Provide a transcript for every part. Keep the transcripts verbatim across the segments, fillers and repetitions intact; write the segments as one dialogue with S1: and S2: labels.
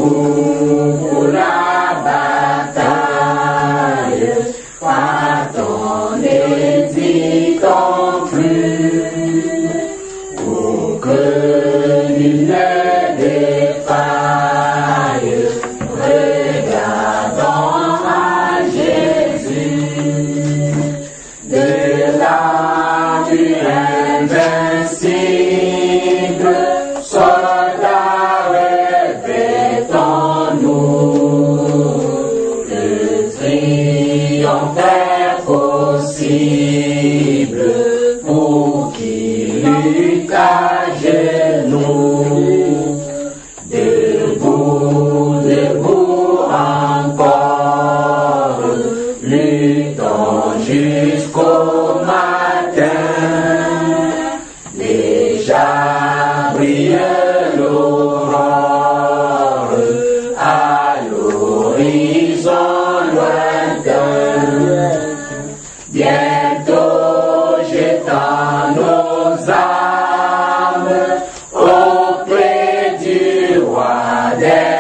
S1: debout pour la bataille, pas ton n'hésitons plus, pour que nul ne défaille, regardons à Jésus, de la vue invincible, soldats revêtons-nous, le triomphe est possible pour qui lutte à genoux, debout, debout encore, luttons jusqu'au matin, déjà brille l'aurore à l'horizon lointain, bientôt jetant nos âmes auprès du roi des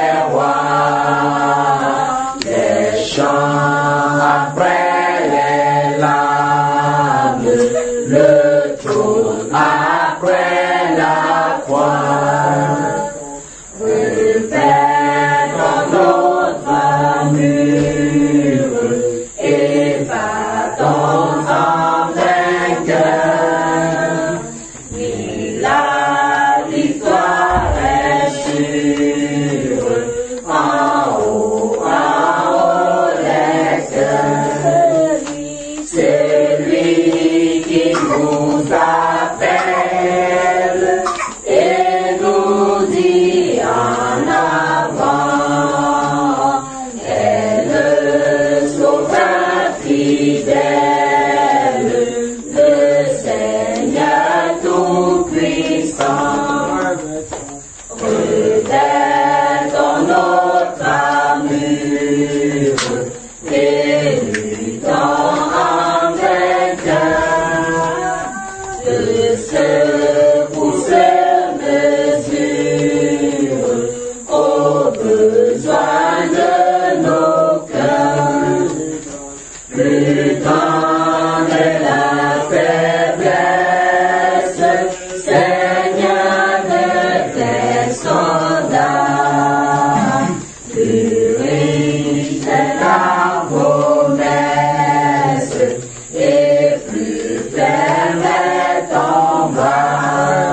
S1: rois, les chants après les larmes, le trône après la croix, répètons notre amour et battons en vainqueur, et la victoire est sûre, en haut, en haut les cœurs, c'est lui qui nous appelle et nous dit en avant, est le sauveur fidèle, le Seigneur tout-puissant. Revêtons notre amour et luttons en vainqueur, de secousse mesure aux besoins de nos cœurs, luttons de la faiblesse, Seigneur de tes soldats, plus riche est la promesse et plus ferme est ton bras.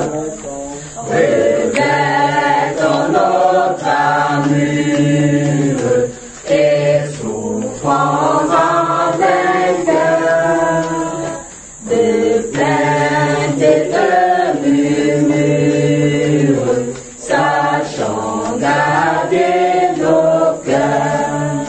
S1: Revêtons notre amour et souffrons en vainqueur, de plaintes et de murmures, sachant garder nos cœurs.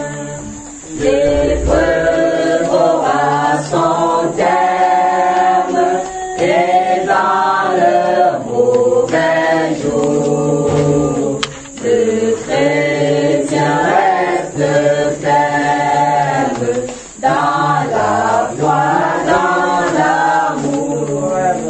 S1: L'épreuve aura son terme et dans le mauvais jour, le chrétien reste ferme dans la foi, dans l'amour.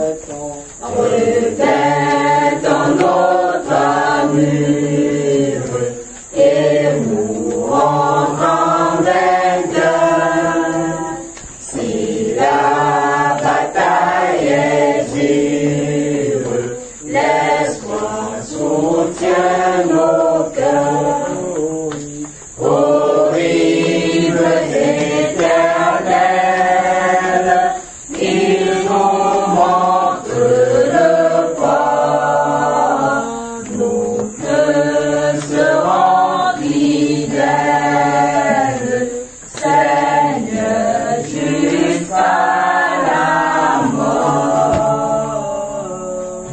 S1: Revêtons notre amour et mourons en vainqueur. Si la bataille est dure, l'espoir soutient nos cœurs. Horrible éternel, il nous montre le pas, nous ne serons fidèles, Seigneur, jusqu'à la mort.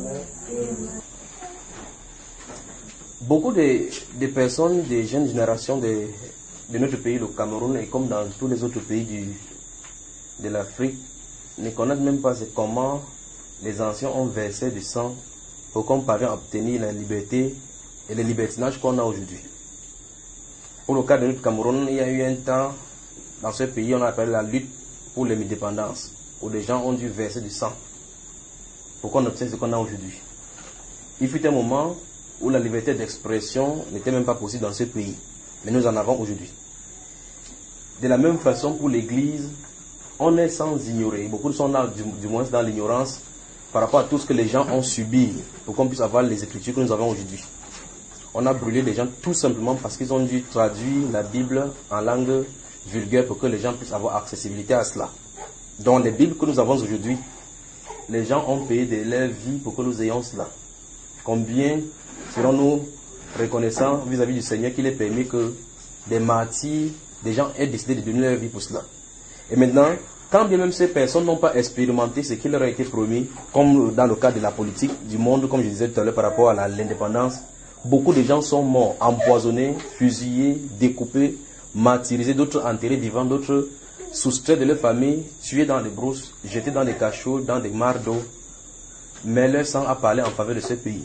S2: Beaucoup de, de personnes, des jeunes générations de, de notre pays, le Cameroun, et comme dans tous les autres pays du, de l'Afrique, ne connaissent même pas comment les anciens ont versé du sang pour qu'on parvienne à obtenir la liberté et le libertinage qu'on a aujourd'hui. Pour le cas de notre Cameroun, il y a eu un temps, dans ce pays, on appelle la lutte pour l'indépendance, où les gens ont dû verser du sang pour qu'on obtienne ce qu'on a aujourd'hui. Il fut un moment où la liberté d'expression n'était même pas possible dans ce pays. Mais nous en avons aujourd'hui. De la même façon pour l'Église, on est sans ignorer. Beaucoup sont dans, du, du moins dans l'ignorance par rapport à tout ce que les gens ont subi pour qu'on puisse avoir les écritures que nous avons aujourd'hui. On a brûlé les gens tout simplement parce qu'ils ont dû traduire la Bible en langue vulgaire pour que les gens puissent avoir accessibilité à cela. Dans les Bibles que nous avons aujourd'hui, les gens ont payé de leur vie pour que nous ayons cela. Combien serons-nous reconnaissants vis-à-vis du Seigneur qu'il ait permis que des martyrs, des gens aient décidé de donner leur vie pour cela. Et maintenant, quand bien même ces personnes n'ont pas expérimenté ce qui leur a été promis, comme dans le cas de la politique du monde, comme je disais tout à l'heure par rapport à l'indépendance, beaucoup de gens sont morts, empoisonnés, fusillés, découpés, martyrisés, d'autres enterrés vivants, d'autres soustraits de leur famille, tués dans des brousses, jetés dans des cachots, dans des mares d'eau. Mais leur sang a parlé en faveur de ce pays.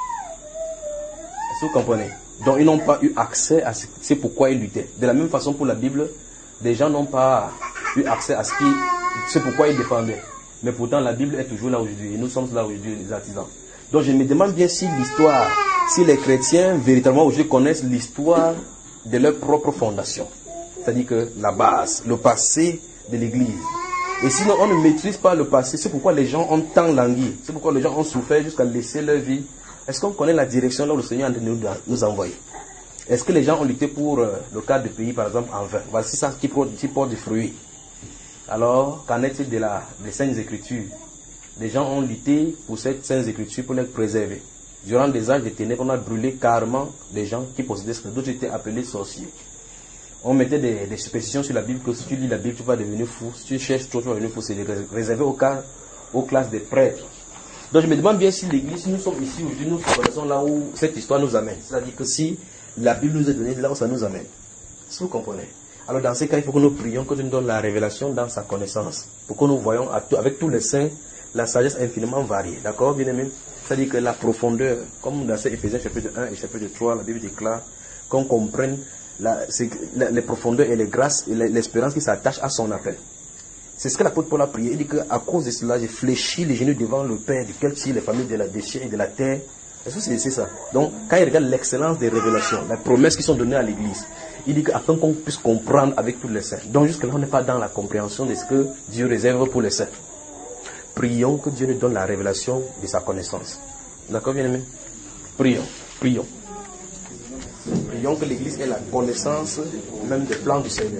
S2: Est-ce que vous comprenez? Donc ils n'ont pas eu accès à ce, c'est pourquoi ils luttaient. De la même façon pour la Bible, les gens n'ont pas eu accès à ce qui, c'est pourquoi ils défendaient. Mais pourtant la Bible est toujours là aujourd'hui et nous sommes là aujourd'hui les artisans. Donc je me demande bien si l'histoire, si les chrétiens véritablement aujourd'hui connaissent l'histoire de leur propre fondation. C'est-à-dire que la base, le passé de l'Église. Et sinon on ne maîtrise pas le passé, c'est pourquoi les gens ont tant langui, c'est pourquoi les gens ont souffert jusqu'à laisser leur vie. Est-ce qu'on connaît la direction là où le Seigneur nous, nous envoie? Est-ce que les gens ont lutté pour euh, le cas de pays par exemple en vain? Voici ça qui porte, qui porte des fruits. Alors qu'en est-il de la, des Saintes Écritures? Les gens ont lutté pour cette Sainte Écriture pour les préserver. Durant des âges de ténèbres, on a brûlé carrément des gens qui possédaient ce que d'autres étaient appelés sorciers. On mettait des, des superstitions sur la Bible que si tu lis la Bible, tu vas devenir fou. Si tu cherches trop, tu vas devenir fou. C'est réservé au cas, aux classes des prêtres. Donc je me demande bien si l'Église, si nous sommes ici aujourd'hui, nous connaissons là où cette histoire nous amène. C'est-à-dire que si la Bible nous est donnée, là où ça nous amène. Si vous comprenez. Alors dans ces cas, il faut que nous prions, que Dieu nous donne la révélation dans sa connaissance. Pour que nous voyons avec tous les saints la sagesse infiniment variée. D'accord, bien aimé? C'est-à-dire que la profondeur, comme dans ces Éphésiens chapitre un et chapitre trois, la Bible déclare qu'on comprenne la, la, les profondeurs et les grâces et l'espérance qui s'attachent à son appel. C'est ce que l'apôtre Paul a prié. Il dit qu'à cause de cela, j'ai fléchi les genoux devant le Père, duquel tire les familles de la déchire et de la terre. Est-ce que c'est ça? Donc, quand il regarde l'excellence des révélations, les promesses qui sont données à l'Église, il dit qu'afin qu'on puisse comprendre avec tous les saints. Donc, jusque-là, on n'est pas dans la compréhension de ce que Dieu réserve pour les saints. Prions que Dieu nous donne la révélation de sa connaissance. D'accord, bien aimé? Prions, prions. Prions que l'Église ait la connaissance même des plans du Seigneur.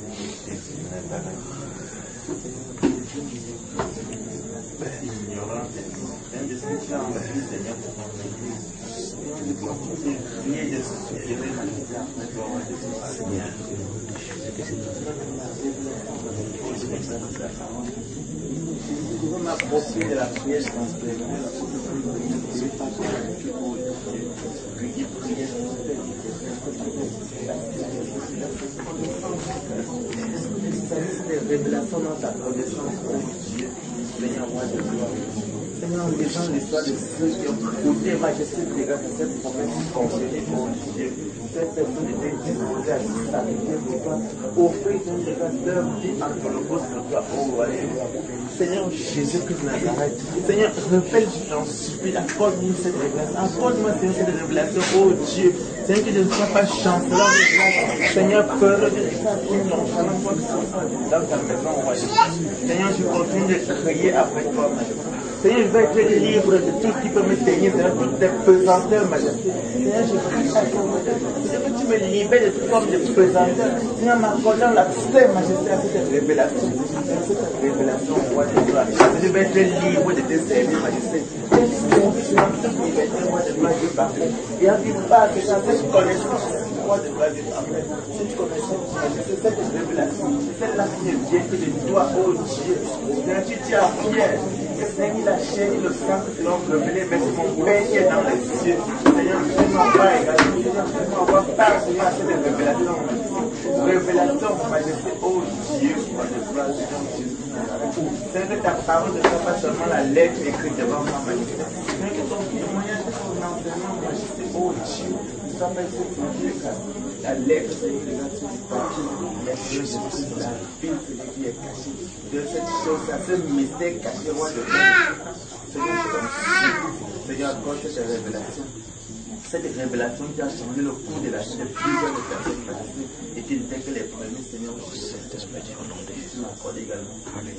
S1: Nous pouvons m'approprier de la prière sans se prier des révélations dans ta connaissance, oh Dieu, Seigneur, moi de gloire. Seigneur, en lisant l'histoire de ceux qui ont goûté majesté de grâce à cette promesse concernée, oh Dieu. Cette personne était disposée à s'arrêter pour toi, offrir ton grâce leur vie en holocauste pour toi, oh Alléluia. Seigneur Jésus-Christ de Nazareth, Seigneur, révèle, j'en supplie, accorde-moi cette révélation, accorde-moi cette révélation, oh Dieu. Seigneur, que je ne sois pas chancelant, Seigneur, peur de ça, nonchalant, quoi que ce soit dans ta maison, Seigneur, je continue de crier après toi, majesté. Seigneur, je veux être libre de tout ce qui peut me tenir, Seigneur, toutes les pesanteurs, majesté. Seigneur, je prie à toi, majesté. Seigneur, que tu me libères de toute forme de pesanteur. Seigneur, m'accordant l'accès, majesté, à cette révélation. À cette révélation, roi de gloire. Je veux être libre de te servir, majesté. Et n'arrive pas que ça, cette connaissance, roi de gloire, cette connaissance, majesté, cette révélation, celle-là qui ne vient que de toi, oh Dieu. Seigneur, tu dis à Pierre, que Seigneur, la chair et le sang te l'ont révélé, mais c'est mon Père qui est dans les cieux. Seigneur, fais-moi pas également, Seigneur, fais-moi avoir part de moi cette révélation. Révélation, majesté, oh Dieu, roi de gloire, Seigneur Jésus. Seigneur, que ta parole ne soit pas seulement la lettre écrite devant moi, majesté. Seigneur, que ton témoignage, que ton enseignement, majesté, oh Dieu, ne soit pas ce la lettre, Seigneur, sur du papier, la chose, la vie, qui est cachée. De cette chose, à ce mystère caché, roi de Dieu. Seigneur, je t'en supplie. Seigneur, accorde cette révélation. cette révélation qui a changé le cours de la vie de plusieurs personnes est une telle que les premiers Seigneur m'accorde également.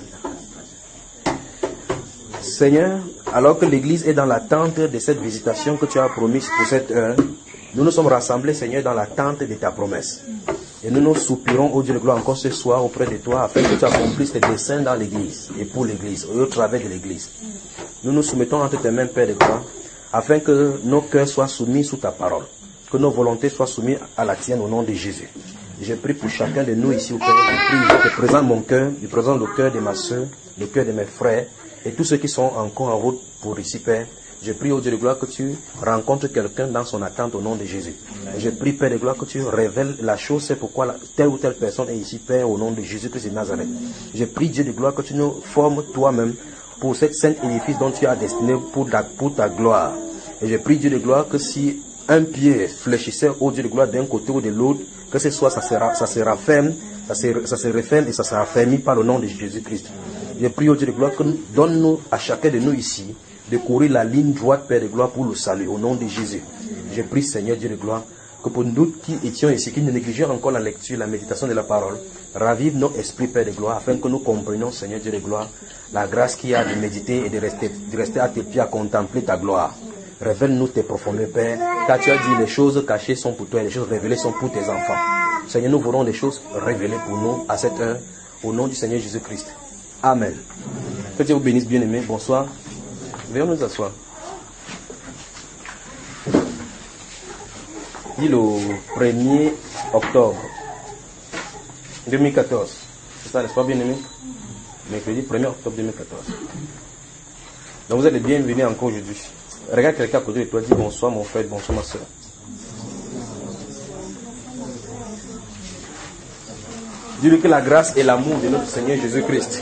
S2: Seigneur, alors que l'Église est dans l'attente de cette visitation que tu as promise pour cette heure, nous nous sommes rassemblés, Seigneur, dans l'attente de ta promesse. Et nous nous soupirons, ô Dieu de gloire, encore ce soir auprès de toi, afin que tu accomplisses tes desseins dans l'Église et pour l'Église, et au travers de l'Église. Nous nous soumettons entre tes mains, Père de gloire, afin que nos cœurs soient soumis sous ta parole, que nos volontés soient soumises à la tienne au nom de Jésus. Je prie pour chacun de nous ici au cœur. Je prie, je te présente mon cœur, je présente le cœur de ma soeur, le cœur de mes frères, et tous ceux qui sont encore en route pour ici, Père. Je prie, au Dieu de gloire, que tu rencontres quelqu'un dans son attente au nom de Jésus. Et je prie, Père de gloire, que tu révèles la chose, c'est pourquoi la, telle ou telle personne est ici, Père, au nom de Jésus-Christ de Nazareth. Je prie, Dieu de gloire, que tu nous formes toi-même pour cette sainte édifice dont tu as destiné pour ta, pour ta gloire. Et je prie, Dieu de gloire, que si un pied fléchissait, au Dieu de gloire, d'un côté ou de l'autre, que ce soit, ça sera, ça sera ferme, ça se, ça se referme et ça sera fermé par le nom de Jésus-Christ. Je prie, au Dieu de gloire, que donne-nous à chacun de nous ici de courir la ligne droite, Père de gloire, pour le salut, au nom de Jésus. Je prie, Seigneur Dieu de gloire, que pour nous qui étions ici, qui ne négligeons encore la lecture, la méditation de la parole, ravive nos esprits, Père de gloire, afin que nous comprenions, Seigneur Dieu de gloire, la grâce qu'il y a de méditer et de rester, de rester à tes pieds à contempler ta gloire. Révèle-nous tes profondeurs, Père, car tu as dit les choses cachées sont pour toi et les choses révélées sont pour tes enfants. Seigneur, nous voulons des choses révélées pour nous à cette heure, au nom du Seigneur Jésus-Christ. Amen. Que Dieu vous bénisse, bien-aimés. Bonsoir. Venons nous asseoir. Dit le premier octobre deux mille quatorze. C'est ça, n'est-ce pas, bien-aimé? Mercredi premier octobre deux mille quatorze. Donc vous êtes les bienvenus encore aujourd'hui. Regarde quelqu'un à côté de toi, dis bonsoir mon frère, bonsoir ma soeur. Dis-lui que la grâce et l'amour de notre Seigneur Jésus-Christ,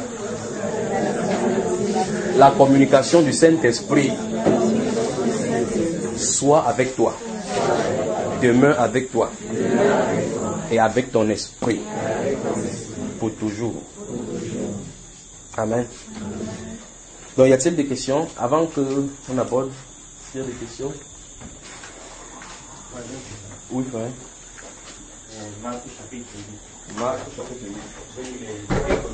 S2: la communication du Saint-Esprit soit avec toi, demeure avec toi et avec ton esprit pour toujours. Amen. Donc, y a-t-il des questions avant qu'on aborde? Il y a des questions? Oui, frère.
S3: Marc chapitre huit.
S2: Marc chapitre huit.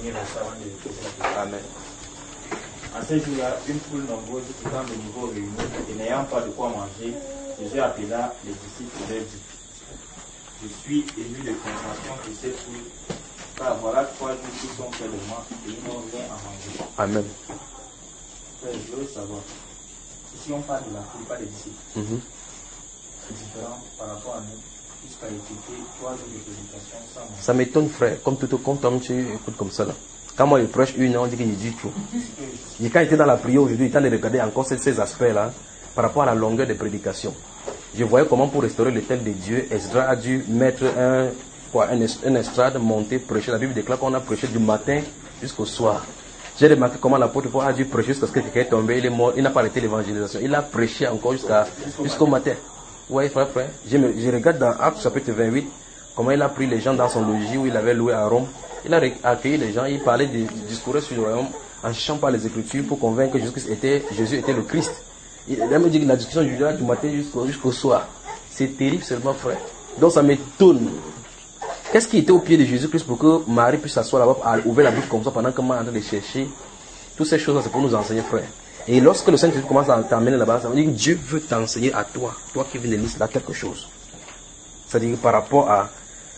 S2: Amen.
S3: En ce jour-là, une foule nombreuse étant de nouveau réunie et n'ayant pas de quoi manger, Jésus appela les disciples et leur dit: Je suis ému de compassion pour cette foule, car voilà trois jours qui sont seulement et ils n'ont rien à manger.
S2: Amen.
S3: Frère, je veux savoir, si on parle de la foule, pas des disciples,
S2: Mm-hmm.
S3: c'est différent par rapport à nous, jusqu'à écouter trois jours de prédication sans manger.
S2: Ça m'étonne, frère, comme tout au compte, tu écoutes comme ça là. Quand moi je prêche une heure, on dit qu'il dit tout. Et quand j'étais dans la prière aujourd'hui, il temps de regarder encore ces, ces aspects-là par rapport à la longueur des prédications. Je voyais comment pour restaurer le tel de Dieu, Esdras a dû mettre un, quoi, un, un estrade, monter, prêcher. La Bible déclare qu'on a prêché du matin jusqu'au soir. J'ai remarqué comment l'apôtre Paul a dû prêcher jusqu'à ce que quelqu'un est tombé, il est mort, il n'a pas arrêté l'évangélisation. Il a prêché encore jusqu'à, jusqu'au matin. Vous voyez, frère, frère, je, me, je regarde dans Actes chapitre vingt-huit, comment il a pris les gens dans son logis où il avait loué à Rome. Il a accueilli les gens, il parlait du discours sur le royaume en cherchant par les Écritures pour convaincre que Jésus était, Jésus était le Christ. Il a même dit que la discussion du jour du matin jusqu'au, jusqu'au soir. C'est terrible seulement, frère. Donc ça m'étonne. Qu'est-ce qui était au pied de Jésus-Christ pour que Marie puisse s'asseoir là-bas, ouvrir la bouche comme ça pendant que moi est en train de chercher? Toutes ces choses-là, c'est pour nous enseigner, frère. Et lorsque le Saint-Esprit commence à t'amener là-bas, ça veut dire que Dieu veut t'enseigner à toi, toi qui viens de lire là quelque chose. C'est-à-dire que par rapport à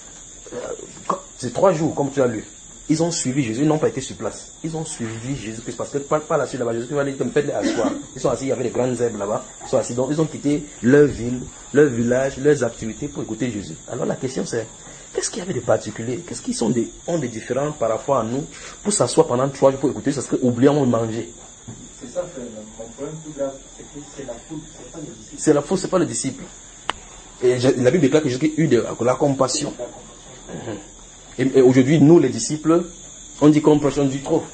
S2: ces trois jours, comme tu as lu, ils ont suivi Jésus, ils n'ont pas été sur place. Ils ont suivi Jésus-Christ parce que par, par la suite là-bas, Jésus va dire que faites-les asseoir. Ils sont assis, il y avait des grandes herbes là-bas. Ils sont assis, donc ils ont quitté leur ville, leur village, leurs activités pour écouter Jésus. Alors la question c'est, qu'est-ce qu'il y avait de particulier? Qu'est-ce qu'ils sont des, ont des différents par rapport à nous pour s'asseoir pendant trois jours pour écouter, parce qu'oublions de manger?
S3: C'est ça, frère. Mon problème tout grave, c'est que c'est la foule, c'est pas le disciple.
S2: C'est la foule, c'est pas le disciple. Et la Bible déclare que Jésus a eu de la compassion. Mm-hmm. Et, et aujourd'hui, nous les disciples, on dit qu'on prêche, on dit trop.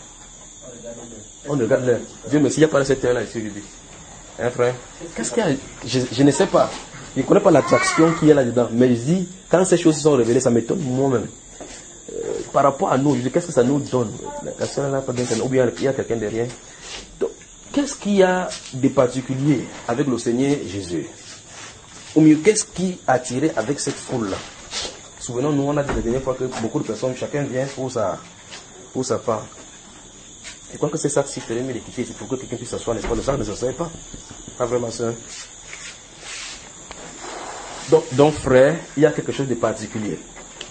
S2: On regarde l'heure. Dieu merci, il n'y a pas de cette heure-là ici aujourd'hui. Hein, frère? Qu'est-ce qu'il y a? Je, je ne sais pas. Je ne connais pas l'attraction qu'il y a là-dedans. Mais je dis, quand ces choses sont révélées, ça m'étonne moi-même. Euh, par rapport à nous, je dis, qu'est-ce que ça nous donne? La soeur là, ou bien il y a quelqu'un derrière. Donc, qu'est-ce qu'il y a de particulier avec le Seigneur Jésus? au mieux, qu'est-ce qui attirait avec cette foule-là? Souvenons-nous, on a dit la dernière fois que beaucoup de personnes, chacun vient pour sa, pour sa part. Je crois que c'est ça qui ferait mieux de quitter, c'est pour que quelqu'un puisse s'asseoir, n'est-ce pas? Le sac ne s'assoit pas. Pas vraiment ça. Donc, donc, frère, il y a quelque chose de particulier.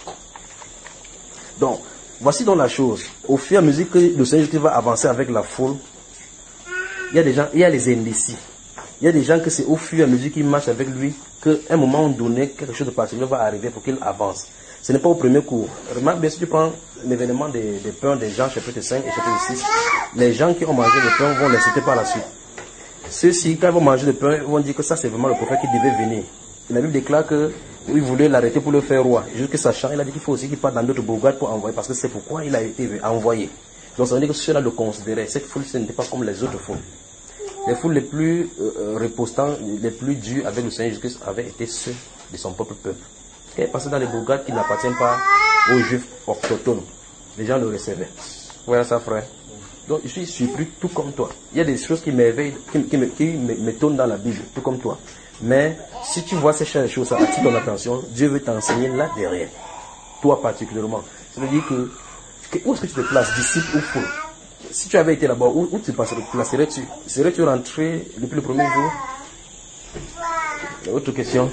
S2: Donc, voici donc la chose. Au fur et à mesure que le Seigneur Jésus va avancer avec la foule, il y a des gens, il y a les indécis. Il y a des gens que c'est au fur et à mesure qu'ils marchent avec lui qu'à un moment donné, quelque chose de particulier va arriver pour qu'il avance. Ce n'est pas au premier coup. Remarque bien, si tu prends l'événement des, des pains des gens, chapitre cinq et chapitre six, les gens qui ont mangé le pain vont les citer par la suite. Ceux-ci, quand ils vont manger le pain, vont dire que ça c'est vraiment le prophète qui devait venir. Et la Bible déclare qu'il voulait l'arrêter pour le faire roi. Jusqu'à sachant, il a dit qu'il faut aussi qu'il parte dans d'autres bourgades pour envoyer, parce que c'est pourquoi il a été envoyé. Donc ça veut dire que ceux-là le considéraient. Cette foule, ce n'était pas comme les autres foules. Les foules les plus euh, repostants, les plus durs avec le Seigneur Jésus-Christ avaient été ceux de son propre peuple. Quand il passait dans les bourgades qui n'appartiennent pas aux Juifs autochtones, les gens le recevaient. Voilà ça, frère. Donc je suis surpris tout comme toi. Il y a des choses qui m'éveillent, qui, qui, qui m'étonnent dans la Bible, tout comme toi. Mais si tu vois ces choses, ça attire ton attention, Dieu veut t'enseigner là derrière. Toi particulièrement. C'est-à-dire que, que où est-ce que tu te places, disciple ou foule? Si tu avais été là-bas, où, où te placerais-tu? Serais-tu rentré depuis le premier jour? Autre question.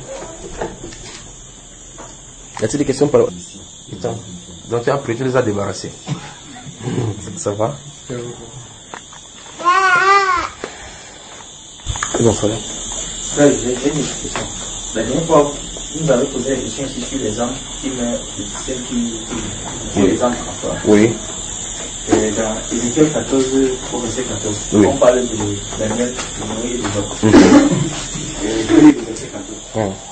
S2: Y a-t-il des questions par là? Donc tu as pris, tu les as débarrassés. Ça va? C'est bon, frère.
S3: Frère, j'ai une question. La dernière fois, vous nous avez posé la question ici sur les âmes qui meurent, celles qui, qui, qui les âmes en toi.
S2: Oui.
S3: Et dans Ézéchiel quatorze, au verset quatorze, oui. On parle de Daniel, de Noé et de Job. Mm-hmm. Et je lis le verset quatorze. Mm.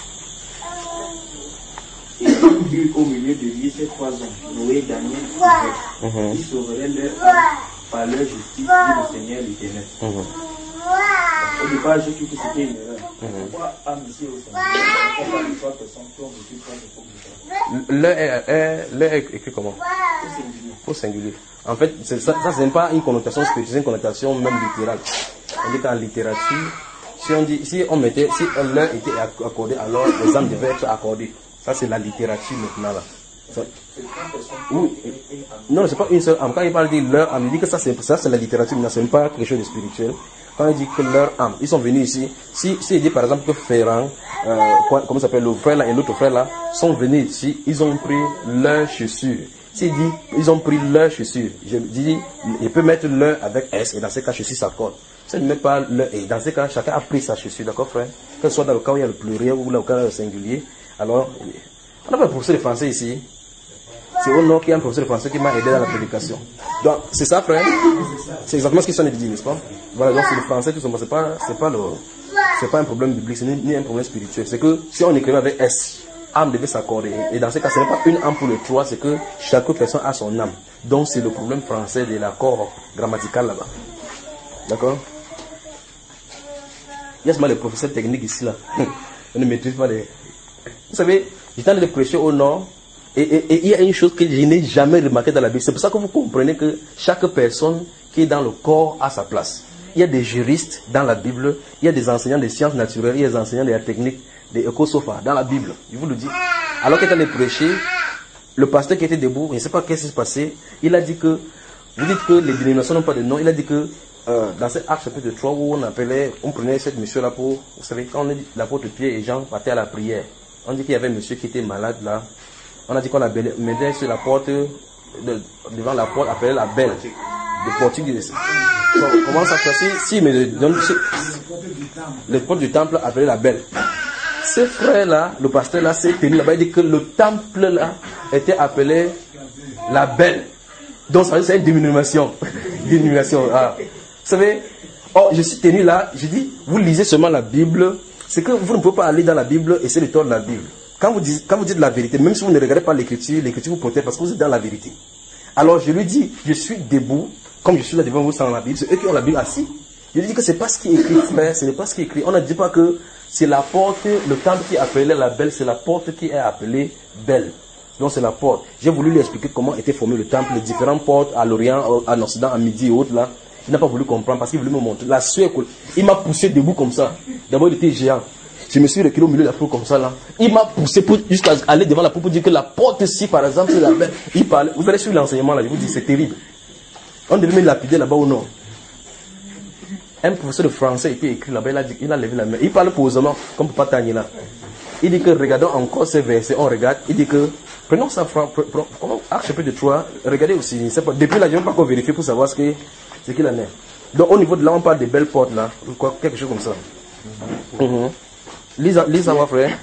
S3: Il y eut au milieu de lui ces trois hommes, Noé, Daniel et Job. Mm-hmm. Ils sauveraient leur âme par leur justice, dit le Seigneur l'Éternel. Mm-hmm. Au départ, j'ai cru que c'était une erreur. Mm-hmm. Pourquoi âme ici au Seigneur? Pourquoi les trois personnes qui ont vécu trois personnes?
S2: L'heure est, est, est écrit comment? Au singulier. En fait, ça, ça c'est pas une connotation spirituelle, c'est une connotation même littérale. On dit qu'en littérature, si on dit, si on mettait, si l'heure était accordée, alors les âmes devaient être accordées. Ça c'est la littérature maintenant là. Ça, oui. Non, c'est pas une seule âme. Quand il parle de leur âme, il dit que ça c'est, ça c'est la littérature, mais ce n'est pas quelque chose de spirituel. Quand il dit que leur âme, ils sont venus ici. Si, si il dit par exemple que Ferrand, euh, comment s'appelle le frère là et l'autre frère là, sont venus ici, ils ont pris leurs chaussures. S'il dit, ils ont pris leurs chaussures, je dis, il peut mettre leur avec S, et dans ce cas, chaussures s'accorde. Ça ne met pas leur, et dans ce cas, chacun a pris sa chaussure, d'accord, frère? Que ce soit dans le cas où il y a le pluriel ou dans le cas où il y a le singulier. Alors, on a pas un professeur de français ici. C'est au nom qu'il y a un professeur de français qui m'a aidé dans la prédication. Donc, c'est ça, frère? C'est exactement ce qu'ils sont dit, n'est-ce pas? Voilà, donc c'est le français, tout simplement. C'est pas, c'est pas le, c'est pas un problème biblique, c'est ni, ni un problème spirituel. C'est que si on écrivait avec S, âme devait s'accorder. Et dans ce cas, ce n'est pas une âme pour le trois, c'est que chaque personne a son âme. Donc c'est le problème français de l'accord grammatical là-bas. D'accord? Il y a seulement les professeurs techniques ici là. On ne maîtrise pas les... Vous savez, j'étais en train de prêcher au nord, et, et, et il y a une chose que je n'ai jamais remarqué dans la Bible. C'est pour ça que vous comprenez que chaque personne qui est dans le corps a sa place. Il y a des juristes dans la Bible, il y a des enseignants des sciences naturelles, il y a des enseignants de la technique, des éco-sopha dans la Bible. Je vous le dis. Alors qu'il était allé prêcher, le pasteur qui était debout, je ne sais pas qu'est-ce qui s'est passé, il a dit que, vous dites que les dénominations n'ont pas de nom, il a dit que euh, dans cet acte chapitre trois où on appelait, on prenait cette monsieur-là pour, vous savez, quand on dit l'apôtre Pierre et Jean partaient à la prière, on dit qu'il y avait un monsieur qui était malade là, on a dit qu'on a mené sur la porte, de, devant la porte, appelée la belle, de portugais. Comment ça se fait? Si, mais le porte du temple appelé la belle. Ce frère-là, le pasteur-là, s'est tenu là-bas, il dit que le temple-là était appelé la belle. Donc, ça veut dire c'est une diminution. diminution. Ah. Vous savez, oh, je suis tenu là, je dis, vous lisez seulement la Bible, c'est que vous ne pouvez pas aller dans la Bible et essayer de tordre la Bible. Quand vous, dites, quand vous dites la vérité, même si vous ne regardez pas l'écriture, l'écriture vous protège parce que vous êtes dans la vérité. Alors, je lui dis, je suis debout, comme je suis là devant vous sans la Bible, c'est eux qui ont la Bible assis. Je lui dis que c'est pas ce qui est écrit, frère, ce n'est pas ce qui est écrit. On ne dit pas que c'est la porte, le temple qui est appelé la belle, c'est la porte qui est appelée belle. Donc c'est la porte. J'ai voulu lui expliquer comment était formé le temple, les différentes portes à l'Orient, en Occident, à midi et autres là. Il n'a pas voulu comprendre parce qu'il voulait me montrer. La sueur, il m'a poussé debout comme ça. D'abord il était géant. Je me suis reculé au milieu de la foule comme ça là. Il m'a poussé pour, jusqu'à aller devant la foule pour dire que la porte ici, par exemple, c'est la belle. Il parlait. Vous allez suivre l'enseignement là, je vous dis, c'est terrible. On devait me lapider là-bas ou non? Un professeur de français était écrit là-bas, il a, dit, il a levé la main. Il parle posément, comme Papa Tani là. Il dit que regardons encore ces versets, on regarde. Il dit que prenons ça, comment, Acte chapitre trois, regardez aussi. Pas, depuis là, je n'ai pas encore vérifié pour savoir ce qu'il ce qu'il en est. Donc au niveau de là, on parle des belles portes là, ou quoi, quelque chose comme ça. Mm-hmm. Lise, lise à moi, frère.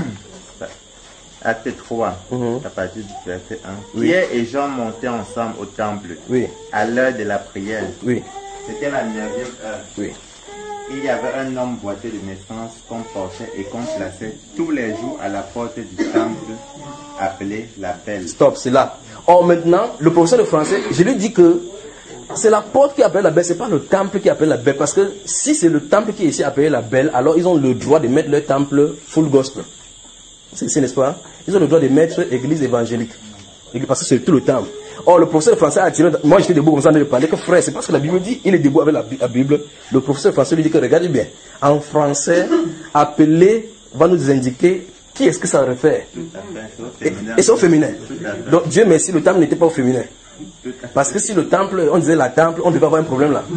S4: Acte trois, mm-hmm. à partir du verset un. Oui. Pierre et Jean montaient ensemble au temple, oui. à l'heure de la prière. Oui. C'était la neuvième heure. Oui. Il y avait un homme boiteux de naissance qu'on portait et qu'on plaçait tous les jours à la porte du temple appelé la Belle.
S2: Stop, c'est là. Or maintenant, le professeur de français, je lui dis que c'est la porte qui appelle la Belle, c'est pas le temple qui appelle la Belle. Parce que si c'est le temple qui est ici appelé la Belle, alors ils ont le droit de mettre leur temple full gospel. C'est, c'est n'est-ce pas? Ils ont le droit de mettre église évangélique. Parce que c'est tout le temple. Or, le professeur de français a tiré. Moi, j'étais debout comme ça, on parlait que frère, c'est parce que la Bible dit, il est debout avec la, la Bible. Le professeur de français lui dit que, regardez bien, en français, appeler va nous indiquer qui est-ce que ça réfère. Et, et c'est au féminin. Donc, Dieu merci, le temple n'était pas au féminin. Parce que si le temple, on disait la temple, on devait avoir un problème là.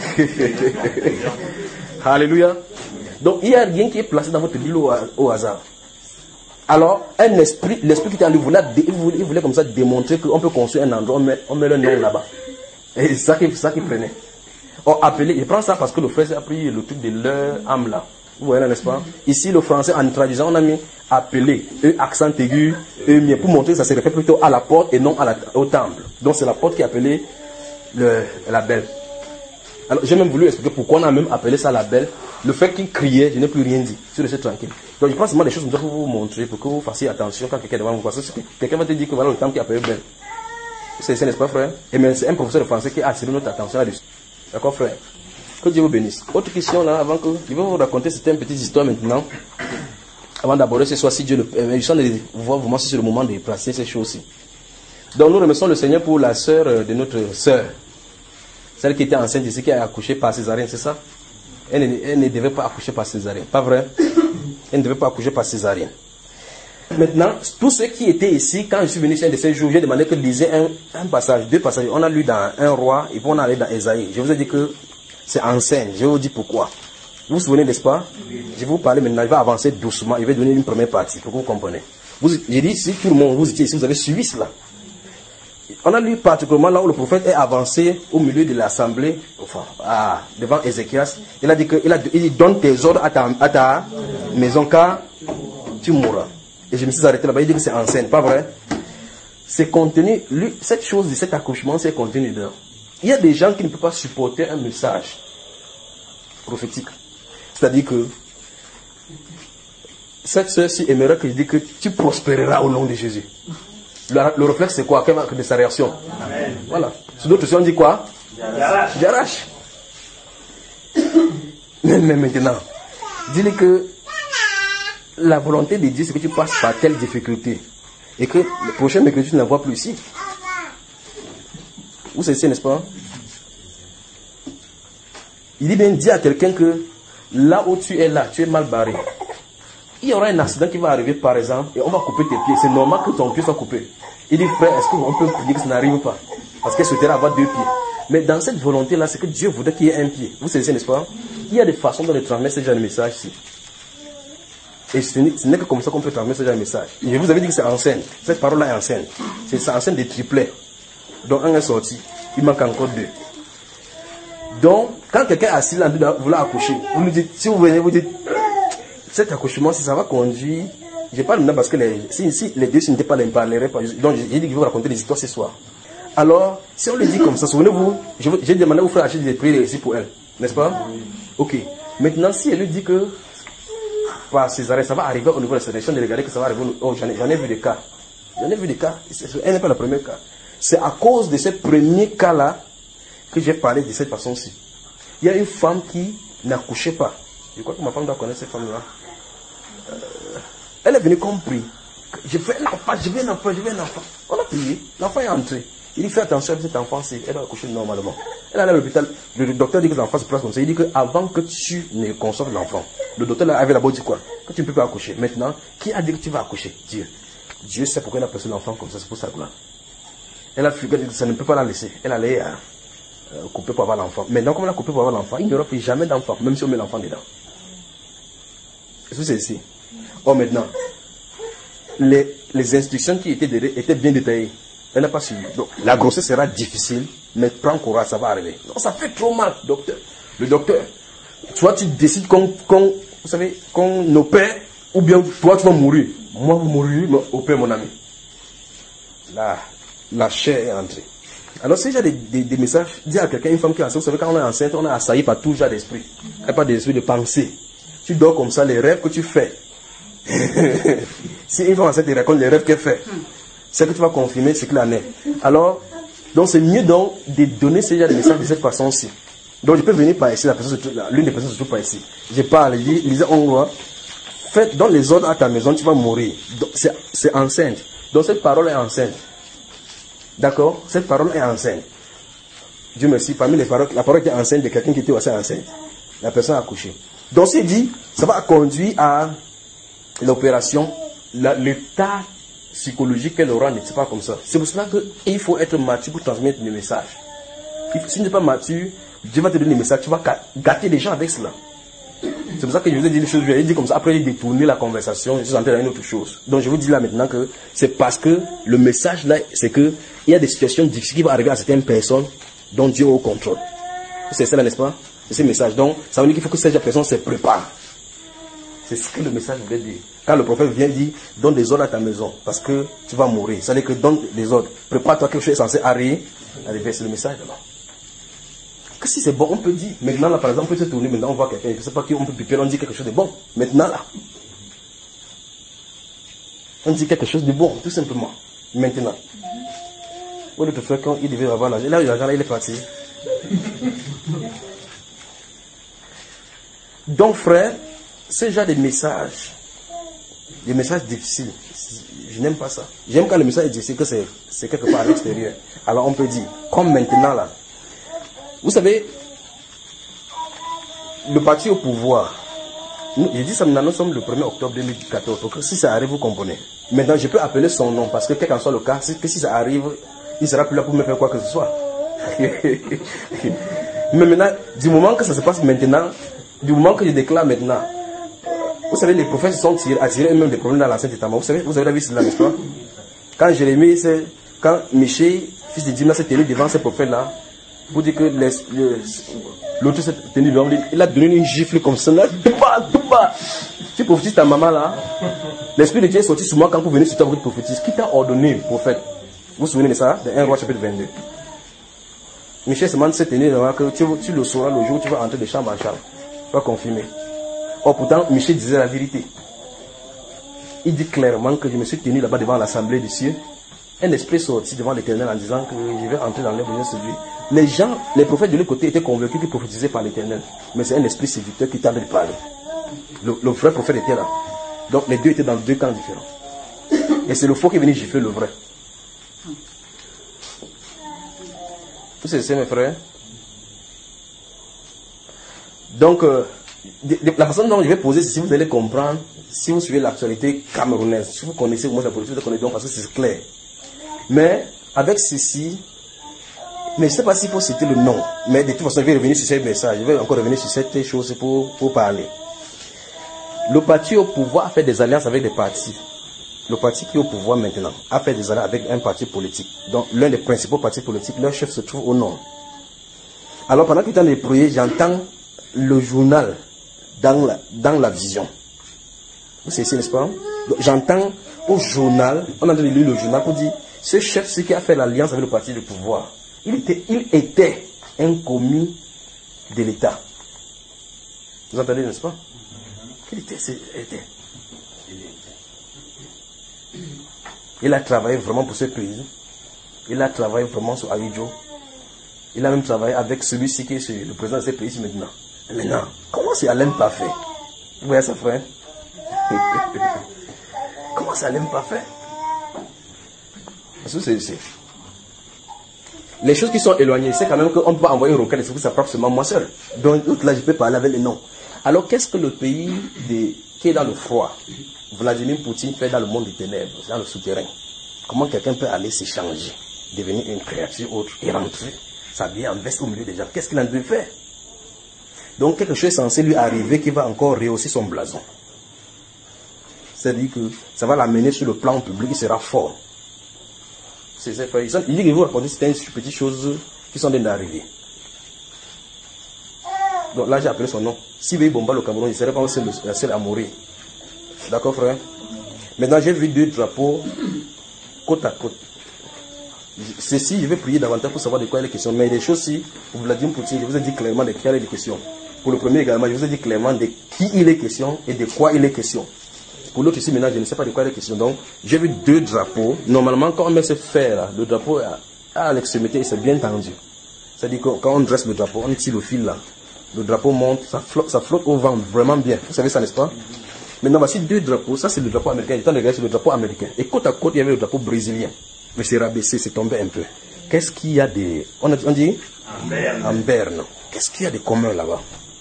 S2: Alléluia. Donc, il n'y a rien qui est placé dans votre Bible au, au hasard. Alors, un esprit, l'esprit qui était en lui voulait, il voulait, il voulait comme ça démontrer qu'on peut construire un endroit, on met, on met le nom là-bas. Et c'est ça qu'il ça qu'il prenait. Or, appeler, il prend ça parce que le frère a pris le truc de leur âme là. Vous voyez là, n'est-ce pas? Ici, le français, en traduisant, on a mis appeler, E accent aigu, E mien, pour montrer que ça se réfère plutôt à la porte et non à la, au temple. Donc, c'est la porte qui est appelée le, la Belle. Alors, j'ai même voulu expliquer pourquoi on a même appelé ça la Belle. Le fait qu'il criait, je n'ai plus rien dit. Je suis resté tranquille. Donc, je prends seulement des choses pour vous montrer, pour que vous fassiez attention quand quelqu'un est devant vous. Parce que quelqu'un va te dire que voilà le temple qui est appelé Belle. C'est ça, n'est-ce pas, frère? Et mais c'est un professeur de français qui a attiré notre attention là-dessus. D'accord, frère? Que Dieu vous bénisse. Autre question là, avant que je vais vous raconter certaines petites histoires maintenant. Avant d'aborder ce soir, si Dieu le permet, je sens de voir vraiment si c'est le moment de placer ces choses-ci. Donc, nous remercions le Seigneur pour la sœur de notre sœur. Celle qui était enceinte ici, qui a accouché par césarienne, c'est ça? Elle ne, elle ne devait pas accoucher par césarienne. Pas vrai? Elle ne devait pas accoucher par césarienne. Maintenant, tous ceux qui étaient ici, quand je suis venu ici un de ces jours, j'ai demandé que lisez un, un passage, deux passages. On a lu dans un roi, et puis on a lu dans Ésaïe. Je vous ai dit que c'est en scène. Je vais vous dire pourquoi. Vous vous souvenez, n'est-ce pas? Je vais vous parler maintenant, je vais avancer doucement. Je vais donner une première partie pour que vous compreniez. Vous, j'ai dit, si tout le monde, vous étiez ici, vous avez suivi cela. On a lu particulièrement là où le prophète est avancé au milieu de l'assemblée, enfin, à, devant Ézéchias. Il a dit que il, a, il donne tes ordres à ta, à ta maison car tu mourras. Et je me suis arrêté là-bas, il dit que c'est en scène, pas vrai? C'est contenu, lui, cette chose de cet accouchement, c'est contenu dedans. Il y a des gens qui ne peuvent pas supporter un message prophétique. C'est-à-dire que cette sœur-ci aimerait que je dise que tu prospéreras au nom de Jésus. Le, le réflexe, c'est quoi? Quelle est de sa réaction? Amen. Voilà. Sur d'autres choses, on dit quoi? J'arrache. J'arrache. Mais, mais maintenant, dis-lui que la volonté de Dieu, c'est que tu passes par telle difficulté. Et que le prochain mercredi, tu ne la vois plus ici. Vous savez, n'est-ce pas? Il dit bien, dis à quelqu'un que là où tu es là, tu es mal barré. Il y aura un accident qui va arriver, par exemple, et on va couper tes pieds. C'est normal que ton pied soit coupé. Il dit, frère, est-ce qu'on peut prier que ça n'arrive pas? Parce qu'elle souhaiterait avoir deux pieds. Mais dans cette volonté-là, c'est que Dieu voudrait qu'il y ait un pied. Vous savez, n'est-ce pas? Il y a des façons de transmettre ce genre de message-ci. Et ce n'est que comme ça qu'on peut transmettre ce genre de message. Et je vous avais dit que c'est en scène. Cette parole-là est en scène. C'est en scène des triplets. Donc un est sorti. Il manque encore deux. Donc, quand quelqu'un est assis là, vous voulez accoucher, vous nous dites, si vous venez, vous dites, cet accouchement, si ça va conduire, je parle maintenant parce que les, si, si les deux n'étaient pas, les parleraient pas. Donc j'ai dit que je vais vous raconter des histoires ce soir. Alors, si on le dit comme ça, souvenez-vous, j'ai demandé au frère Achille de prier ici pour elle, n'est-ce pas? Ok. Maintenant, si elle lui dit que par césarienne, ça va arriver au niveau de la sélection, de regarder que ça va arriver. Oh, j'en ai, j'en ai vu des cas. J'en ai vu des cas. Elle n'est pas le premier cas. C'est à cause de ce premier cas-là que j'ai parlé de cette façon-ci. Il y a une femme qui n'accouchait pas. Je crois que ma femme doit connaître cette femme-là. Euh, elle est venue comme prix. Je veux un enfant, je veux un enfant, je veux un enfant. On a prié, l'enfant est entré. Il dit, fais attention à cet enfant, elle doit accoucher normalement. Elle allait à l'hôpital, le docteur dit que l'enfant se place comme ça. Il dit qu'avant que tu ne conçoives l'enfant, le docteur avait d'abord dit quoi? Que tu ne peux pas accoucher. Maintenant, qui a dit que tu vas accoucher? Dieu. Dieu sait pourquoi il a placé l'enfant comme ça, c'est pour ça que là. Elle a fui, ça ne peut pas la laisser. Elle allait euh, euh, couper pour avoir l'enfant. Maintenant, comme elle a coupé pour avoir l'enfant, il n'y aura plus jamais d'enfant, même si on met l'enfant dedans. Est-ce que c'est ici? Or maintenant, les, les instructions qui étaient, étaient bien détaillées. Elle n'a pas suivi. Donc, la grossesse sera difficile, mais prends courage, ça va arriver. Non, ça fait trop mal, docteur. Le docteur, soit tu décides qu'on, qu'on, vous savez, qu'on opère, ou bien toi tu vas mourir. Moi, vous mourrez, mais opère mon ami. Là, la chair est entrée. Alors, si j'ai des, des, des messages, dis à quelqu'un, une femme qui est enceinte, vous savez, quand on est enceinte, on est assailli par tout genre d'esprit. Il n'y a pas d'esprit de pensée. Tu dors comme ça, les rêves que tu fais. Si une femme enceinte te raconte les rêves qu'elle fait, c'est que tu vas confirmer ce qu'il en est. Alors, donc c'est mieux donc de donner ce genre de messages de cette façon-ci. Donc je peux venir par ici, la personne l'une des personnes se trouve par ici. Je parle, je dis, Lisa Ongoa, faites dans les ordres à ta maison, tu vas mourir. C'est enceinte. Donc cette parole est enceinte. D'accord? Cette parole est enceinte. Dieu merci, parmi les paroles, la parole était enceinte de quelqu'un qui était aussi enceinte. La personne a accouché. Donc c'est dit, ça va conduire à l'opération, l'état psychologique qu'elle aura n'est pas comme ça. C'est pour cela qu'il faut être mature pour transmettre le message. Si tu n'es pas mature, Dieu va te donner le message, tu vas gâter les gens avec cela. C'est pour ça que je vous ai dit les choses, je vous ai dit comme ça, après j'ai détourné la conversation, je suis entré dans une autre chose. Donc je vous dis là maintenant que c'est parce que le message là, c'est que il y a des situations difficiles qui vont arriver à certaines personnes dont Dieu est au contrôle. C'est ça, n'est-ce pas? C'est ce message. Donc ça veut dire qu'il faut que ces personnes se préparent. C'est ce que le message voulait dire. Quand le prophète vient dire, donne des ordres à ta maison, parce que tu vas mourir. Ça veut dire que donne des ordres. Prépare-toi quelque chose est censé arriver. Arriver, c'est le message là. Que si c'est bon, on peut dire. Maintenant là, par exemple, on peut se tourner, maintenant on voit quelqu'un, je ne sais pas qui, on peut piper, on dit quelque chose de bon. Maintenant là. On dit quelque chose de bon, tout simplement. Maintenant. Ou l'autre frère, quand il devait avoir l'argent, là, l'argent là, il est parti. Donc frère, ce genre de messages, des messages difficiles, je n'aime pas ça. J'aime quand le message est difficile, que c'est quelque part à l'extérieur. Alors on peut dire, comme maintenant là. Vous savez, le parti au pouvoir, j'ai dit ça maintenant, nous sommes le premier octobre deux mille quatorze, donc si ça arrive, vous comprenez. Maintenant, je peux appeler son nom, parce que quel qu'en soit le cas, que si ça arrive, il ne sera plus là pour me faire quoi que ce soit. Mais maintenant, du moment que ça se passe maintenant, du moment que je déclare maintenant, vous savez, les prophètes sont attirés eux-mêmes des problèmes dans l'Ancien Testament. Vous savez, vous avez vu cela, n'est-ce pas? Quand Jérémie, quand Michée, fils de Dimna, s'est tenu devant ces prophètes-là, pour dire que l'autre s'est tenu devant lui, il a donné une gifle comme ça, là, tout bas, tout bas. Tu prophétises ta maman là, l'Esprit de Dieu est sorti sur moi quand vous venez sur toi, vous prophétisez. Qui t'a ordonné, prophète? Vous vous souvenez de ça? Dans un roi chapitre vingt-deux. Michel Seman s'est tenu devant que tu, tu le sauras le jour où tu vas entrer de chambre en chambre. Tu vas confirmer. Or pourtant, Michel disait la vérité. Il dit clairement que je me suis tenu là-bas devant l'assemblée des cieux. Un esprit sorti devant l'Éternel en disant que je vais entrer dans les besoins séduits. Les gens, les prophètes de l'autre côté étaient convaincus qu'ils prophétisaient par l'Éternel. Mais c'est un esprit séducteur qui t'a de parler. Le, le vrai prophète était là. Donc les deux étaient dans deux camps différents. Et c'est le faux qui est venu gifler le vrai. Vous savez, mes frères. Donc, euh, de, de, la façon dont je vais poser, c'est si vous allez comprendre, si vous suivez l'actualité camerounaise, si vous connaissez au moins la politique, vous connaissez donc parce que c'est clair. Mais, avec ceci, mais je ne sais pas s'il faut citer le nom, mais de toute façon, je vais revenir sur ce message, je vais encore revenir sur cette chose pour, pour parler. Le parti au pouvoir a fait des alliances avec des partis. Le parti qui est au pouvoir maintenant a fait des alliances avec un parti politique. Donc, l'un des principaux partis politiques, leur chef se trouve au nord. Alors, pendant qu'il est en train de prier, j'entends le journal dans la, dans la vision. Vous savez, n'est-ce pas? J'entends au journal, on a en train de lire le journal pour dire, ce chef, ce qui a fait l'alliance avec le parti du pouvoir, il était, il était un commis de l'État. Vous entendez, n'est-ce pas? Il était, était. Il a travaillé vraiment pour ce pays. Il a travaillé vraiment sur Abidjan. Il a même travaillé avec celui-ci qui est le président de ce pays maintenant. Et maintenant, comment c'est Alain Parfait? Vous voyez ça, frère? Comment c'est Alain Parfait? Parce que c'est... les choses qui sont éloignées, c'est quand même qu'on peut envoyer une requête, c'est que ça frappe seulement moi seul. Donc, là, je peux parler avec les noms. Alors, qu'est-ce que le pays des, qui est dans le froid, Vladimir Poutine, fait dans le monde des ténèbres, dans le souterrain? Comment quelqu'un peut aller s'échanger, devenir une créature autre et rentrer, s'habiller en veste au milieu des gens? Qu'est-ce qu'il en devait faire? Donc, quelque chose est censé lui arriver qui va encore rehausser son blason. C'est-à-dire que ça va l'amener sur le plan public, il sera fort. C'est ça. Il dit que vous racontez certaines petites choses qui sont d'arriver. Donc là, j'ai appelé son nom. Si vous bombarder le Cameroun, il ne serait pas le seul à mourir. D'accord, frère? Maintenant, j'ai vu deux drapeaux côte à côte. Ceci, je vais prier davantage pour savoir de quoi il est question. Mais des choses, si vous Vladimir Poutine, je vous ai dit clairement de qui il est question. Pour le premier également, je vous ai dit clairement de qui il est question et de quoi il est question. Pour l'autre ici, maintenant, je ne sais pas de quoi il est question. Donc, j'ai vu deux drapeaux. Normalement, quand on met ce fer-là, le drapeau à, à l'extrémité, c'est bien tendu. C'est-à-dire que quand on dresse le drapeau, on tire le fil là. Le drapeau monte, ça flotte, ça flotte au vent vraiment bien. Vous savez ça, n'est-ce pas? Maintenant, voici deux drapeaux. Ça, c'est le drapeau américain. Il temps de regarder sur le drapeau américain. Et côte à côte, il y avait le drapeau brésilien. Mais c'est rabaissé, c'est tombé un peu. Qu'est-ce qu'il y a de... On, a, on dit
S3: En berne.
S2: En berne. Qu'est-ce qu'il y a de commun là-bas?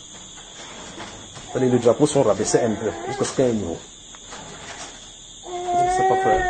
S2: Les drapeaux sont rabaissés un peu, jusqu'à ce qu'il y ait un niveau. C'est pas frère.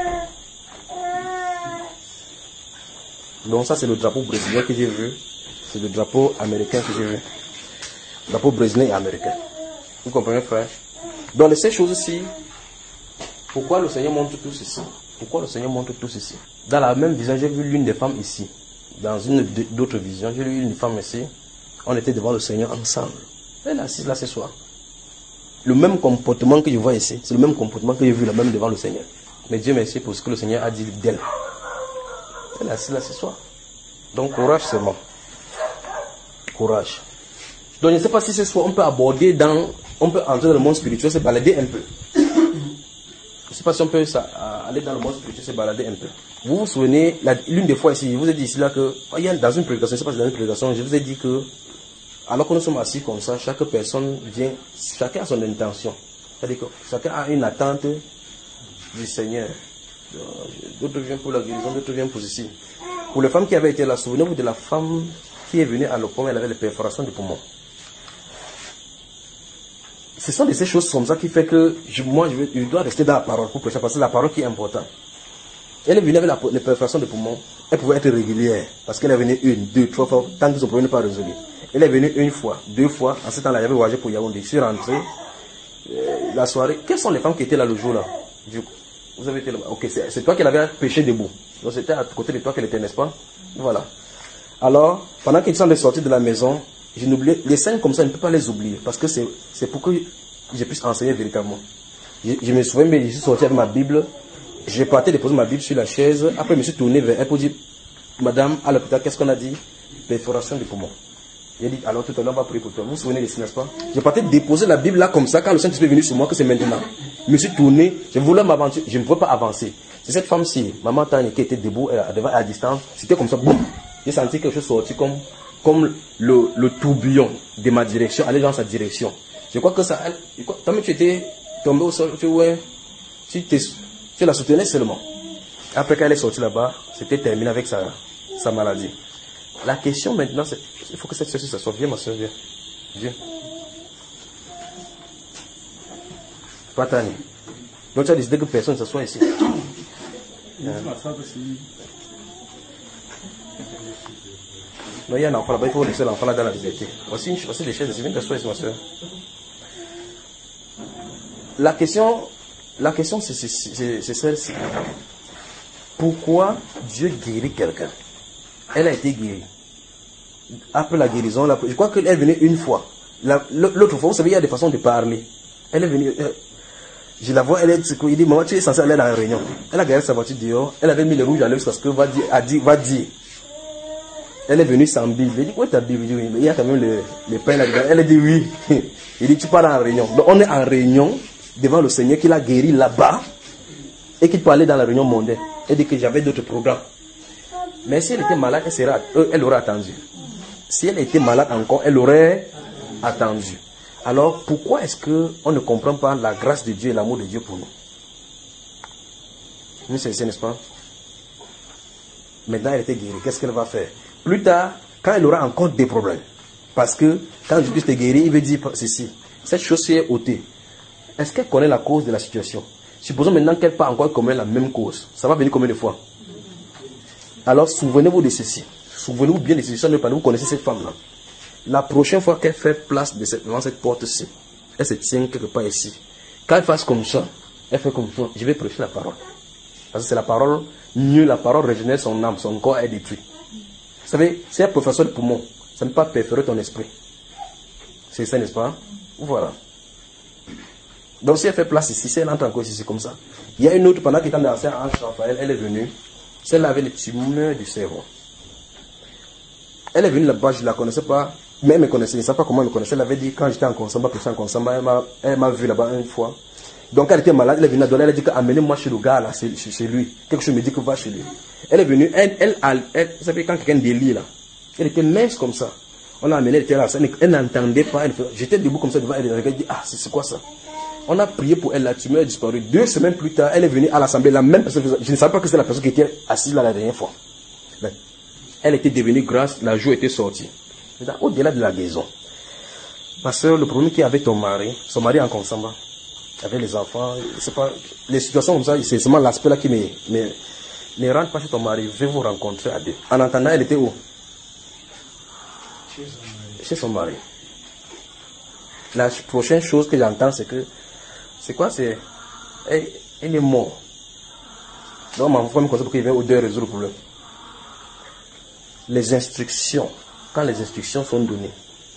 S2: Donc ça c'est le drapeau brésilien que j'ai vu. C'est le drapeau américain que j'ai vu. Drapeau brésilien et américain. Vous comprenez, frère? Donc ces choses-ci, pourquoi le Seigneur montre tout ceci? Pourquoi le Seigneur montre tout ceci? Dans la même vision, j'ai vu l'une des femmes ici. Dans une d'autres visions, j'ai vu une femme ici. On était devant le Seigneur ensemble. Elle est assise là ce soir. Le même comportement que je vois ici, c'est le même comportement que j'ai vu là même devant le Seigneur. Mais Dieu merci pour ce que le Seigneur a dit d'elle. Elle est assise là ce soir. Donc courage seulement. Courage. Donc je ne sais pas si ce soir on peut aborder dans, on peut entrer dans le monde spirituel, se balader un peu. Je ne sais pas si on peut ça, aller dans le monde spirituel, se balader un peu. Vous vous souvenez, l'une des fois ici, je vous ai dit ici là que, il y a dans une prédication, je ne sais pas si dans une prédication, je vous ai dit que, alors que nous sommes assis comme ça, chaque personne vient, chacun a son intention. C'est-à-dire que chacun a une attente du Seigneur. D'autres viennent pour la guérison, d'autres viennent pour ceci. Pour les femmes qui avaient été là, souvenez-vous de la femme qui est venue à l'Opom, elle avait les perforations du poumon. Ce sont de ces choses comme ça qui fait que je, moi je, je dois rester dans la parole pour prêcher, parce que c'est la parole qui est importante. Elle est venue avec la, les perforations du poumon, elle pouvait être régulière, parce qu'elle est venue une, deux, trois fois, tant que son problème n'est pas résolu. Elle est venue une fois, deux fois, en ce temps-là, j'avais voyagé pour Yaoundé, je suis rentré, euh, la soirée. Quelles sont les femmes qui étaient là le jour-là? Vous avez été là. Ok, c'est toi qui l'avais pêché debout. Donc c'était à côté de toi qu'elle était, n'est-ce pas? Voilà. Alors, pendant qu'ils sont sortis de la maison, je n'oubliais, les scènes comme ça, je ne peux pas les oublier, parce que c'est pour que je puisse enseigner véritablement. Je, je me souviens, mais je suis sorti avec ma Bible, j'ai parti déposer ma Bible sur la chaise, après je me suis tourné vers elle pour dire, madame, à l'hôpital, qu'est-ce qu'on a dit? Perforation du poumon. Il a dit, alors tout à l'heure, on va prier pour toi. Vous vous souvenez de ça, n'est-ce pas? J'ai parti déposer la Bible là comme ça, quand le Saint-Esprit est venu sur moi, que c'est maintenant. Je me suis tourné, je voulais m'aventurer, je ne pouvais pas avancer. C'est cette femme-ci, maman Tani, qui était debout, elle, devant, à distance, c'était comme ça, boum. J'ai senti quelque chose sortir comme, comme le, le tourbillon de ma direction, aller dans sa direction. Je crois que ça, elle, toi-même tu étais tombé au sol, tu, ouais, tu, tu la soutenais seulement. Après qu'elle est sortie là-bas, c'était terminé avec sa, sa maladie. La question maintenant, c'est, il faut que cette soeur s'assoie. Viens ma soeur, viens. Viens. Patani. Donc tu as décidé que personne ne s'assoit ici. Non, il y a un enfant là-bas, il faut laisser l'enfant là dans la liberté. Voici, voici des chaises, viens t'asseoir ici ma soeur. La question, la question c'est celle-ci. Pourquoi Dieu guérit quelqu'un? Elle a été guérie. Après la guérison, la, je crois qu'elle est venue une fois. L'autre fois, vous savez, il y a des façons de parler. Elle est venue, euh, je la vois, elle est, il dit, maman, tu es censée aller dans la réunion. Elle a garé sa voiture dehors, elle avait mis le rouge à l'œil parce que va dire, a dit, va dire. Elle est venue sans Bible. Il dit, où est ta Bible? Il y a quand même le, le pain là-dedans. Elle a dit oui. Il dit, tu pars en réunion. Donc on est en réunion devant le Seigneur qui l'a guéri là-bas et qui peut aller dans la réunion mondaine. Elle dit que j'avais d'autres programmes. Mais si elle était malade, elle, sera, elle aurait attendu. Si elle était malade encore, elle aurait attendu. Alors, pourquoi est-ce qu'on ne comprend pas la grâce de Dieu et l'amour de Dieu pour nous? Nous, c'est n'est-ce pas? Maintenant, elle était guérie. Qu'est-ce qu'elle va faire? Plus tard, quand elle aura encore des problèmes, parce que quand Jésus est guéri, il veut dire ceci. Cette chose est ôtée. Est-ce qu'elle connaît la cause de la situation? Supposons maintenant qu'elle part encore commettre la même cause. Ça va venir combien de fois? Alors, souvenez-vous de ceci. Souvenez-vous bien de ceci. Vous connaissez cette femme-là. La prochaine fois qu'elle fait place de cette, devant cette porte-ci, elle se tient quelque part ici. Quand elle fasse comme ça, elle fait comme ça. Je vais prêcher la parole. Parce que c'est la parole, mieux la parole régénère son âme, son corps est détruit. Vous savez, c'est un professeur de poumon. Ça ne peut pas perforer ton esprit. C'est ça, n'est-ce pas? Voilà. Donc si elle fait place ici, si elle entre encore ici, c'est comme ça. Il y a une autre, pendant qu'elle était dans un ange Raphaël, elle est venue. Celle-là avait les tumeurs du cerveau. Elle est venue là-bas, je ne la connaissais pas. Mais elle me connaissait, je ne sais pas comment elle me connaissait. Elle avait dit, quand j'étais en Consamba, en Consamba, elle m'a, elle m'a vu là-bas une fois. Donc elle était malade, elle est venue à Douala, elle a dit amenez-moi chez le gars là, chez, chez lui. Quelque chose me dit que va chez lui. Elle est venue, elle, elle, elle, elle vous savez quand quelqu'un délie là, elle était mince comme ça. On l'a amenée, elle était là, elle, elle n'entendait pas, elle, j'étais debout comme ça devant elle, elle dit ah c'est quoi ça? On a prié pour elle, la tumeur a disparu. Deux semaines plus tard, elle est venue à l'assemblée, la même personne, je ne savais pas que c'était la personne qui était assise là la dernière fois. Mais elle était devenue grasse, la joue était sortie. Au-delà de la guérison. Ma soeur, le problème qu'il y avait ton mari, son mari en Consamba, avec les enfants, c'est pas, les situations comme ça, c'est seulement l'aspect là qui me, me, ne rentre pas chez ton mari, je vais vous rencontrer à deux. En entendant, elle était où? Chez son mari. Chez son mari. La prochaine chose que j'entends, c'est que, c'est quoi, c'est, elle, elle est morte. Donc, ma femme me conseille pour qu'il vienne au deux résoudre le problème. Les instructions, quand les instructions sont données.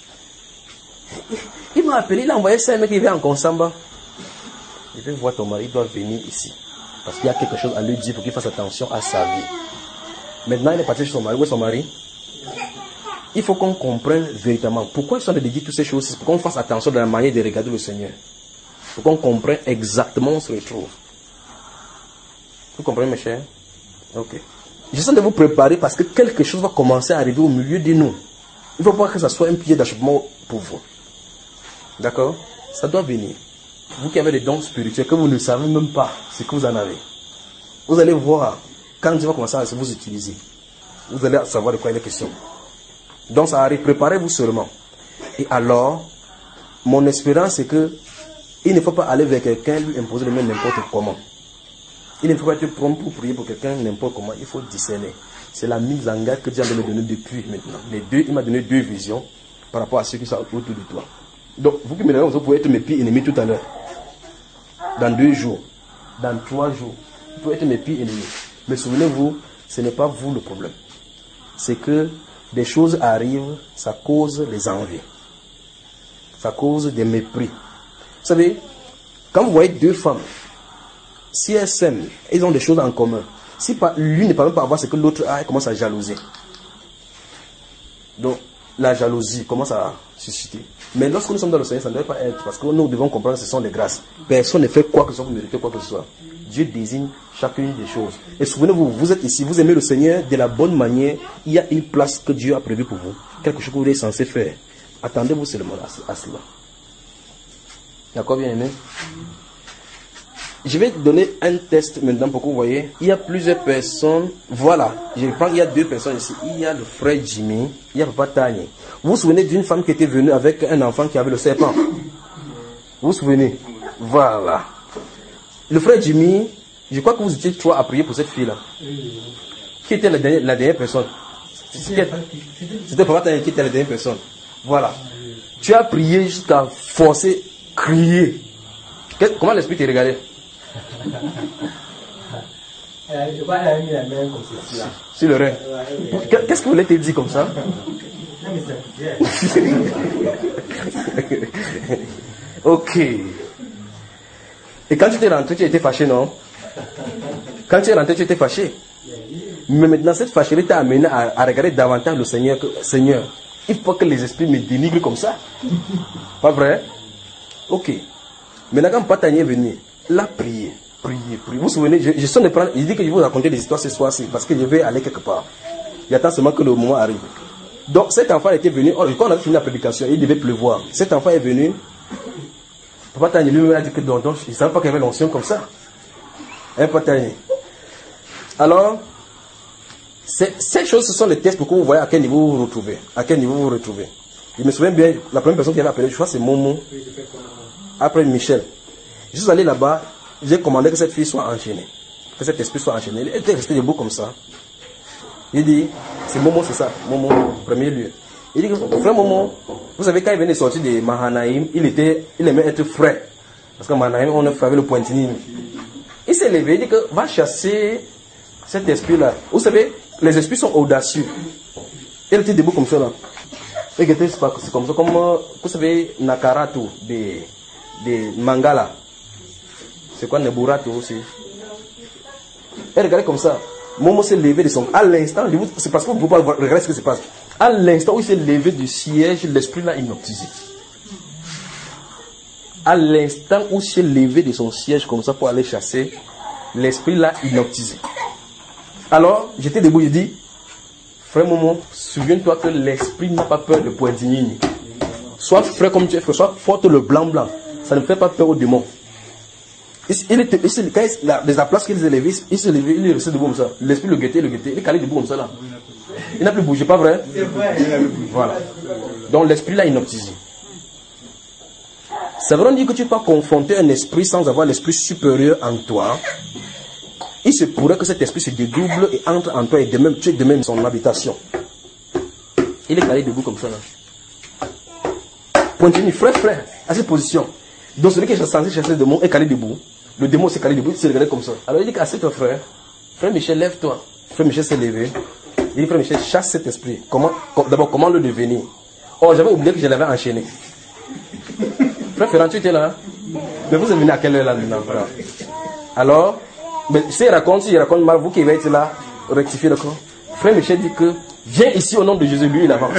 S2: Il m'a appelé, il a envoyé ça, un mec qui vient en Consamba. Je vais voir ton mari, il doit venir ici. Parce qu'il y a quelque chose à lui dire pour qu'il fasse attention à sa vie. Maintenant, il est parti chez son mari. Où est son mari? Il faut qu'on comprenne véritablement pourquoi ils sont en train de dire toutes ces choses. C'est pour qu'on fasse attention de la manière de regarder le Seigneur. Pour qu'on comprenne exactement où on se retrouve. Vous comprenez, mes chers? Ok. J'essaie de vous préparer parce que quelque chose va commencer à arriver au milieu de nous. Il ne faut pas que ça soit un pied d'achoppement pour vous. D'accord? Ça doit venir. Vous qui avez des dons spirituels que vous ne savez même pas ce que vous en avez. Vous allez voir, quand Dieu va commencer à vous utiliser, vous allez savoir de quoi il est question. Donc ça arrive, préparez-vous seulement. Et alors, mon espérance c'est que il ne faut pas aller vers quelqu'un lui imposer les mains n'importe comment. Il ne faut pas être prompt pour prier pour quelqu'un n'importe comment. Il faut discerner. C'est la mise en garde que Dieu a donné depuis maintenant. Les deux, il m'a donné deux visions par rapport à ceux qui sont autour de toi. Donc, vous qui me regardez, vous pouvez être mes pires ennemis tout à l'heure. Dans deux jours, dans trois jours, vous pouvez être mes pires ennemis. Mais souvenez-vous, ce n'est pas vous le problème. C'est que des choses arrivent, ça cause les envies. Ça cause des mépris. Vous savez, quand vous voyez deux femmes, si elles s'aiment, elles ont des choses en commun. Si l'une ne peut même pas avoir ce que l'autre a, elle commence à jalouser. Donc, la jalousie commence à susciter. Mais lorsque nous sommes dans le Seigneur, ça ne doit pas être, parce que nous devons comprendre que ce sont des grâces. Personne ne fait quoi que ce soit pour mériter quoi que ce soit. Dieu désigne chacune des choses. Et souvenez-vous, vous êtes ici, vous aimez le Seigneur de la bonne manière, il y a une place que Dieu a prévue pour vous. Quelque chose que vous êtes censé faire. Attendez-vous seulement à cela. D'accord, bien aimé? Je vais donner un test maintenant pour que vous voyez. Il y a plusieurs personnes. Voilà. Je prends, il y a deux personnes ici. Il y a le frère Jimmy. Il y a Papa Tanya. Vous vous souvenez d'une femme qui était venue avec un enfant qui avait le serpent? Vous vous souvenez? Voilà. Le frère Jimmy, je crois que vous étiez trois à prier pour cette fille-là. Qui était la dernière, la dernière personne? C'était Papa Tanya qui était la dernière personne. Voilà. Tu as prié jusqu'à forcer, crier. Comment l'esprit t'a regardé?
S5: Je vois, elle a mis la main comme ceci là.
S2: Sur le rein. Qu'est-ce que vous voulez te dire comme ça? Ok. Et quand tu t'es rentré, tu étais fâché, non? Quand tu es rentré, tu étais fâché. Mais maintenant, cette fâcherie t'a amené à, à regarder davantage le Seigneur. Que, Seigneur, il faut que les esprits me dénigrent comme ça. Pas vrai? Ok. Maintenant, quand Patani est venu, la prier, prier, prier. Vous vous souvenez, je, je sonne de prendre, il dit que je vais vous raconter des histoires ce soir-ci, parce que je vais aller quelque part. Il attend seulement que le moment arrive. Donc, cet enfant était venu, oh, quand on a fini la prédication, il devait pleuvoir. Cet enfant est venu, Papa Tani lui a dit que donc, donc, il ne savait pas qu'il y avait l'onction comme ça. Hein, Papa Tani? Alors, Ces choses, ce sont les tests pour que vous voyez à quel niveau vous vous retrouvez. À quel niveau vous vous retrouvez. Je me souviens bien, la première personne qui avait appelé, je crois que c'est Momo. Après Michel. Je suis allé là-bas, j'ai commandé que cette fille soit enchaînée. Que cet esprit soit enchaîné. Elle était restée debout comme ça. Il dit, c'est Momo, c'est ça. Momo, premier lieu. Il dit, frère Momo, vous savez, quand il venait de sortir de Mahanaïm, il était, il aimait être frais. Parce que Mahanaïm, on a frappé le pointini. Il s'est levé, il dit que va chasser cet esprit-là. Vous savez, les esprits sont audacieux. Il était debout comme ça là. Et c'est comme ça, comme vous savez, Nakaratu, des, des Mangala. C'est quoi Neburatu aussi? Et regardez comme ça. Momo s'est levé de son. À l'instant, c'est parce que vous ne pouvez pas regarder ce qui se passe. À l'instant où il s'est levé du siège, l'esprit l'a hypnotisé. À l'instant où il s'est levé de son siège comme ça pour aller chasser, l'esprit l'a hypnotisé. Alors, j'étais debout, je dis, frère Momo, souviens-toi que l'esprit n'a pas peur de Pointigny. Sois frère comme tu es, sois forte le blanc-blanc. Ça ne fait pas peur aux démons. Il, il était, il, quand il, la, la place qu'il s'est levé, il s'est levé, il est resté debout comme ça. L'esprit le guettait, le guettait, il est calé debout comme ça là. Il n'a plus bougé, pas vrai? C'est vrai. Voilà. Donc l'esprit l'a hypnotisé. Ça veut dire que tu peux pas confronter un esprit sans avoir l'esprit supérieur en toi. Il se pourrait que cet esprit se dédouble et entre en toi et de même, tu es de même son habitation. Il est calé debout comme ça là. Continue, frère, frère, à cette position. Donc celui qui est censé chasser le démon est calé debout. Le démon s'est calé debout, il s'est regardé comme ça. Alors il dit à ton frère, frère Michel, lève-toi. Frère Michel s'est levé. Il dit, frère Michel, chasse cet esprit. Comment, d'abord, comment le devenir? Oh, j'avais oublié que je l'avais enchaîné. Frère Ferrand, tu étais là? Mais vous êtes venu à quelle heure là maintenant, frère? Alors, mais s'il raconte, s'il raconte mal, vous qui avez été là, rectifiez le corps. Frère Michel dit que, viens ici au nom de Jésus, lui il avance.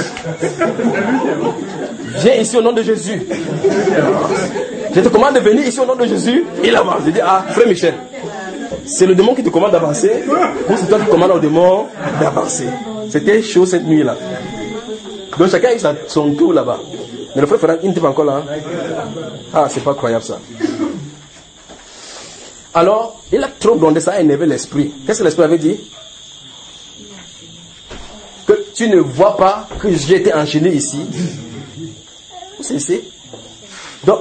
S2: Viens ici au nom de Jésus. Je te commande de venir ici au nom de Jésus, il avance. Je dis, ah, frère Michel, c'est le démon qui te commande d'avancer, ou c'est toi qui commandes au démon d'avancer. C'était chaud cette nuit-là. Donc chacun a eu son tour là-bas. Mais le frère Ferrand, il n'était pas encore là. Hein? Ah, c'est pas croyable ça. Alors, il a trop blondé, ça a énervé l'esprit. Qu'est-ce que l'esprit avait dit? Que tu ne vois pas que j'ai été enchaîné ici. Vous savez? Donc,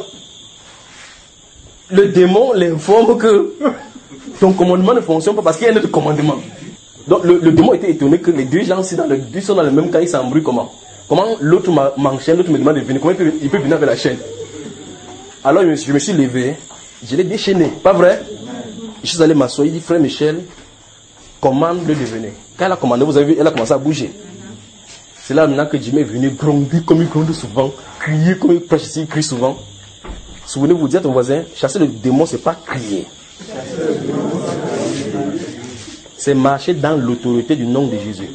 S2: le démon l'informe que ton commandement ne fonctionne pas parce qu'il y a un autre commandement. Donc, le, le démon était étonné que les deux gens, si dans le, deux sont dans le même cas, ils s'embrouillent comment? Comment l'autre m'enchaîne, l'autre me demande de venir, comment il peut, il peut venir avec la chaîne? Alors, je me, suis, je me suis levé, je l'ai déchaîné, pas vrai? Je suis allé m'asseoir, il dit, frère Michel, commande-le de venir. Quand elle a commandé, vous avez vu, elle a commencé à bouger. C'est là maintenant que Jimmy est venu gronder comme il gronde souvent, crier comme il prêche ici, il crie souvent. Souvenez-vous, dites à ton voisin, chasser le démon, c'est pas crier. C'est marcher dans l'autorité du nom de Jésus.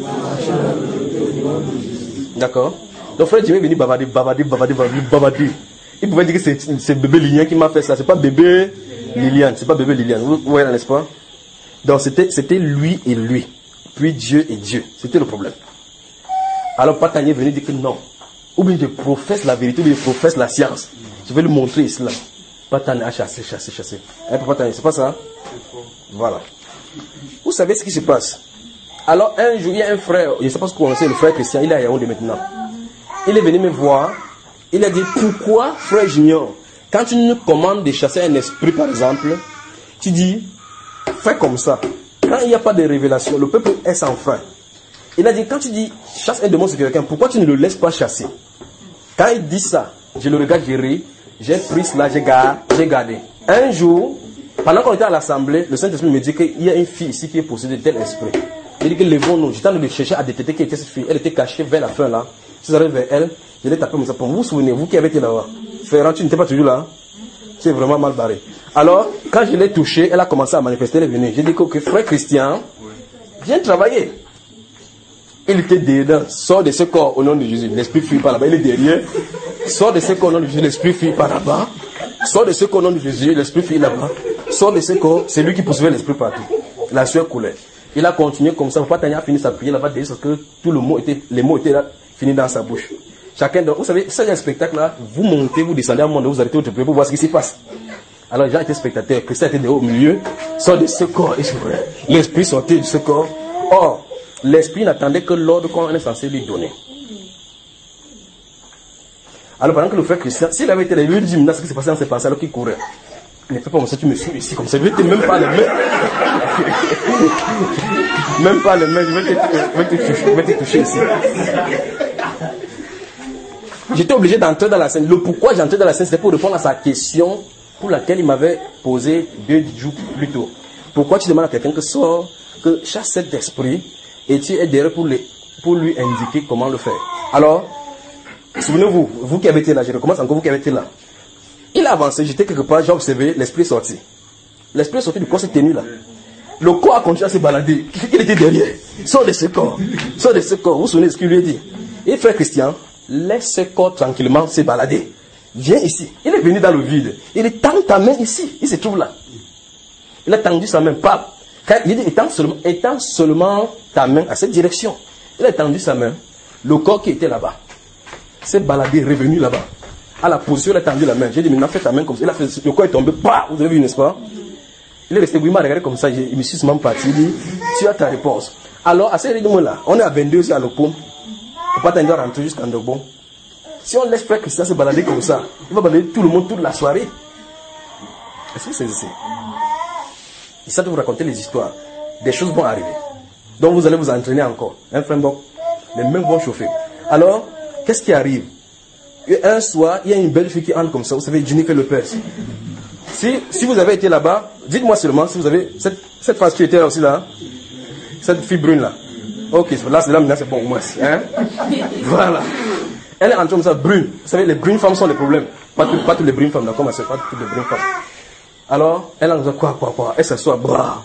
S2: D'accord? Donc frère Jimmy est venu bavader, bavader, bavader, bavader, bavader. Il pouvait dire que c'est, c'est bébé Lilian qui m'a fait ça. C'est pas bébé Liliane, c'est pas bébé Liliane. Vous voyez, n'est-ce pas? Donc c'était, c'était lui et lui. Puis Dieu et Dieu. C'était le problème. Alors Patani est venu dire que non. Ou bien je professe la vérité, ou bien je professe la science. Je vais lui montrer islam. Patani a chassé, chassé, chassé. Hein, Patani, c'est pas ça? Voilà. Vous savez ce qui se passe? Alors un jour, il y a un frère, je ne sais pas ce que vous connaissez, le frère Christian, il est à Yaoundé maintenant. Il est venu me voir. Il a dit, pourquoi, frère Junior, quand tu nous commandes de chasser un esprit, par exemple, tu dis, fais comme ça. Quand il n'y a pas de révélation, le peuple est sans frein. Il a dit, quand tu dis, chasse un démon sur quelqu'un, pourquoi tu ne le laisses pas chasser? Quand il dit ça, je le regarde, j'ai ri, j'ai pris cela, j'ai gardé, j'ai gardé. Un jour, pendant qu'on était à l'assemblée, le Saint-Esprit me dit qu'il y a une fille ici qui est possédée de tel esprit. Il dit que levons-nous. J'étais en train de chercher à détecter qui était cette fille. Elle était cachée vers la fin là. Si j'arrive vers elle, je l'ai tapé comme ça. Pour vous vous souvenez, vous qui avez été là-bas. Ferrand, tu n'étais pas toujours là. Tu es vraiment mal barré. Alors, quand je l'ai touchée, elle a commencé à manifester, elle est venue. J'ai dit que okay, frère Christian, viens travailler. Il était dedans. Sors de ce corps au nom de Jésus. L'esprit fuit par là-bas. Il est derrière. Sors de ce corps au nom de Jésus. L'esprit fuit par là-bas. Sors de ce corps au nom de Jésus. L'esprit fuit là-bas. Sors de ce corps. C'est lui qui poursuivait l'esprit partout. La sueur coulait. Il a continué comme ça. Papa Tania a fini sa prière là-bas parce que tout le mot était, les mots étaient là, finis dans sa bouche. Chacun de vous savez, c'est un spectacle là. Vous montez, vous descendez à un moment, vous arrêtez votre prière pour voir ce qui se passe. Alors, j'ai été spectateur. Christian était au milieu. Sort de ce corps. L'esprit sortait de ce corps. Or, l'esprit n'attendait que l'ordre qu'on est censé lui donner. Alors pendant que le frère Christian, s'il avait été là, il lui dit maintenant ce qui s'est passé dans ses pensées alors qu'il courait. Ne fais pas comme ça, tu me suis ici comme ça. Je vais te même pas les mains. Même pas les mains, je vais te, je vais te, toucher, je vais te toucher ici. J'étais obligé d'entrer dans la scène. Le pourquoi j'entrais dans la scène, c'était pour répondre à sa question pour laquelle il m'avait posé deux jours plus tôt. Pourquoi tu demandes à quelqu'un que sort, que chasse cet esprit et tu es derrière pour, les, pour lui indiquer comment le faire. Alors, souvenez-vous, vous qui avez été là, je recommence encore, vous qui avez été là. Il a avancé, j'étais quelque part, j'ai observé, l'esprit est sorti. L'esprit est sorti du corps, s'est tenu là. Le corps a continué à se balader. Il était derrière. Sors de ce corps. Sors de ce corps. Vous vous souvenez de ce qu'il lui a dit? Et frère Christian, laisse ce corps tranquillement se balader. Viens ici. Il est venu dans le vide. Il est tend ta main ici. Il se trouve là. Il a tendu sa main. Pas. Il dit, étends seulement, étends seulement ta main à cette direction. Il a tendu sa main. Le corps qui était là-bas s'est baladé, revenu là-bas. À la position, il a tendu la main. J'ai dit, maintenant fais ta main comme ça. Il a fait, le corps est tombé. Bah, vous avez vu, n'est-ce pas? Il est resté, oui, il m'a regardé comme ça. Il me suis même parti. Il dit, tu as ta réponse. Alors, à ce rythme-là, on est à vingt-deux heures à l'Opom. On peut attendre à rentrer jusqu'en Ndogbo. Si on laisse frère Christian se balader comme ça, il va balader tout le monde toute la soirée. Est-ce que c'est ici? Il s'agit de vous raconter les histoires. Des choses vont arriver. Donc vous allez vous entraîner encore. Un frère, bon, les mains vont chauffer. Alors, qu'est-ce qui arrive? Un soir, il y a une belle fille qui entre comme ça. Vous savez, Jennifer Lopez. Si, si vous avez été là-bas, dites-moi seulement si vous avez cette, cette phase qui était là aussi là. Cette fille brune là. Ok, là c'est là maintenant c'est bon au moins. Hein? Voilà. Elle est entrée comme ça, brune. Vous savez, les brunes femmes sont les problèmes. Pas, tout, pas toutes les brunes femmes, d'accord, c'est pas toutes les brunes femmes. Alors, elle en dit quoi, quoi, quoi. Elle s'assoit, bras.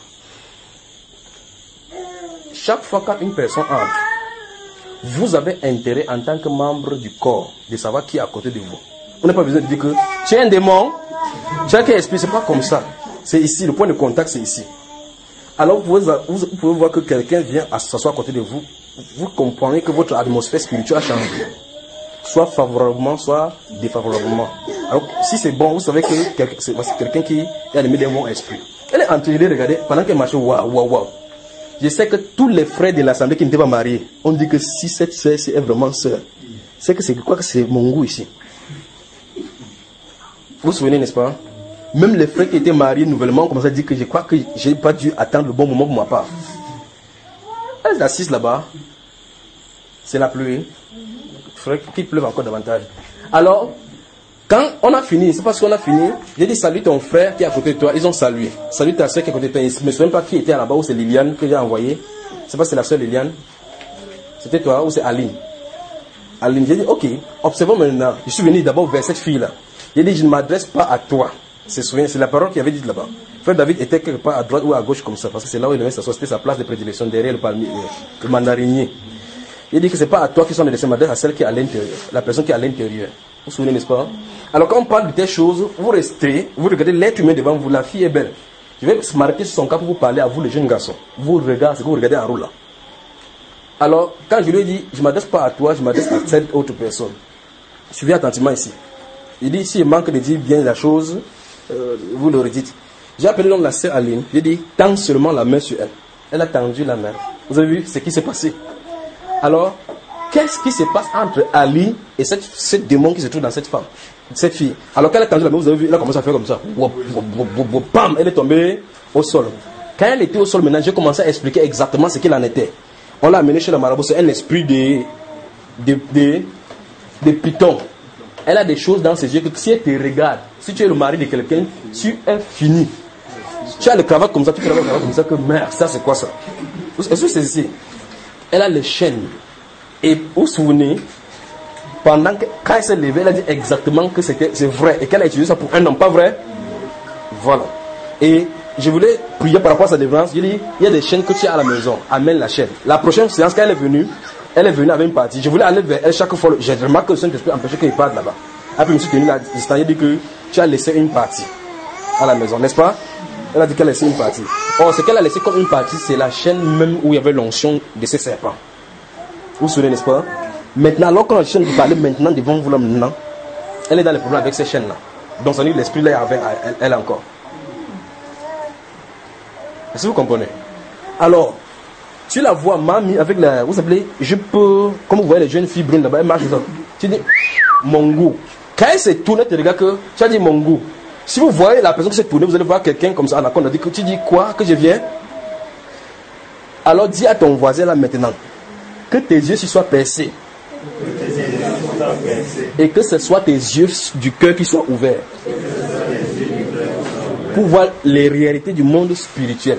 S2: Chaque fois qu'une personne entre, vous avez intérêt en tant que membre du corps de savoir qui est à côté de vous. On n'a pas besoin de dire que tu es un démon, tu as qu'un esprit, c'est pas comme ça. C'est ici, le point de contact c'est ici. Alors vous pouvez, vous pouvez voir que quelqu'un vient s'asseoir à côté de vous, vous comprenez que votre atmosphère spirituelle a changé. Soit favorablement, soit défavorablement. Alors si c'est bon, vous savez que c'est quelqu'un qui est animé d'un bon esprit. Elle est en train de regarder pendant qu'elle marche, waouh, waouh, waouh. Je sais que tous les frères de l'assemblée qui n'étaient pas mariés, on dit que si cette sœur est vraiment sœur, c'est que c'est quoi que c'est mon goût ici. Vous vous souvenez, n'est-ce pas? Même les frères qui étaient mariés nouvellement commencent à dire que je crois que je n'ai pas dû attendre le bon moment pour ma part. Elles assisent là-bas. C'est la pluie. Il faudrait qu'il pleuve encore davantage. Alors, quand on a fini, c'est parce qu'on a fini, j'ai dit salue ton frère qui est à côté de toi. Ils ont salué. Salut ta soeur qui est à côté de toi. Je ne me souviens pas qui était là-bas, ou c'est Liliane que j'ai envoyé. C'est pas si c'est la soeur Liliane. C'était toi ou c'est Aline. Aline, j'ai dit ok, observons maintenant. Je suis venu d'abord vers cette fille-là. J'ai dit je ne m'adresse pas à toi. C'est la parole qu'il avait dit là-bas. Frère David était quelque part à droite ou à gauche comme ça, parce que c'est là où il devait s'asseoir, c'était sa place de prédilection, derrière le palmier, le mandarinier. Il dit que c'est pas à toi qui sont les m'adresse à celle qui est à l'intérieur, la personne qui est à l'intérieur. Vous vous souvenez, n'est-ce pas? Alors quand on parle de telles choses, vous restez, vous regardez l'être humain devant vous, la fille est belle. Je vais m'arrêter sur son cas pour vous parler à vous, les jeunes garçons. Vous regardez, c'est que vous regardez en roule là. Alors, quand je lui ai dit, je ne m'adresse pas à toi, je m'adresse à cette autre personne. Suivez attentivement ici. Il dit, s'il manque de dire bien la chose, euh, vous le redites. J'ai appelé donc la sœur Aline. J'ai dit, tends seulement la main sur elle. Elle a tendu la main. Vous avez vu ce qui s'est passé? Alors, qu'est-ce qui se passe entre Ali et cette, cette démon qui se trouve dans cette femme, cette fille? Alors qu'elle a tendu la main, vous avez vu, elle a commencé à faire comme ça. Bam, elle est tombée au sol. Quand elle était au sol, maintenant, j'ai commencé à expliquer exactement ce qu'il en était. On l'a amené chez la marabout, c'est un esprit de, de, de, de python. Elle a des choses dans ses yeux que si elle te regarde, si tu es le mari de quelqu'un, tu es fini. Tu as le cravate comme ça, tu fais la cravate comme ça, que merde, ça c'est quoi ça? Est-ce que c'est ici? Elle a les chaînes. Et vous vous souvenez, pendant que, quand elle s'est levée, elle a dit exactement que c'était, c'est vrai et qu'elle a utilisé ça pour un homme, pas vrai? Voilà. Et je voulais prier par rapport à sa délivrance. Je dis, il y a des chaînes que tu as à la maison, amène la chaîne. La prochaine séance, quand elle est venue, elle est venue avec une partie. Je voulais aller vers elle chaque fois. J'ai remarqué que le Saint-Esprit empêchait qu'elle parte là-bas. Après, je me suis tenu la distance. Il dit que tu as laissé une partie à la maison, n'est-ce pas? Elle a dit qu'elle a laissé une partie. Or, ce qu'elle a laissé comme une partie, c'est la chaîne même où il y avait l'onction de ces serpents. Vous vous souvenez, n'est-ce pas? Maintenant, alors qu'on a chaîne de parler maintenant devant vous là maintenant, elle est dans les problèmes avec ces chaînes-là. Donc, ça veut dire que l'esprit là est avec elle, elle encore. Est-ce que vous comprenez? Alors, Tu la vois, mamie, avec la. Vous savez, je peux. Comme vous voyez les jeunes filles brunes là-bas, elles marchent comme ça. Tu dis, mon goût. Quand elle s'est tournée, tu regardes que tu as dit mon goût. Si vous voyez la personne qui s'est tournée, vous allez voir quelqu'un comme ça, en accord, dit que tu dis quoi, que je viens. Alors dis à ton voisin là maintenant, que tes yeux soient percés. Et que ce soit tes yeux du cœur qui soient ouverts. Pour voir les réalités du monde spirituel.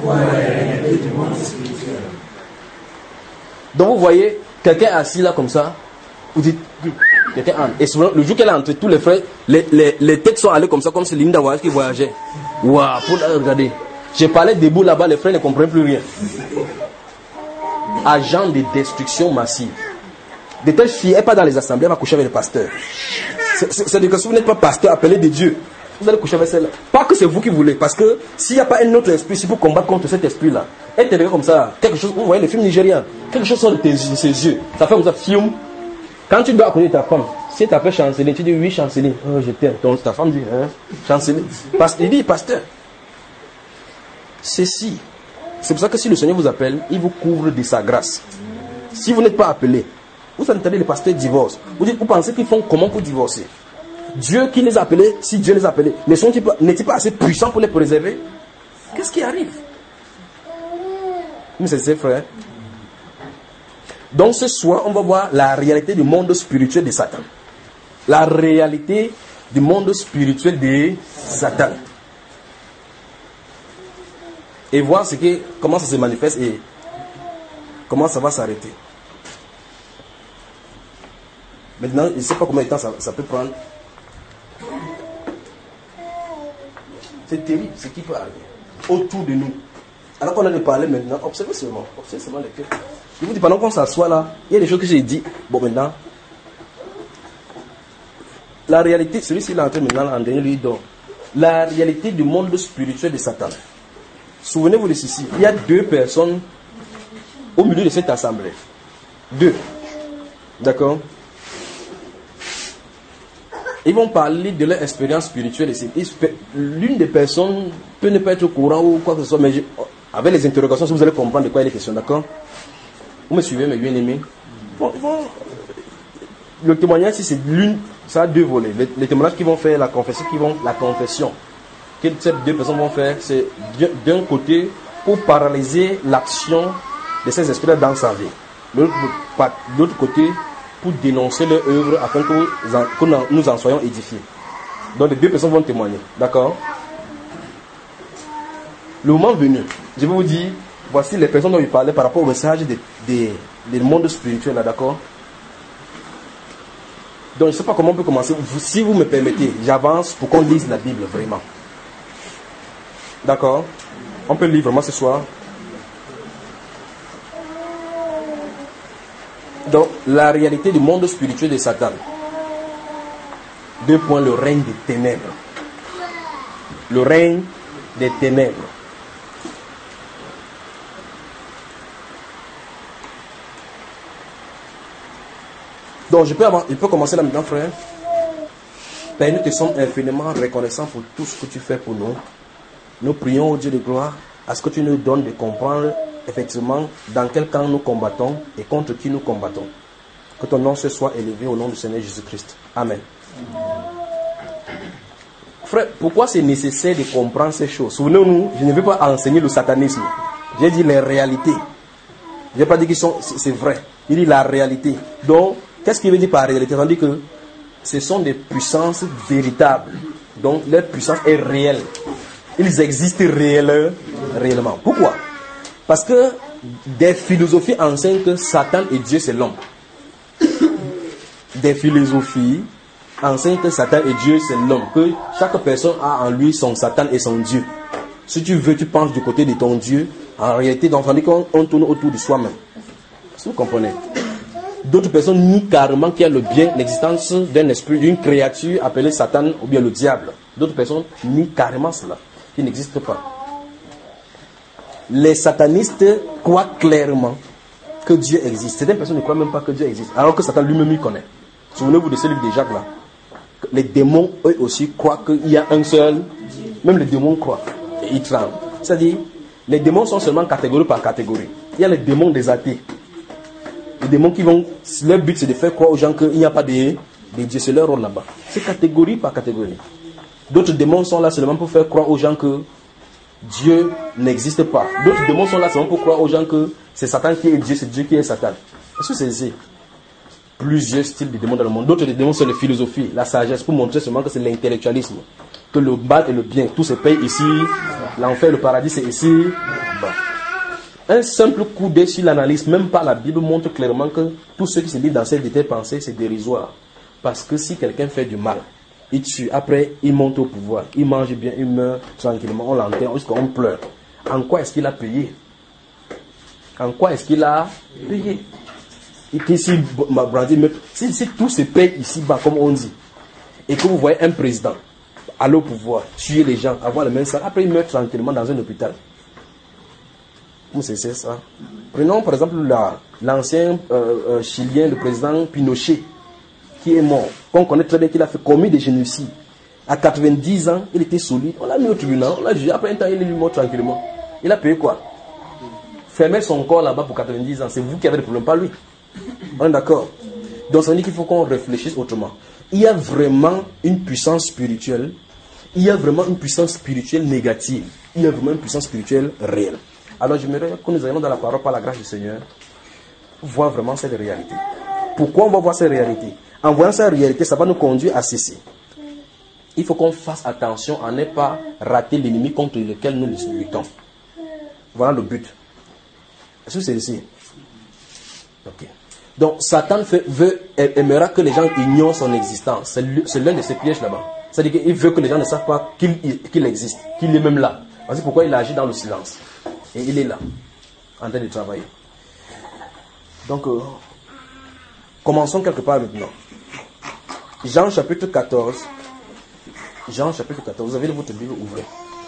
S2: Donc vous voyez, quelqu'un assis là comme ça, vous dites, quelqu'un entre. Et souvent, le jour qu'elle est entrée, tous les frères, les, les, les têtes sont allées comme ça, comme c'est Linda Voyage qui voyageait. Waouh, pour regarder. J'ai parlé debout là-bas, les frères ne comprennent plus rien. Agent de destruction massive. De telles filles, elle n'est pas dans les assemblées, elle va coucher avec les pasteurs. C'est-à-dire que si vous n'êtes pas pasteur, appelé de Dieu, vous allez coucher avec celle-là. Pas que c'est vous qui voulez, parce que s'il n'y a pas un autre esprit, c'est pour combattre contre cet esprit-là. Elle te regarde comme ça, quelque chose, vous voyez les films nigériens, quelque chose sort de tes, ses yeux. Ça fait comme ça, film. Quand tu dois accompagner ta femme, si elle t'appelle Chanceline, tu dis oui, Chanceline. Oh, je t'aime. Donc ta femme dit, hein, Chanceline. Il dit, pasteur. Ceci. C'est pour ça que si le Seigneur vous appelle, il vous couvre de sa grâce. Si vous n'êtes pas appelé, vous entendez les pasteurs divorcent. Vous dites, vous pensez qu'ils font comment pour divorcer? Dieu qui les a appelés, si Dieu les a appelés, ne sont-ils pas, n'est-il pas assez puissant pour les préserver? Qu'est-ce qui arrive? Mais c'est frère. Donc ce soir, on va voir la réalité du monde spirituel de Satan. La réalité du monde spirituel de Satan. Et voir ce que, comment ça se manifeste et comment ça va s'arrêter. Maintenant, je ne sais pas combien de temps ça, ça peut prendre. C'est terrible ce qui peut arriver autour de nous. Alors qu'on a de parler maintenant, observez seulement, observez seulement les cœurs. Je vous dis, pendant qu'on s'assoit là, il y a des choses que j'ai dit. Bon, maintenant, la réalité, celui-ci il est entré maintenant en dernier lieu, donc, la réalité du monde spirituel de Satan. Souvenez-vous de ceci, il y a deux personnes au milieu de cette assemblée. Deux. D'accord? Ils vont parler de leur expérience spirituelle. L'une des personnes peut ne pas être au courant ou quoi que ce soit, mais je, avec les interrogations, vous allez comprendre de quoi il est question, d'accord? Vous me suivez, mes bien-aimés? Bon, bon, le témoignage, si c'est l'une, ça a deux volets. Les, les témoignages qui vont faire la confession, qui vont la confession, que ces deux personnes vont faire, c'est d'un côté pour paralyser l'action de ces esprits dans sa vie. De l'autre côté, pour dénoncer leur œuvre afin que, vous en, que nous en soyons édifiés. Donc les deux personnes vont témoigner. D'accord? Le moment venu, je vais vous dire, voici les personnes dont il parlait par rapport au message des de, de, de monde spirituel. Là, d'accord? Donc je ne sais pas comment on peut commencer. Vous, si vous me permettez, j'avance pour qu'on lise la Bible vraiment. D'accord? On peut lire vraiment ce soir. Donc, la réalité du monde spirituel de Satan. Deux points, le règne des ténèbres. Le règne des ténèbres. Donc, je peux, avoir, je peux commencer là maintenant, frère. Père, nous te sommes infiniment reconnaissants pour tout ce que tu fais pour nous. Nous prions au Dieu de gloire à ce que tu nous donnes de comprendre effectivement dans quel camp nous combattons et contre qui nous combattons. Que ton nom se soit élevé au nom du Seigneur Jésus-Christ. Amen. Frère, pourquoi c'est nécessaire de comprendre ces choses? Souvenez-nous, je ne veux pas enseigner le satanisme. J'ai dit les réalités. Je n'ai pas dit que c'est vrai. Il dit la réalité. Donc, qu'est-ce qu'il veut dire par réalité? Tandis que ce sont des puissances véritables. Donc, leur puissance est réelle. Ils existent réellement. réellement. Pourquoi? Parce que des philosophies enseignent que Satan et Dieu c'est l'homme. Des philosophies enseignent que Satan et Dieu c'est l'homme. Que chaque personne a en lui son Satan et son Dieu. Si tu veux, tu penches du côté de ton Dieu. En réalité, donc, on dit qu'on tourne autour de soi-même. Est-ce que vous comprenez? D'autres personnes nient carrément qu'il y a le bien, l'existence d'un esprit, d'une créature appelée Satan ou bien le diable. D'autres personnes nient carrément cela, qui n'existe pas. Les satanistes croient clairement que Dieu existe. Certaines personnes ne croient même pas que Dieu existe, alors que Satan lui-même y connaît. Souvenez-vous de ce livre de Jacques là. Les démons, eux aussi, croient qu'il y a un seul. Même les démons croient. Et ils tremblent. C'est-à-dire, les démons sont seulement catégorie par catégorie. Il y a les démons des athées. Les démons qui vont, leur but c'est de faire croire aux gens qu'il n'y a pas de, de Dieu, c'est leur rôle là-bas. C'est catégorie par catégorie. D'autres démons sont là seulement pour faire croire aux gens que Dieu n'existe pas. D'autres démons sont là seulement pour croire aux gens que c'est Satan qui est Dieu, c'est Dieu qui est Satan. Est-ce que c'est ici? Plusieurs styles de démons dans le monde. D'autres démons sont les philosophies, la sagesse, pour montrer seulement que c'est l'intellectualisme. Que le mal et le bien, tout se paye ici. L'enfer, le paradis, c'est ici. Bon. Un simple coup d'œil sur l'analyse, même par la Bible, montre clairement que tout ce qui se lit dans cette détail pensée, c'est dérisoire. Parce que si quelqu'un fait du mal, il tue, après il monte au pouvoir, il mange bien, il meurt tranquillement, on l'enterre, jusqu'à on pleure. En quoi est-ce qu'il a payé? En quoi est-ce qu'il a payé? Et que si, si, si tout se paye ici-bas, comme on dit, et que vous voyez un président aller au pouvoir, tuer les gens, avoir le même salaire, après il meurt tranquillement dans un hôpital. Comment c'est ça? Prenons par exemple la, l'ancien euh, euh, Chilien, le président Pinochet, qui est mort. On connaît très bien qu'il a fait commis des génocides. À quatre-vingt-dix ans, il était solide. On l'a mis au tribunal, on l'a jugé. Après un temps, il est mort tranquillement. Il a payé quoi? Fermer son corps là-bas pour quatre-vingt-dix ans. C'est vous qui avez le problème, pas lui. On est d'accord? Donc ça veut dire qu'il faut qu'on réfléchisse autrement. Il y a vraiment une puissance spirituelle. Il y a vraiment une puissance spirituelle négative. Il y a vraiment une puissance spirituelle réelle. Alors j'aimerais que nous ayons dans la parole, par la grâce du Seigneur, voir vraiment cette réalité. Pourquoi on va voir cette réalité? En voyant cette réalité, ça va nous conduire à cesser. Il faut qu'on fasse attention à ne pas rater l'ennemi contre lequel nous luttons. Voilà le but. Est-ce que c'est ici? Ok. Donc Satan fait, veut, aimera que les gens ignorent son existence. C'est l'un de ses pièges là-bas. C'est-à-dire qu'il veut que les gens ne savent pas qu'il, qu'il existe, qu'il est même là. C'est pourquoi il agit dans le silence. Et il est là, en train de travailler. Donc, euh, commençons quelque part maintenant. Jean chapitre quatorze. Jean chapitre quatorze. Vous avez votre Bible ouverte.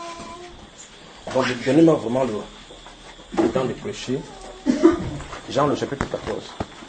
S2: Donc, donnez-moi vraiment le, le temps de prêcher. Jean le chapitre quatorze.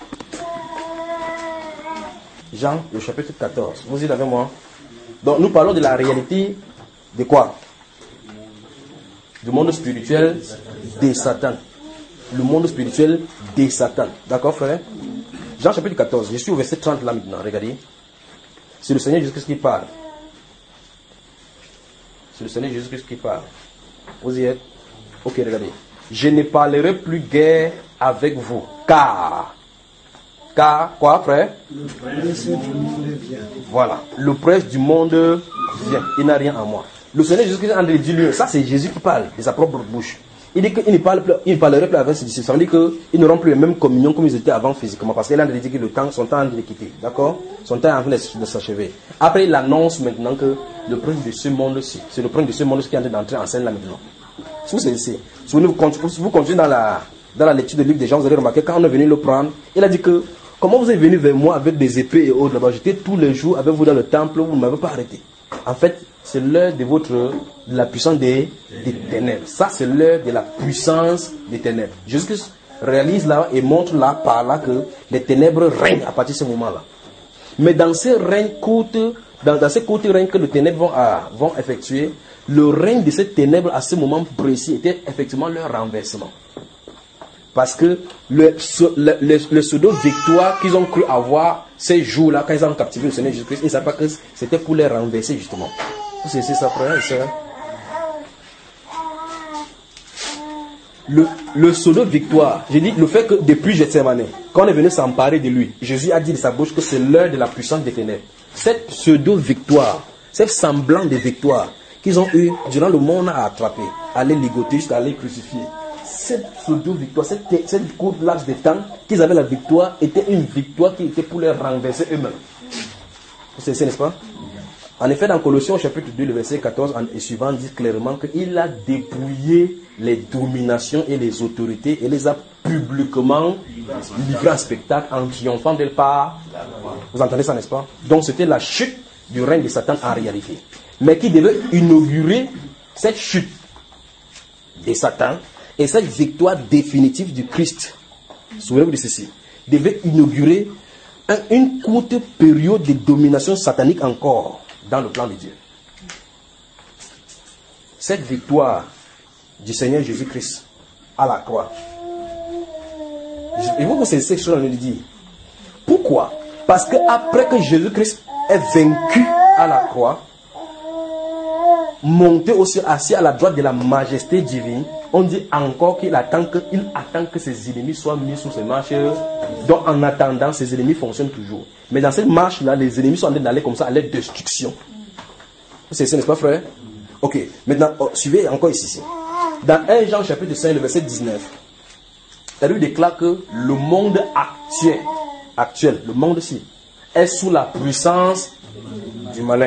S2: Jean le chapitre quatorze. Vous y êtes avec moi? Donc, nous parlons de la réalité de quoi? Du monde spirituel de Satan. Le monde spirituel de Satan. D'accord, frère? Jean chapitre quatorze. Je suis au verset trente là maintenant. Regardez. C'est le Seigneur Jésus-Christ qui parle. C'est le Seigneur Jésus-Christ qui parle. Vous y êtes? Ok, regardez. Je ne parlerai plus guère avec vous. Car. Car, quoi, frère? Le prince du monde vient. Voilà. Le prince du monde vient. Il n'a rien en moi. Le Seigneur Jésus-Christ a dit lui, ça c'est Jésus qui parle de sa propre bouche. Il dit qu'il ne parle plus, il ne parlerait plus avec ses disciples. Ça veut dire qu'ils n'auront plus la même communion comme ils étaient avant physiquement. Parce qu'il a dit que le temps, son temps est en train de quitter. D'accord? Son temps est en train de s'achever. Après, il annonce maintenant que le prince de ce monde-ci, c'est le prince de ce monde-ci qui est en train d'entrer en scène là maintenant. Si vous ici, si vous continuez dans la, dans la lecture du livre des gens, vous allez remarquer quand on est venu le prendre, il a dit que comment vous êtes venu vers moi avec des épées et autres là-bas? J'étais tous les jours avec vous dans le temple, vous ne m'avez pas arrêté. En fait, c'est l'heure de votre, de la puissance des, des ténèbres. Ça, c'est l'heure de la puissance des ténèbres. Jésus-Christ réalise là et montre là, par là, que les ténèbres règnent à partir de ce moment-là. Mais dans ces règnes courtes, dans, dans ces courtes règnes que les ténèbres vont, à, vont effectuer, le règne de ces ténèbres à ce moment précis était effectivement leur renversement. Parce que le, le, le, le pseudo-victoire qu'ils ont cru avoir ces jours-là, quand ils ont captivé le Seigneur Jésus-Christ, ils ne savaient pas que c'était pour les renverser justement. C'est ça, frère et sœur. Le, le pseudo-victoire, j'ai dit le fait que depuis Gethsemane, quand on est venu s'emparer de lui, Jésus a dit de sa bouche que c'est l'heure de la puissance des ténèbres. Cette pseudo-victoire, cette semblant de victoire qu'ils ont eu durant le monde à attraper, à les ligoter jusqu'à les crucifier. Cette pseudo-victoire, cette, cette courte laps de temps qu'ils avaient la victoire, était une victoire qui était pour les renverser eux-mêmes. Vous savez, n'est-ce pas? En effet, dans Colossiens chapitre deux, le verset quatorze et suivant, dit clairement qu'il a dépouillé les dominations et les autorités et les a publiquement livrées en spectacle en triomphant d'elle par. Vous entendez ça, n'est-ce pas? Donc c'était la chute du règne de Satan en réalité. Mais qui devait inaugurer cette chute de Satan et cette victoire définitive du Christ. Souvenez-vous de ceci. Devait inaugurer un, une courte période de domination satanique encore dans le plan de Dieu. Cette victoire du Seigneur Jésus-Christ à la croix Il faut que c'est cette chose qu'on lui dit. Pourquoi? Parce que après que Jésus-Christ est vaincu à la croix, monté aussi assis à la droite de la majesté divine, on dit encore qu'il attend que, il attend que ses ennemis soient mis sous ses marches. Donc en attendant, ses ennemis fonctionnent toujours. Mais dans cette marche-là, les ennemis sont en train d'aller comme ça à leur destruction. C'est ça, n'est-ce pas, frère? Ok, maintenant, oh, suivez encore ici. Dans un Jean chapitre cinq, le verset dix-neuf, la Bible déclare que le monde actuel, actuel, le monde-ci, est sous la puissance du malin.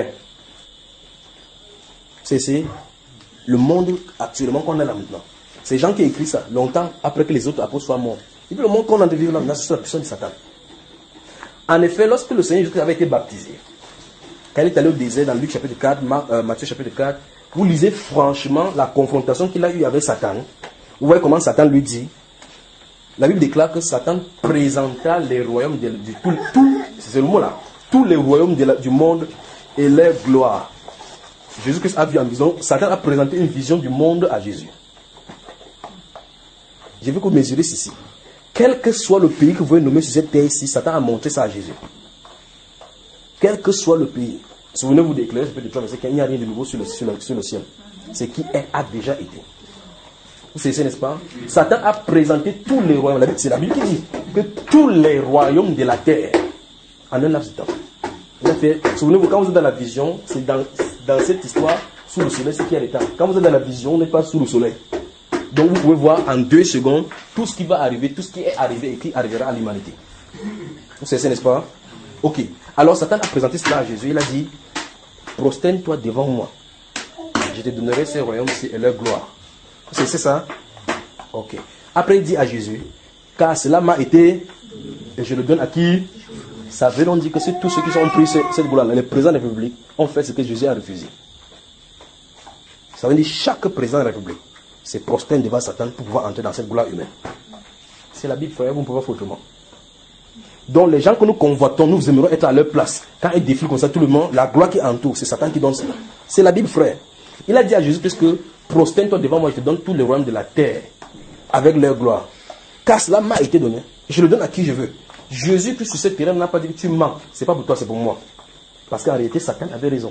S2: C'est, c'est le monde actuellement qu'on a là maintenant. C'est Jean qui a écrit ça, longtemps après que les autres apôtres soient morts. Et puis le monde qu'on a de vivre là maintenant, c'est sous la puissance de Satan. En effet, lorsque le Seigneur Jésus avait été baptisé, quand il est allé au désert dans Luc chapitre quatre, Marc, euh, Matthieu chapitre quatre, vous lisez franchement la confrontation qu'il a eue avec Satan. Vous voyez comment Satan lui dit. La Bible déclare que Satan présenta les royaumes de, de tout, tout, c'est le mot là, tous les royaumes de la, du monde et leur gloire. Jésus-Christ a vu en vision, Satan a présenté une vision du monde à Jésus. Je veux que vous mesurez ceci. Quel que soit le pays que vous voulez nommer sur cette terre ici, Satan a montré ça à Jésus. Quel que soit le pays. Souvenez-vous d'éclairer, qu'il n'y a rien de nouveau sur le, sur le, sur le ciel. C'est qui est, a déjà été. Vous savez, n'est-ce pas? Satan a présenté tous les royaumes. C'est la Bible qui dit que tous les royaumes de la terre, en un laps de temps. Il a fait, souvenez-vous, quand vous êtes dans la vision, c'est dans, dans cette histoire, sous le soleil, c'est qui a l'état. Quand vous êtes dans la vision, on n'est pas sous le soleil. Donc vous pouvez voir en deux secondes tout ce qui va arriver, tout ce qui est arrivé et qui arrivera à l'humanité. Vous savez, n'est-ce pas? Ok. Alors Satan a présenté cela à Jésus. Il a dit, prosterne-toi devant moi. Je te donnerai ces royaumes-ci et leur gloire. Vous savez, c'est ça? Ok. Après il dit à Jésus, car cela m'a été, et je le donne à qui? Ça veut donc dire que c'est tous ceux qui ont pris cette gloire-là, les présidents de la République, ont fait ce que Jésus a refusé. Ça veut dire chaque président de la République se prosterne devant Satan pour pouvoir entrer dans cette gloire humaine. C'est la Bible, frère, vous ne pouvez pas faire autrement. Donc les gens que nous convoitons, nous aimerions être à leur place. Quand ils défilent comme ça, tout le monde, la gloire qui entoure, c'est Satan qui donne cela. C'est la Bible, frère. Il a dit à Jésus-Christ que prosterne-toi devant moi, je te donne tous les royaumes de la terre avec leur gloire. Car cela m'a été donné. Je le donne à qui je veux. Jésus-Christ sur cette terre n'a pas dit que tu mens. Ce n'est pas pour toi, c'est pour moi. Parce qu'en réalité, Satan avait raison.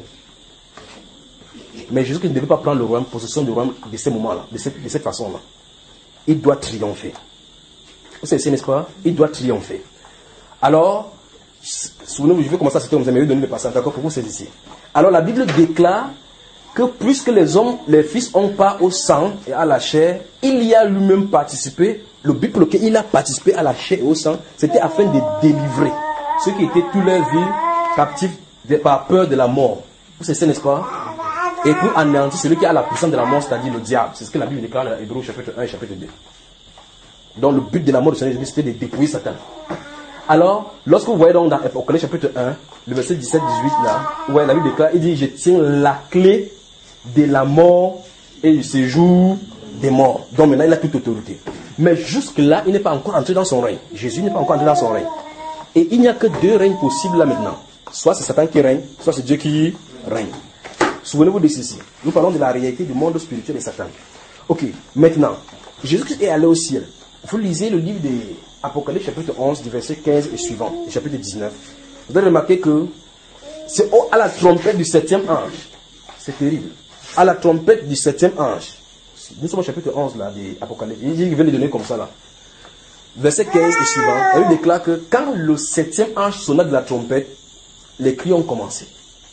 S2: Mais Jésus-Christ ne devait pas prendre le royaume, possession du royaume de ce moment-là, de cette, de cette façon-là. Il doit triompher. Vous savez, n'est-ce pas? Il doit triompher. Alors, souvenez-vous, je vais commencer à citer, vous avez donné le passage, d'accord, pour vous saisir. Alors, la Bible déclare que puisque les hommes, les fils ont part au sang et à la chair, il y a lui-même participé. Le but pour lequel il a participé à la chair et au sang, c'était afin de délivrer ceux qui étaient toute leur vie captifs de, par peur de la mort. Vous savez, n'est-ce pas? Et pour anéantir celui qui a la puissance de la mort, c'est-à-dire le diable. C'est ce que la Bible déclare dans Hébreux chapitre un et chapitre deux. Donc le but de la mort du Seigneur Jésus, c'était de dépouiller Satan. Alors, lorsque vous voyez donc dans Apocalypse chapitre un, le verset dix-sept dix-huit là, où la Bible déclare, il dit, je tiens la clé de la mort et du séjour des morts. Donc maintenant, il a toute autorité. Mais jusque-là, il n'est pas encore entré dans son règne. Jésus n'est pas encore entré dans son règne. Et il n'y a que deux règnes possibles là maintenant. Soit c'est Satan qui règne, soit c'est Dieu qui règne. Souvenez-vous de ceci. Nous parlons de la réalité du monde spirituel de Satan. Ok, maintenant, Jésus-Christ est allé au ciel. Vous lisez le livre de Apocalypse chapitre onze, du verset quinze et suivant, et chapitre dix-neuf. Vous allez remarquer que c'est à la trompette du septième ange. C'est terrible. À la trompette du septième ange. Nous sommes au chapitre onze là, de Apocalypse. Il veut les donner comme ça là. Verset quinze et suivant. Il déclare que quand le septième ange sonna de la trompette, les cris ont commencé.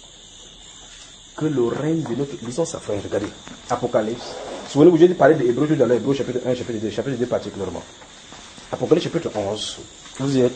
S2: Que le règne de notre... Lisons ça, frère, regardez. Apocalypse. Souvenez-vous, j'ai parlé de Hébreux, je dans l'Hébreux chapitre un, chapitre deux, chapitre deux particulièrement. Apocalypse chapitre onze. Vous y êtes.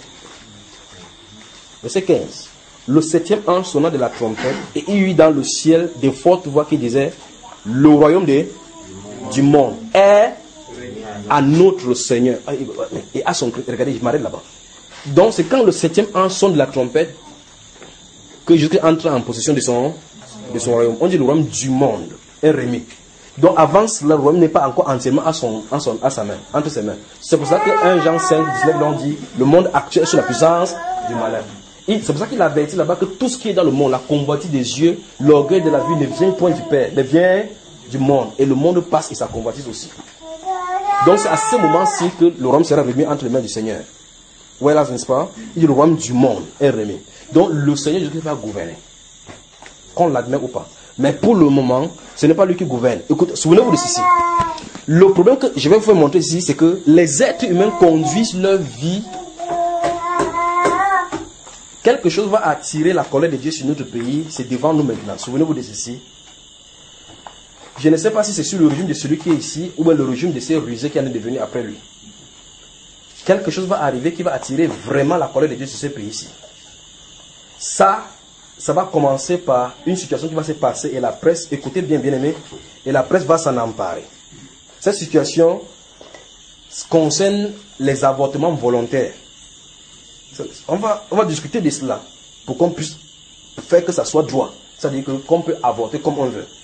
S2: Verset quinze. Le septième ange sonna de la trompette et il y eut dans le ciel des fortes voix qui disaient, le royaume de, du monde est à notre Seigneur et à son Christ. Regardez, je m'arrête là-bas. Donc c'est quand le septième ange sonne de la trompette que Jésus entre en possession de son, de son royaume. On dit le royaume du monde est remis. Donc avant cela, le royaume n'est pas encore entièrement à, son, à, son, à sa main, entre ses mains. C'est pour ça que un Jean cinq, dix-neuf, l'on dit, le monde actuel est sous la puissance du malin. C'est pour ça qu'il a averti là-bas que tout ce qui est dans le monde, la convoitise des yeux, l'orgueil de la vue ne vient point du Père, ne vient du monde. Et le monde passe et sa convoitise aussi. Donc c'est à ce moment-ci que le royaume sera remis entre les mains du Seigneur. Ouais, là, n'est-ce pas? Il dit le royaume du monde est remis. Donc le Seigneur Jésus-Christ va gouverner. Qu'on l'admet ou pas. Mais pour le moment, ce n'est pas lui qui gouverne. Écoutez, souvenez-vous de ceci. Le problème que je vais vous montrer ici, c'est que les êtres humains conduisent leur vie. Quelque chose va attirer la colère de Dieu sur notre pays. C'est devant nous maintenant. Souvenez-vous de ceci. Je ne sais pas si c'est sur le régime de celui qui est ici ou bien le régime de ces rusés qui en est devenu après lui. Quelque chose va arriver qui va attirer vraiment la colère de Dieu sur ce pays-ci. Ça, ça va commencer par une situation qui va se passer et la presse, écoutez bien, bien aimé, et la presse va s'en emparer. Cette situation concerne les avortements volontaires. On va, on va discuter de cela pour qu'on puisse faire que ça soit droit. C'est-à-dire qu'on peut avorter comme on veut.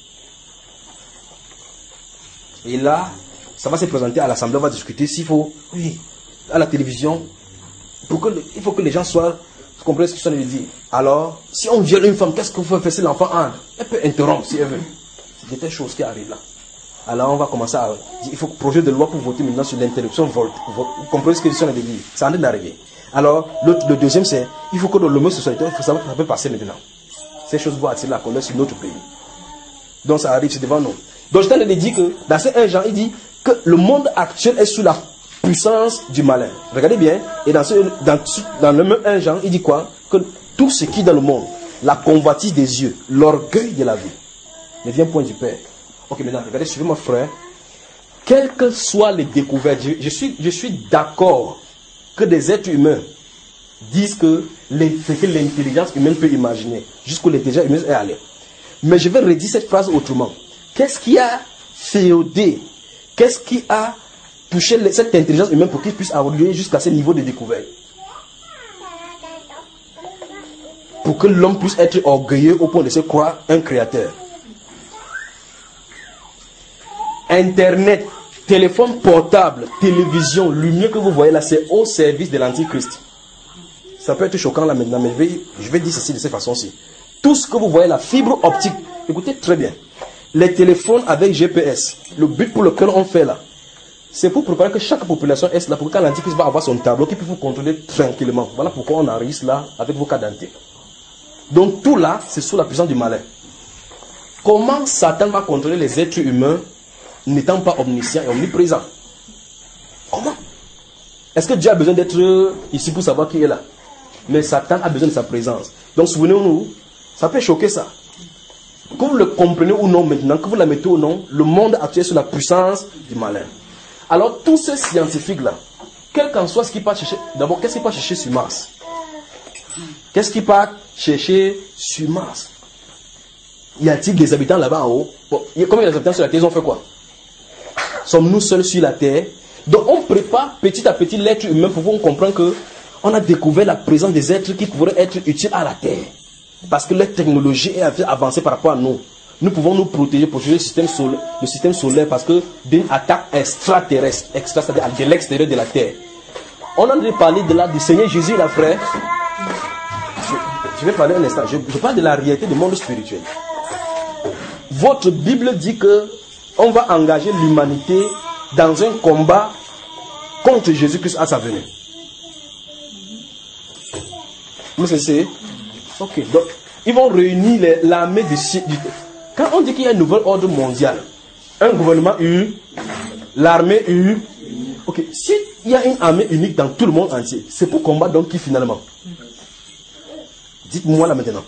S2: Et là, ça va se présenter à l'Assemblée, on va discuter s'il faut, oui, à la télévision, pour que le, il faut que les gens soient, comprennent ce qu'ils sont en train de dire. Alors, si on viole une femme, qu'est-ce qu'on peut faire si l'enfant entre? Elle peut interrompre si elle veut. C'est des choses qui arrivent là. Alors, on va commencer à dire, il faut que projet de loi pour voter maintenant sur l'interruption. Vous comprenez ce qu'ils sont en train de dire? C'est en train d'arriver. Alors, le, le deuxième, c'est, il faut que dans l'homosexualité, il faut savoir que ça peut passer maintenant. Ces choses vont attirer la colère sur notre pays. Donc, ça arrive, c'est devant nous. Donc, je t'en ai dit que, dans ce un Jean, il dit que le monde actuel est sous la puissance du malin. Regardez bien, et dans, ce, dans, dans le même un Jean, il dit quoi? Que tout ce qui est dans le monde, la convoitise des yeux, l'orgueil de la vie, ne vient point du Père. Ok, maintenant, regardez, suivez-moi, frère. Quelles que soient les découvertes, je, je suis, je suis d'accord que des êtres humains disent que les, ce que l'intelligence humaine peut imaginer, jusqu'où l'intelligence humaine est allée. Mais je vais redire cette phrase autrement. Qu'est-ce qui a féodé? Qu'est-ce qui a touché les, cette intelligence humaine pour qu'il puisse évoluer jusqu'à ce niveau de découverte? Pour que l'homme puisse être orgueilleux au point de se croire un créateur. Internet, téléphone portable, télévision, lumière que vous voyez là, c'est au service de l'Antichrist. Ça peut être choquant là maintenant, mais je vais, je vais dire ceci de cette façon-ci. Tout ce que vous voyez là, fibre optique, écoutez très bien. Les téléphones avec G P S, le but pour lequel on fait là, c'est pour préparer que chaque population est là, pour que quand l'Antichrist va avoir son tableau, qu'il puisse vous contrôler tranquillement. Voilà pourquoi on enregistre là avec vos cartes d'identité. Donc tout là, c'est sous la puissance du malin. Comment Satan va contrôler les êtres humains n'étant pas omniscient et omniprésent? Comment? Est-ce que Dieu a besoin d'être ici pour savoir qui est là? Mais Satan a besoin de sa présence. Donc souvenez-vous, ça peut choquer ça. Que vous le comprenez ou non maintenant, que vous la mettez ou non, le monde actuel est sous la puissance du malin. Alors tous ces scientifiques-là, quel qu'en soit ce qu'ils partent chercher, d'abord qu'est-ce qu'ils partent chercher sur Mars? Qu'est-ce qu'ils partent chercher sur Mars? Y a-t-il des habitants là-bas en haut? Bon, combien il y a des habitants sur la Terre, ils ont fait quoi? Sommes-nous seuls sur la Terre? Donc on prépare petit à petit l'être humain pour qu'on comprenne que on a découvert la présence des êtres qui pourraient être utiles à la Terre. Parce que la technologie est avancée par rapport à nous. Nous pouvons nous protéger, protéger le système solaire, le système solaire parce que d'une attaque extraterrestre, extra, c'est-à-dire de l'extérieur de la Terre. On a parlé de la, du Seigneur Jésus, là, frère. Je, je vais parler un instant. Je, je parle de la réalité du monde spirituel. Votre Bible dit que on va engager l'humanité dans un combat contre Jésus-Christ à sa venue. Vous savez? Ok. Donc, ils vont réunir l'armée du ciel. Quand on dit qu'il y a un nouvel ordre mondial, un gouvernement U, l'armée U, ok. S'il y a une armée unique dans tout le monde entier, c'est pour combattre donc qui finalement? Dites-moi là maintenant.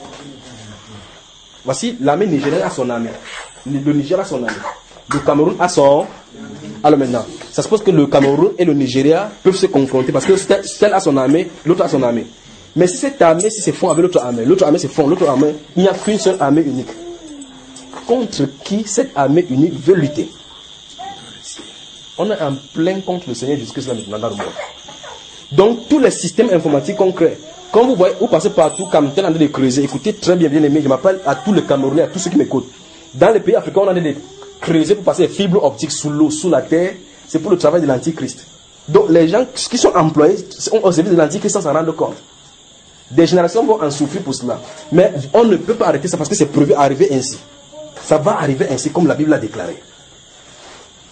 S2: Voici l'armée nigérienne a son armée. Le Niger a son armée. Le Cameroun a son. Alors maintenant, ça se pose que le Cameroun et le Nigeria peuvent se confronter parce que celle a son armée, l'autre a son armée. Mais si cette armée, si c'est fond avec l'autre armée, l'autre armée c'est fond, l'autre armée, il n'y a qu'une seule armée unique. Contre qui cette armée unique veut lutter? On est en plein contre le Seigneur Jésus-Christ là maintenant dans le monde. Donc tous les systèmes informatiques qu'on crée, quand vous voyez, vous passez partout comme tel en train de creuser, écoutez très bien, bien aimé, je m'appelle à tous les Camerounais, à tous ceux qui m'écoutent. Dans les pays africains, on a des creuser pour passer les fibres optiques sous l'eau, sous la terre, c'est pour le travail de l'Antichrist. Donc les gens qui sont employés sont au service de l'Antichrist sans s'en rendre compte. Des générations vont en souffrir pour cela. Mais on ne peut pas arrêter ça parce que c'est prévu arriver ainsi. Ça va arriver ainsi comme la Bible l'a déclaré.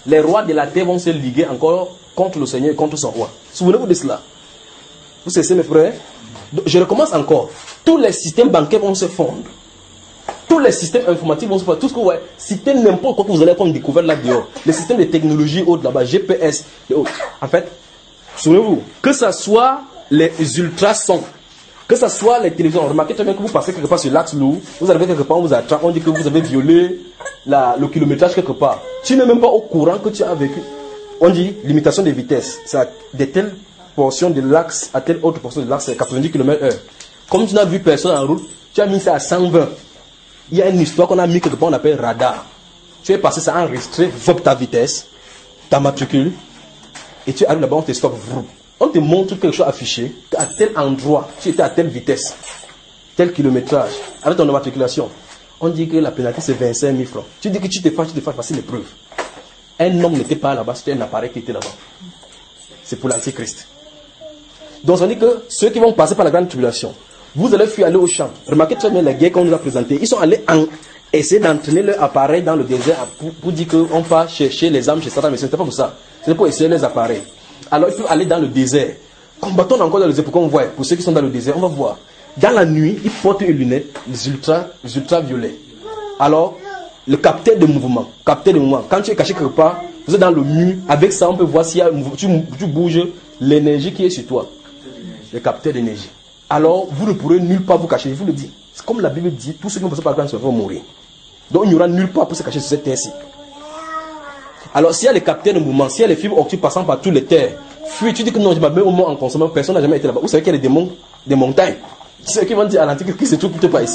S2: les rois de la terre vont se liguer encore contre le Seigneur et contre son roi. Souvenez-vous de cela. Vous savez, mes frères? Donc, je recommence encore. Tous les systèmes bancaires vont se fondre. Tous les systèmes informatiques vont se fondre. Tout ce que vous voyez, citez n'importe quoi que vous allez comme découvert là dehors. Les systèmes de technologie haute là-bas, G P S et autres. En fait, souvenez-vous, que ce soit les ultrasons, que ce soit les télévisions, remarquez très bien que vous passez quelque part sur l'axe lourd, vous arrivez quelque part, on vous attrape, on dit que vous avez violé la, le kilométrage quelque part. Tu n'es même pas au courant que tu as vécu. On dit limitation de vitesse. C'est de telles portions de l'axe à telle autre portion de l'axe, c'est quatre-vingt-dix kilomètres heure. Comme tu n'as vu personne en route, tu as mis ça à cent vingt. Il y a une histoire qu'on a mis quelque part, on appelle radar. Tu es passé, ça a enregistré ta vitesse, ta matricule, et tu arrives là-bas, on te stoppe. On te montre quelque chose affiché, qu'à tel endroit, tu étais à telle vitesse, tel kilométrage, avec ton immatriculation. On dit que la pénalité c'est vingt-cinq mille francs. Tu dis que tu te fâches, tu te fâches, voici les preuves. Un homme n'était pas là-bas, c'était un appareil qui était là-bas. C'est pour l'antichrist. Donc ça veut dire que ceux qui vont passer par la grande tribulation, vous allez fuir aller au champ. Remarquez très bien les guerres qu'on nous a présentées. Ils sont allés en, essayer d'entraîner leur appareil dans le désert pour, pour dire qu'on va chercher les âmes chez Satan, mais ce n'était pas pour ça. C'était pour essayer les appareils. Alors ils peuvent aller dans le désert. Combattons encore dans le désert pour qu'on voit. Pour ceux qui sont dans le désert, on va voir. Dans la nuit, ils portent une lunette, les ultra, les ultraviolets. Alors, le capteur de mouvement, capteur de mouvement. Quand tu es caché quelque part, vous êtes dans le mur. Avec ça, on peut voir s'il y a tu, tu bouges l'énergie qui est sur toi. Le capteur d'énergie. Alors, vous ne pourrez nulle part vous cacher. Je vous le dis. C'est comme la Bible dit, tous ceux qui vont passer par la grande vont mourir. Donc, il n'y aura nulle part pour se cacher sur cette terre-ci. Alors, s'il y a les capteurs de mouvement, s'il y a les fibres optiques passant par toutes les terres, fuis, tu dis que non, je m'appelle au moins en consommant, personne n'a jamais été là-bas. Vous savez qu'il y a des démons, des montagnes. Ceux qui vont dire à l'antique qui se trouve plutôt pas ici.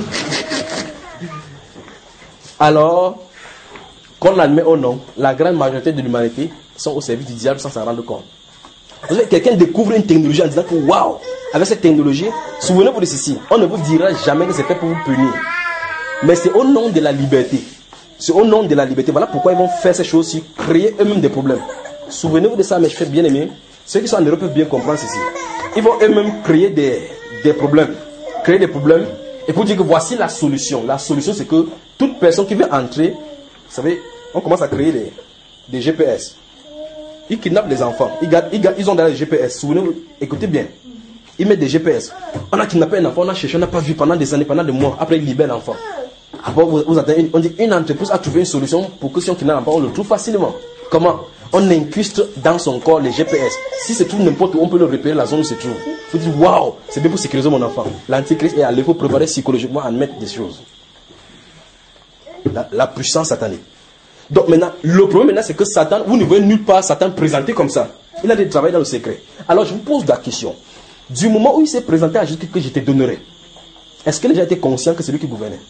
S2: Alors, qu'on l'admet ou non, la grande majorité de l'humanité sont au service du diable sans s'en rendre compte. Vous savez, quelqu'un découvre une technologie en disant que waouh, avec cette technologie, souvenez-vous de ceci, on ne vous dira jamais que c'est fait pour vous punir. Mais c'est au nom de la liberté. C'est au nom de la liberté. Voilà pourquoi ils vont faire ces choses-ci, créer eux-mêmes des problèmes. Souvenez-vous de ça, mes chers bien-aimés. Ceux qui sont en Europe peuvent bien comprendre ceci. Ils vont eux-mêmes créer des, des problèmes. Créer des problèmes. Et pour dire que voici la solution. La solution, c'est que toute personne qui veut entrer, vous savez, on commence à créer des, des G P S. Ils kidnappent les enfants. Ils, gardent, ils, gardent, ils ont dans les G P S. Souvenez-vous, écoutez bien. Ils mettent des G P S. On a kidnappé un enfant, on a cherché, on n'a pas vu pendant des années, pendant des mois. Après, ils libèrent l'enfant. Après, vous, vous attendez, on dit une entreprise a trouvé une solution pour que si on kidnappe l'enfant, on le trouve facilement. Comment? On incruste dans son corps les G P S. Si c'est tout n'importe où, on peut le repérer la zone où se trouve. Vous dites, waouh, c'est bien pour sécuriser mon enfant. L'antichrist est allé pour préparer psychologiquement à mettre des choses. La, la puissance satanique. Donc maintenant, le problème maintenant, c'est que Satan, vous ne voyez nulle part Satan présenté comme ça. Il a des travail dans le secret. Alors je vous pose la question. Du moment où il s'est présenté à Jésus que je te donnerai, est-ce que les gens étaient conscients que c'est lui qui gouvernait?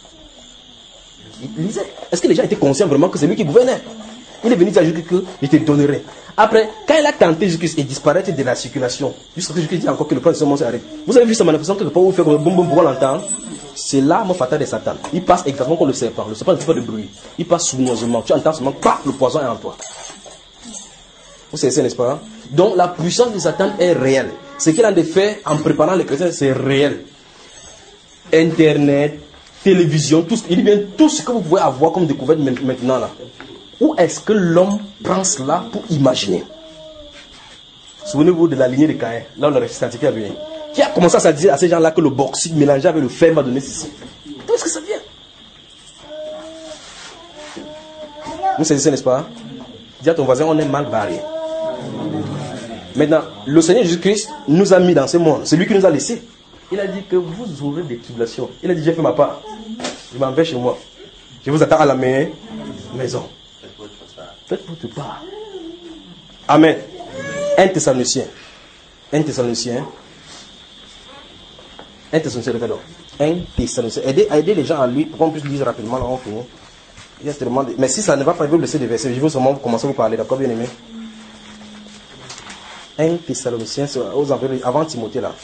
S2: Il disait, est-ce que les gens étaient conscients vraiment que c'est lui qui gouvernait? Il est venu dire à Jésus que je te donnerai. Après, quand il a tenté Jésus et disparaître de la circulation, jusqu'à ce que Jésus dit encore que le plan de ce monde s'arrête. Vous avez vu sa manifestation quelque part où il fait comme boum boum pour l'entendre? C'est l'arme fatale de Satan. Il passe exactement comme le serpent. Le serpent ne fait pas de bruit. Il passe sournoisement. Tu entends seulement, paf, le poison est en toi. Vous savez ça, n'est-ce pas? Donc la puissance de Satan est réelle. Ce qu'il a de fait en préparant les chrétiens, c'est réel. Internet, télévision, tout, il vient tout ce que vous pouvez avoir comme découverte maintenant là. Où est-ce que l'homme prend cela pour imaginer? Souvenez-vous de la lignée de Caïn, là où le résistant qui a venu. Qui a commencé à dire à ces gens-là que le bauxite mélangé avec le fer va donner ceci. D'où est-ce que ça vient? Vous savez, n'est-ce pas? Dis à ton voisin, on est mal barré. Maintenant, le Seigneur Jésus-Christ nous a mis dans ce monde. C'est lui qui nous a laissés. Il a dit que vous aurez des tribulations. Il a dit, j'ai fait ma part. Je m'en vais chez moi. Je vous attends à la maison. Faites votre part. Amen. Un Thessaloniciens. Un Thessaloniciens. Un Thessaloniciens, regardons. Un Thessaloniciens. Aidez, aidez les gens à lui pour qu'on puisse lire rapidement. Là, on finit. Il y a tellement de... Mais si ça ne va pas, je vais vous laisser des versets. Je vais seulement commencer à vous parler. D'accord, bien aimé? Un Thessaloniciens, aux environs, avant Timothée là.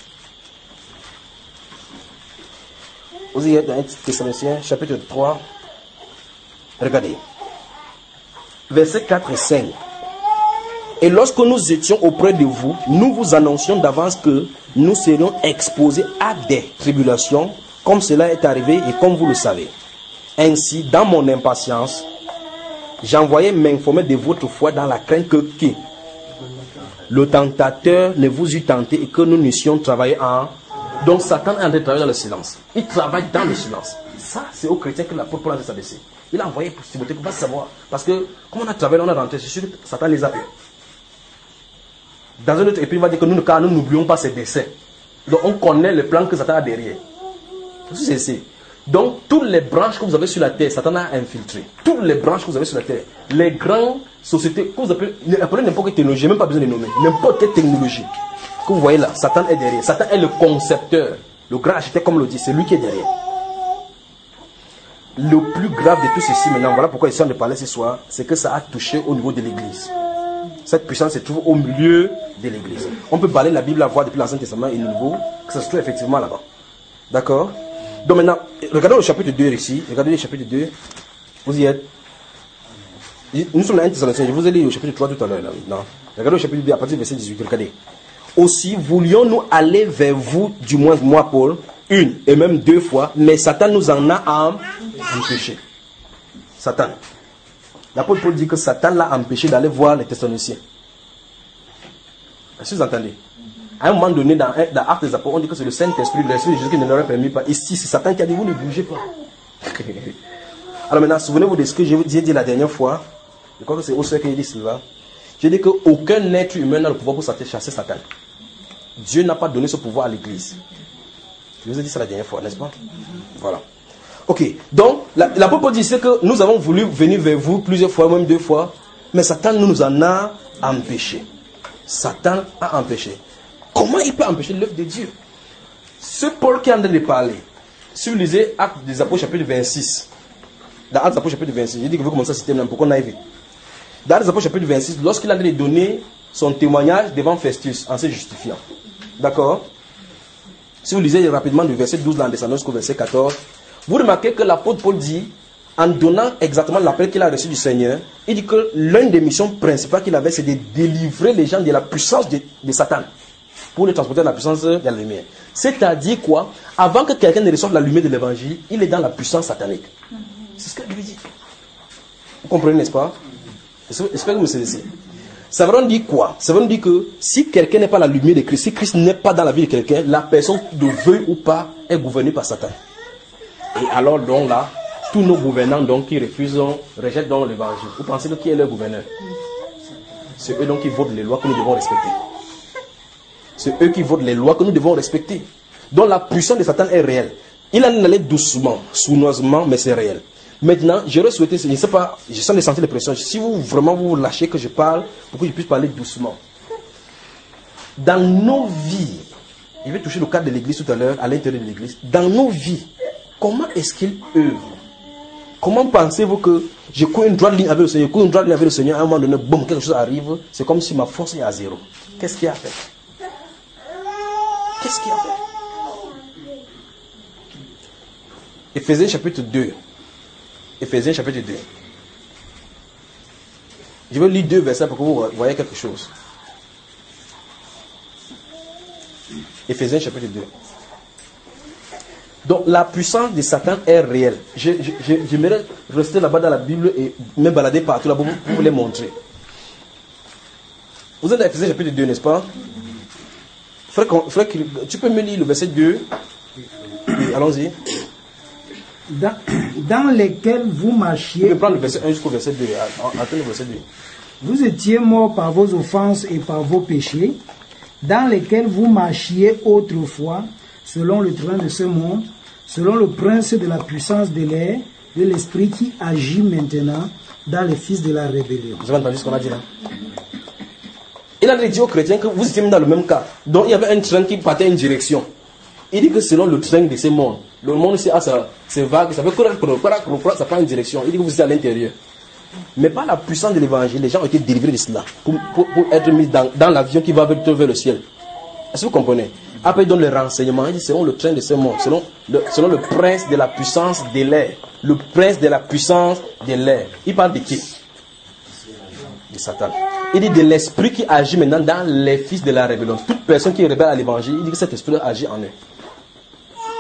S2: Vous y êtes dans un Thessaloniciens, chapitre trois. Regardez. Versets quatre et cinq. Et lorsque nous étions auprès de vous, nous vous annoncions d'avance que nous serions exposés à des tribulations, comme cela est arrivé et comme vous le savez. Ainsi, dans mon impatience, J'envoyais m'informer de votre foi dans la crainte que qui le tentateur ne vous eût tenté et que nous n'eussions travaillé en... Donc Satan est en train de travailler dans le silence. Il travaille dans le silence. Ça, c'est aux chrétiens que l'apôtre Paul a s'adresser. Il a envoyé pour Timothée pour pas savoir. Parce que, comme on a travaillé, on a rentré, c'est sûr que Satan les a eu. Dans un autre épître, il va dire que nous, nous n'oublions pas ses desseins. Donc on connaît le plan que Satan a derrière. C'est ça. Donc, toutes les branches que vous avez sur la terre, Satan a infiltré. Toutes les branches que vous avez sur la terre, les grandes sociétés, que vous appelez, appelez n'importe quelle technologie, même pas besoin de nommer, n'importe quelle technologie que vous voyez là, Satan est derrière. Satan est le concepteur, le grand architecte, comme on le dit, c'est lui qui est derrière. Le plus grave de tout ceci, maintenant, voilà pourquoi ils sont de parler ce soir, c'est que ça a touché au niveau de l'église. Cette puissance se trouve au milieu de l'église. On peut parler de la Bible à voir depuis l'Ancien Testament et le Nouveau, que ça se trouve effectivement là-bas. D'accord? Donc maintenant, regardez le chapitre deux ici. Regardez le chapitre deux. Vous y êtes. Nous sommes dans un Thessaloniciens. Je vous ai lu au chapitre trois tout à l'heure. Non. Regardez le chapitre deux à partir du verset dix-huit. Regardez. Aussi, voulions-nous aller vers vous, du moins moi, Paul, une et même deux fois, mais Satan nous en a empêché. Satan. L'apôtre Paul dit que Satan l'a empêché d'aller voir les Thessaloniciens. Est-ce que vous entendez? À un moment donné, dans, dans Actes des Apôtres, on dit que c'est le Saint-Esprit, l'Esprit de Jésus qui ne leur a permis pas. Ici, c'est Satan qui a dit, vous ne bougez pas. Alors maintenant, souvenez-vous de ce que j'ai dit la dernière fois. Je crois que c'est au seul qui dit cela. J'ai dit qu'aucun être humain n'a le pouvoir pour chasser Satan. Dieu n'a pas donné ce pouvoir à l'Église. Je vous ai dit ça la dernière fois, n'est-ce pas? Voilà. Ok. Donc, l'apôtre Paul dit que nous avons voulu venir vers vous plusieurs fois, même deux fois, mais Satan nous en a empêché. Satan a empêché. Comment il peut empêcher l'œuvre de Dieu? Ce Paul qui est en train de parler, si vous lisez Actes des Apôtres chapitre vingt-six, dans Actes des Apôtres chapitre vingt-six, j'ai dit que vous commencez à citer maintenant pour qu'on aille vite. Dans Actes des Apôtres chapitre vingt-six, lorsqu'il a donné son témoignage devant Festus en se justifiant. D'accord? Si vous lisez rapidement du verset douze dans descendant jusqu'au verset quatorze, vous remarquez que l'apôtre Paul dit, en donnant exactement l'appel qu'il a reçu du Seigneur, il dit que l'une des missions principales qu'il avait, c'est de délivrer les gens de la puissance de, de Satan, pour les transporter dans la puissance de la lumière. C'est-à-dire quoi? Avant que quelqu'un ne reçoive la lumière de l'évangile, il est dans la puissance satanique. Mm-hmm. C'est ce que lui dit. Vous comprenez, n'est-ce pas? Est-ce que vous me saisissez? Ça veut dire quoi? Ça veut dire que si quelqu'un n'est pas la lumière de Christ, si Christ n'est pas dans la vie de quelqu'un, la personne, de veuille ou pas, est gouvernée par Satan. Et alors, donc là, tous nos gouvernants donc, qui refusent, rejettent donc l'évangile. Vous pensez que qui est leur gouverneur? C'est eux donc qui votent les lois que nous devons respecter. C'est eux qui votent les lois que nous devons respecter. Donc la puissance de Satan est réelle. Il en allait doucement, sournoisement, mais c'est réel. Maintenant, j'aurais souhaité, je ne sais pas, je sens de sentir les pressions. Si vous vraiment vous lâchez que je parle, pour que je puisse parler doucement. Dans nos vies, je vais toucher le cadre de l'église tout à l'heure, à l'intérieur de l'église. Dans nos vies, comment est-ce qu'il œuvre? Comment pensez-vous que je cours une droite ligne avec le Seigneur, je cours une droite ligne avec le Seigneur, à un moment donné, boum, quelque chose arrive, c'est comme si ma force est à zéro. Qu'est-ce qu'il a fait? Qu'est-ce qu'il a fait? Éphésiens chapitre deux. Éphésiens chapitre deux. Je vais lire deux versets pour que vous voyez quelque chose. Éphésiens chapitre deux. Donc la puissance de Satan est réelle. Je, je, je, j'aimerais rester là-bas dans la Bible et me balader partout là-bas pour vous les montrer. Vous êtes dans Éphésiens chapitre deux, n'est-ce pas? Frère, frère, tu peux me lire le verset deux? Oui, allons-y.
S6: Dans, dans lesquels vous marchiez.
S2: Tu peux prendre le verset un jusqu'au verset deux. Attends le verset deux.
S6: Vous étiez morts par vos offenses et par vos péchés, dans lesquels vous marchiez autrefois, selon le train de ce monde, selon le prince de la puissance de l'air, de l'esprit qui agit maintenant dans les fils de la rébellion.
S2: Vous avez entendu ce qu'on a dit là? Il a dit aux chrétiens que vous étiez dans le même cas. Donc il y avait un train qui partait une direction. Il dit que selon le train de ce monde, le monde c'est, ah, ça, c'est vague, ça fait ça prend une direction. Il dit que vous êtes à l'intérieur. Mais par la puissance de l'évangile, les gens ont été délivrés de cela pour, pour, pour être mis dans, dans l'avion qui va vers, vers le ciel. Est-ce que vous comprenez? Après il donne le renseignement, il dit selon le train de ce monde, selon le, selon le prince de la puissance de l'air. Le prince de la puissance de l'air. Il parle de qui? De Satan. Il dit de l'esprit qui agit maintenant dans les fils de la rébellion. Toute personne qui est rebelle à l'évangile, il dit que cet esprit agit en eux.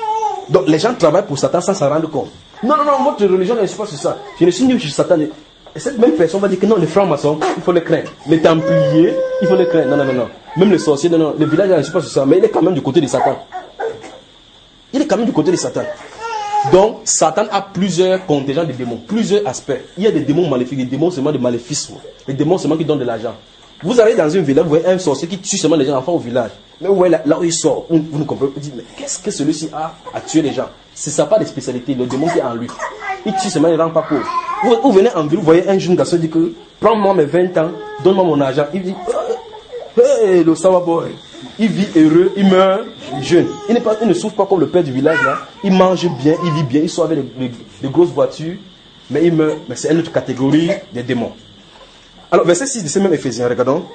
S2: Donc les gens travaillent pour Satan sans s'en rendre compte. Non, non, non, votre religion ne suit pas sur ça. Je ne suis ni chez Satan. Et cette même personne va dire que non, les francs-maçons, il faut les craindre. Les templiers, il faut les craindre. Non, non, non, non. Même les sorciers, non, non. Le village, je ne suis pas sur ça. Mais il est quand même du côté de Satan. Il est quand même du côté de Satan. Donc, Satan a plusieurs contingents de démons, plusieurs aspects. Il y a des démons maléfiques, des démons seulement de maléfice. Les démons seulement qui donnent de l'argent. Vous allez dans une village, vous voyez un sorcier qui tue seulement les gens, enfants au village. Mais vous voyez là, là où il sort, vous, vous ne comprenez pas. Vous dites, mais qu'est-ce que celui-ci a à tuer les gens? C'est ça, pas de spécialité, le démon qui est en lui. Il tue seulement, il ne rend pas pauvre. Vous, vous venez en ville, vous voyez un jeune garçon qui dit que prends-moi mes vingt ans, donne-moi mon argent. Il dit, hey, le Sawa boy. Il vit heureux, il meurt jeune. Il, pas, il ne souffre pas comme le père du village là. Il mange bien, il vit bien, il sort avec de grosses voitures, mais il meurt. Mais c'est une autre catégorie des démons. Alors, verset six de ce même Éphésiens, regardons.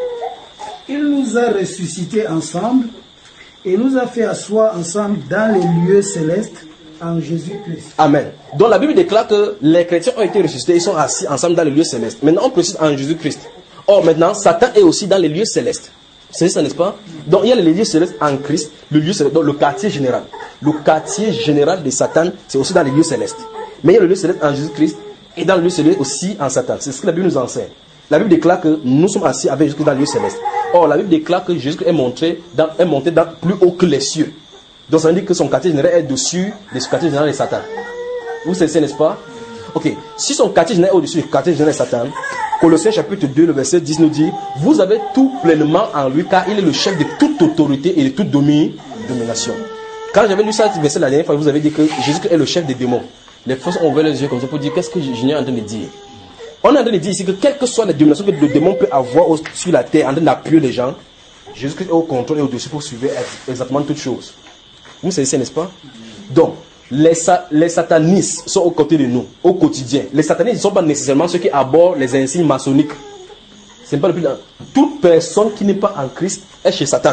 S6: Il nous a ressuscités ensemble et nous a fait asseoir ensemble dans les lieux célestes en Jésus-Christ.
S2: Amen. Donc la Bible déclare que les chrétiens ont été ressuscités, ils sont assis ensemble dans les lieux célestes. Maintenant, on précise en Jésus-Christ. Or, maintenant, Satan est aussi dans les lieux célestes. C'est ça, n'est-ce pas? Donc, il y a les lieux célestes en Christ, le lieu céleste, donc le quartier général. Le quartier général de Satan, c'est aussi dans les lieux célestes. Mais il y a le lieu céleste en Jésus-Christ et dans le lieu céleste aussi en Satan. C'est ce que la Bible nous enseigne. La Bible déclare que nous sommes assis avec Jésus dans le lieu céleste. Or, la Bible déclare que Jésus est monté dans, est monté dans plus haut que les cieux. Donc, ça veut dire que son quartier général est dessus de ce quartier général de Satan. Vous savez, n'est-ce pas? Ok. Si son quartier général est au-dessus du quartier général de Satan, Colossiens chapitre deux, le verset dix nous dit, vous avez tout pleinement en lui, car il est le chef de toute autorité et de toute domi domination. Quand j'avais lu ça, verset la dernière fois, vous avez dit que Jésus est le chef des démons. Les frères ont ouvert les yeux comme ça pour dire, qu'est-ce que je suis en train de dire? On est en train de dire ici que quelle que soit la domination que le démon peut avoir au, sur la terre, en train d'appuyer les gens, Jésus-Christ est au contrôle et au-dessus pour suivre exactement toutes choses. Vous savez ça, n'est-ce pas? Donc, les, les satanistes sont aux côtés de nous, au quotidien. Les satanistes ne sont pas nécessairement ceux qui abordent les insignes maçonniques. C'est pas le plus. Toute personne qui n'est pas en Christ est chez Satan.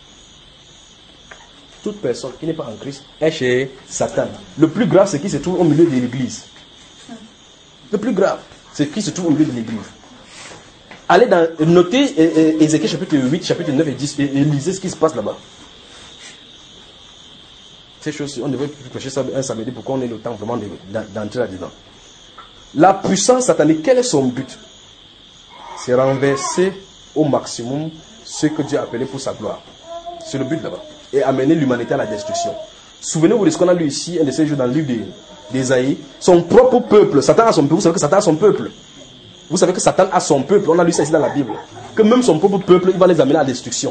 S2: Toute personne qui n'est pas en Christ est chez Satan. Le plus grave, c'est qui se trouve au milieu de l'église. Le plus grave, c'est qui se trouve au milieu de l'église. Allez dans, notez Ézéchiel chapitre huit, chapitre neuf et dix et, et lisez ce qui se passe là-bas. Ces choses, on devrait prêcher ça un samedi pour qu'on ait le temps vraiment d'entrer là-dedans. La puissance satanique, quel est son but? C'est renverser au maximum ce que Dieu a appelé pour sa gloire. C'est le but là-bas. Et amener l'humanité à la destruction. Souvenez-vous de ce qu'on a lu ici, un de ces jours dans le livre d'Ésaïe. Son propre peuple, Satan a son peuple. Vous savez que Satan a son peuple. Vous savez que Satan a son peuple. On a lu ça ici dans la Bible. Que même son propre peuple, il va les amener à la destruction.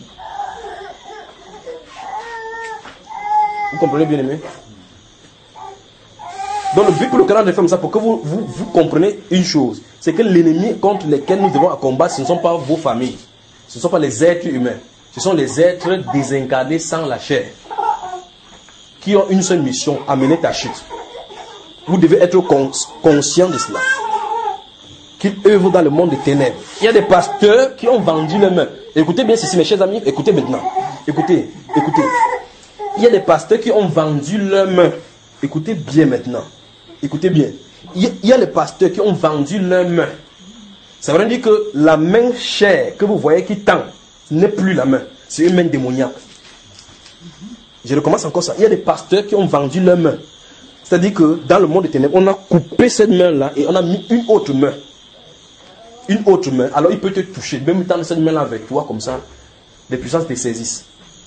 S2: Vous comprenez bien aimé? Donc le but pour lequel on fait comme ça, pour que vous, vous, vous compreniez une chose, c'est que l'ennemi contre lesquels nous devons combattre, ce ne sont pas vos familles, ce ne sont pas les êtres humains, ce sont les êtres désincarnés sans la chair, qui ont une seule mission, amener ta chute. Vous devez être cons conscient de cela. Qu'ils œuvrent dans le monde des ténèbres. Il y a des pasteurs qui ont vendu les mains. Écoutez bien ceci, mes chers amis, écoutez maintenant. Écoutez, écoutez. Il y a des pasteurs qui ont vendu leurs mains. Écoutez bien maintenant. Écoutez bien. Il y a les pasteurs qui ont vendu leurs mains. Ça veut dire que la main chère que vous voyez qui tend n'est plus la main. C'est une main démoniaque. Je recommence encore ça. Il y a des pasteurs qui ont vendu leurs mains. C'est-à-dire que dans le monde des ténèbres, on a coupé cette main-là et on a mis une autre main. Une autre main. Alors il peut te toucher. Même tant cette main-là avec toi comme ça, les puissances te saisissent.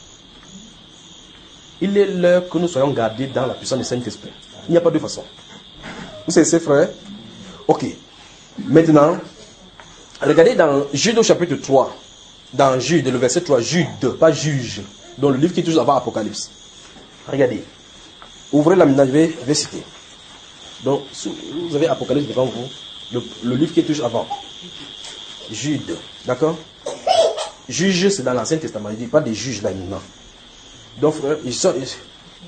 S2: Il est l'heure que nous soyons gardés dans la puissance du Saint-Esprit. Il n'y a pas de façon. Vous savez, ces frères? Ok. Maintenant, regardez dans Jude au chapitre trois. Dans Jude, le verset trois. Jude, pas juge. Dans le livre qui est toujours avant Apocalypse. Regardez. Ouvrez la maintenant, je vais, je vais citer. Donc, vous avez Apocalypse devant vous. Le, le livre qui est toujours avant. Jude. D'accord? Juge, c'est dans l'Ancien Testament. Il ne dit pas des juges là maintenant. Donc, frère, ils sont, ils...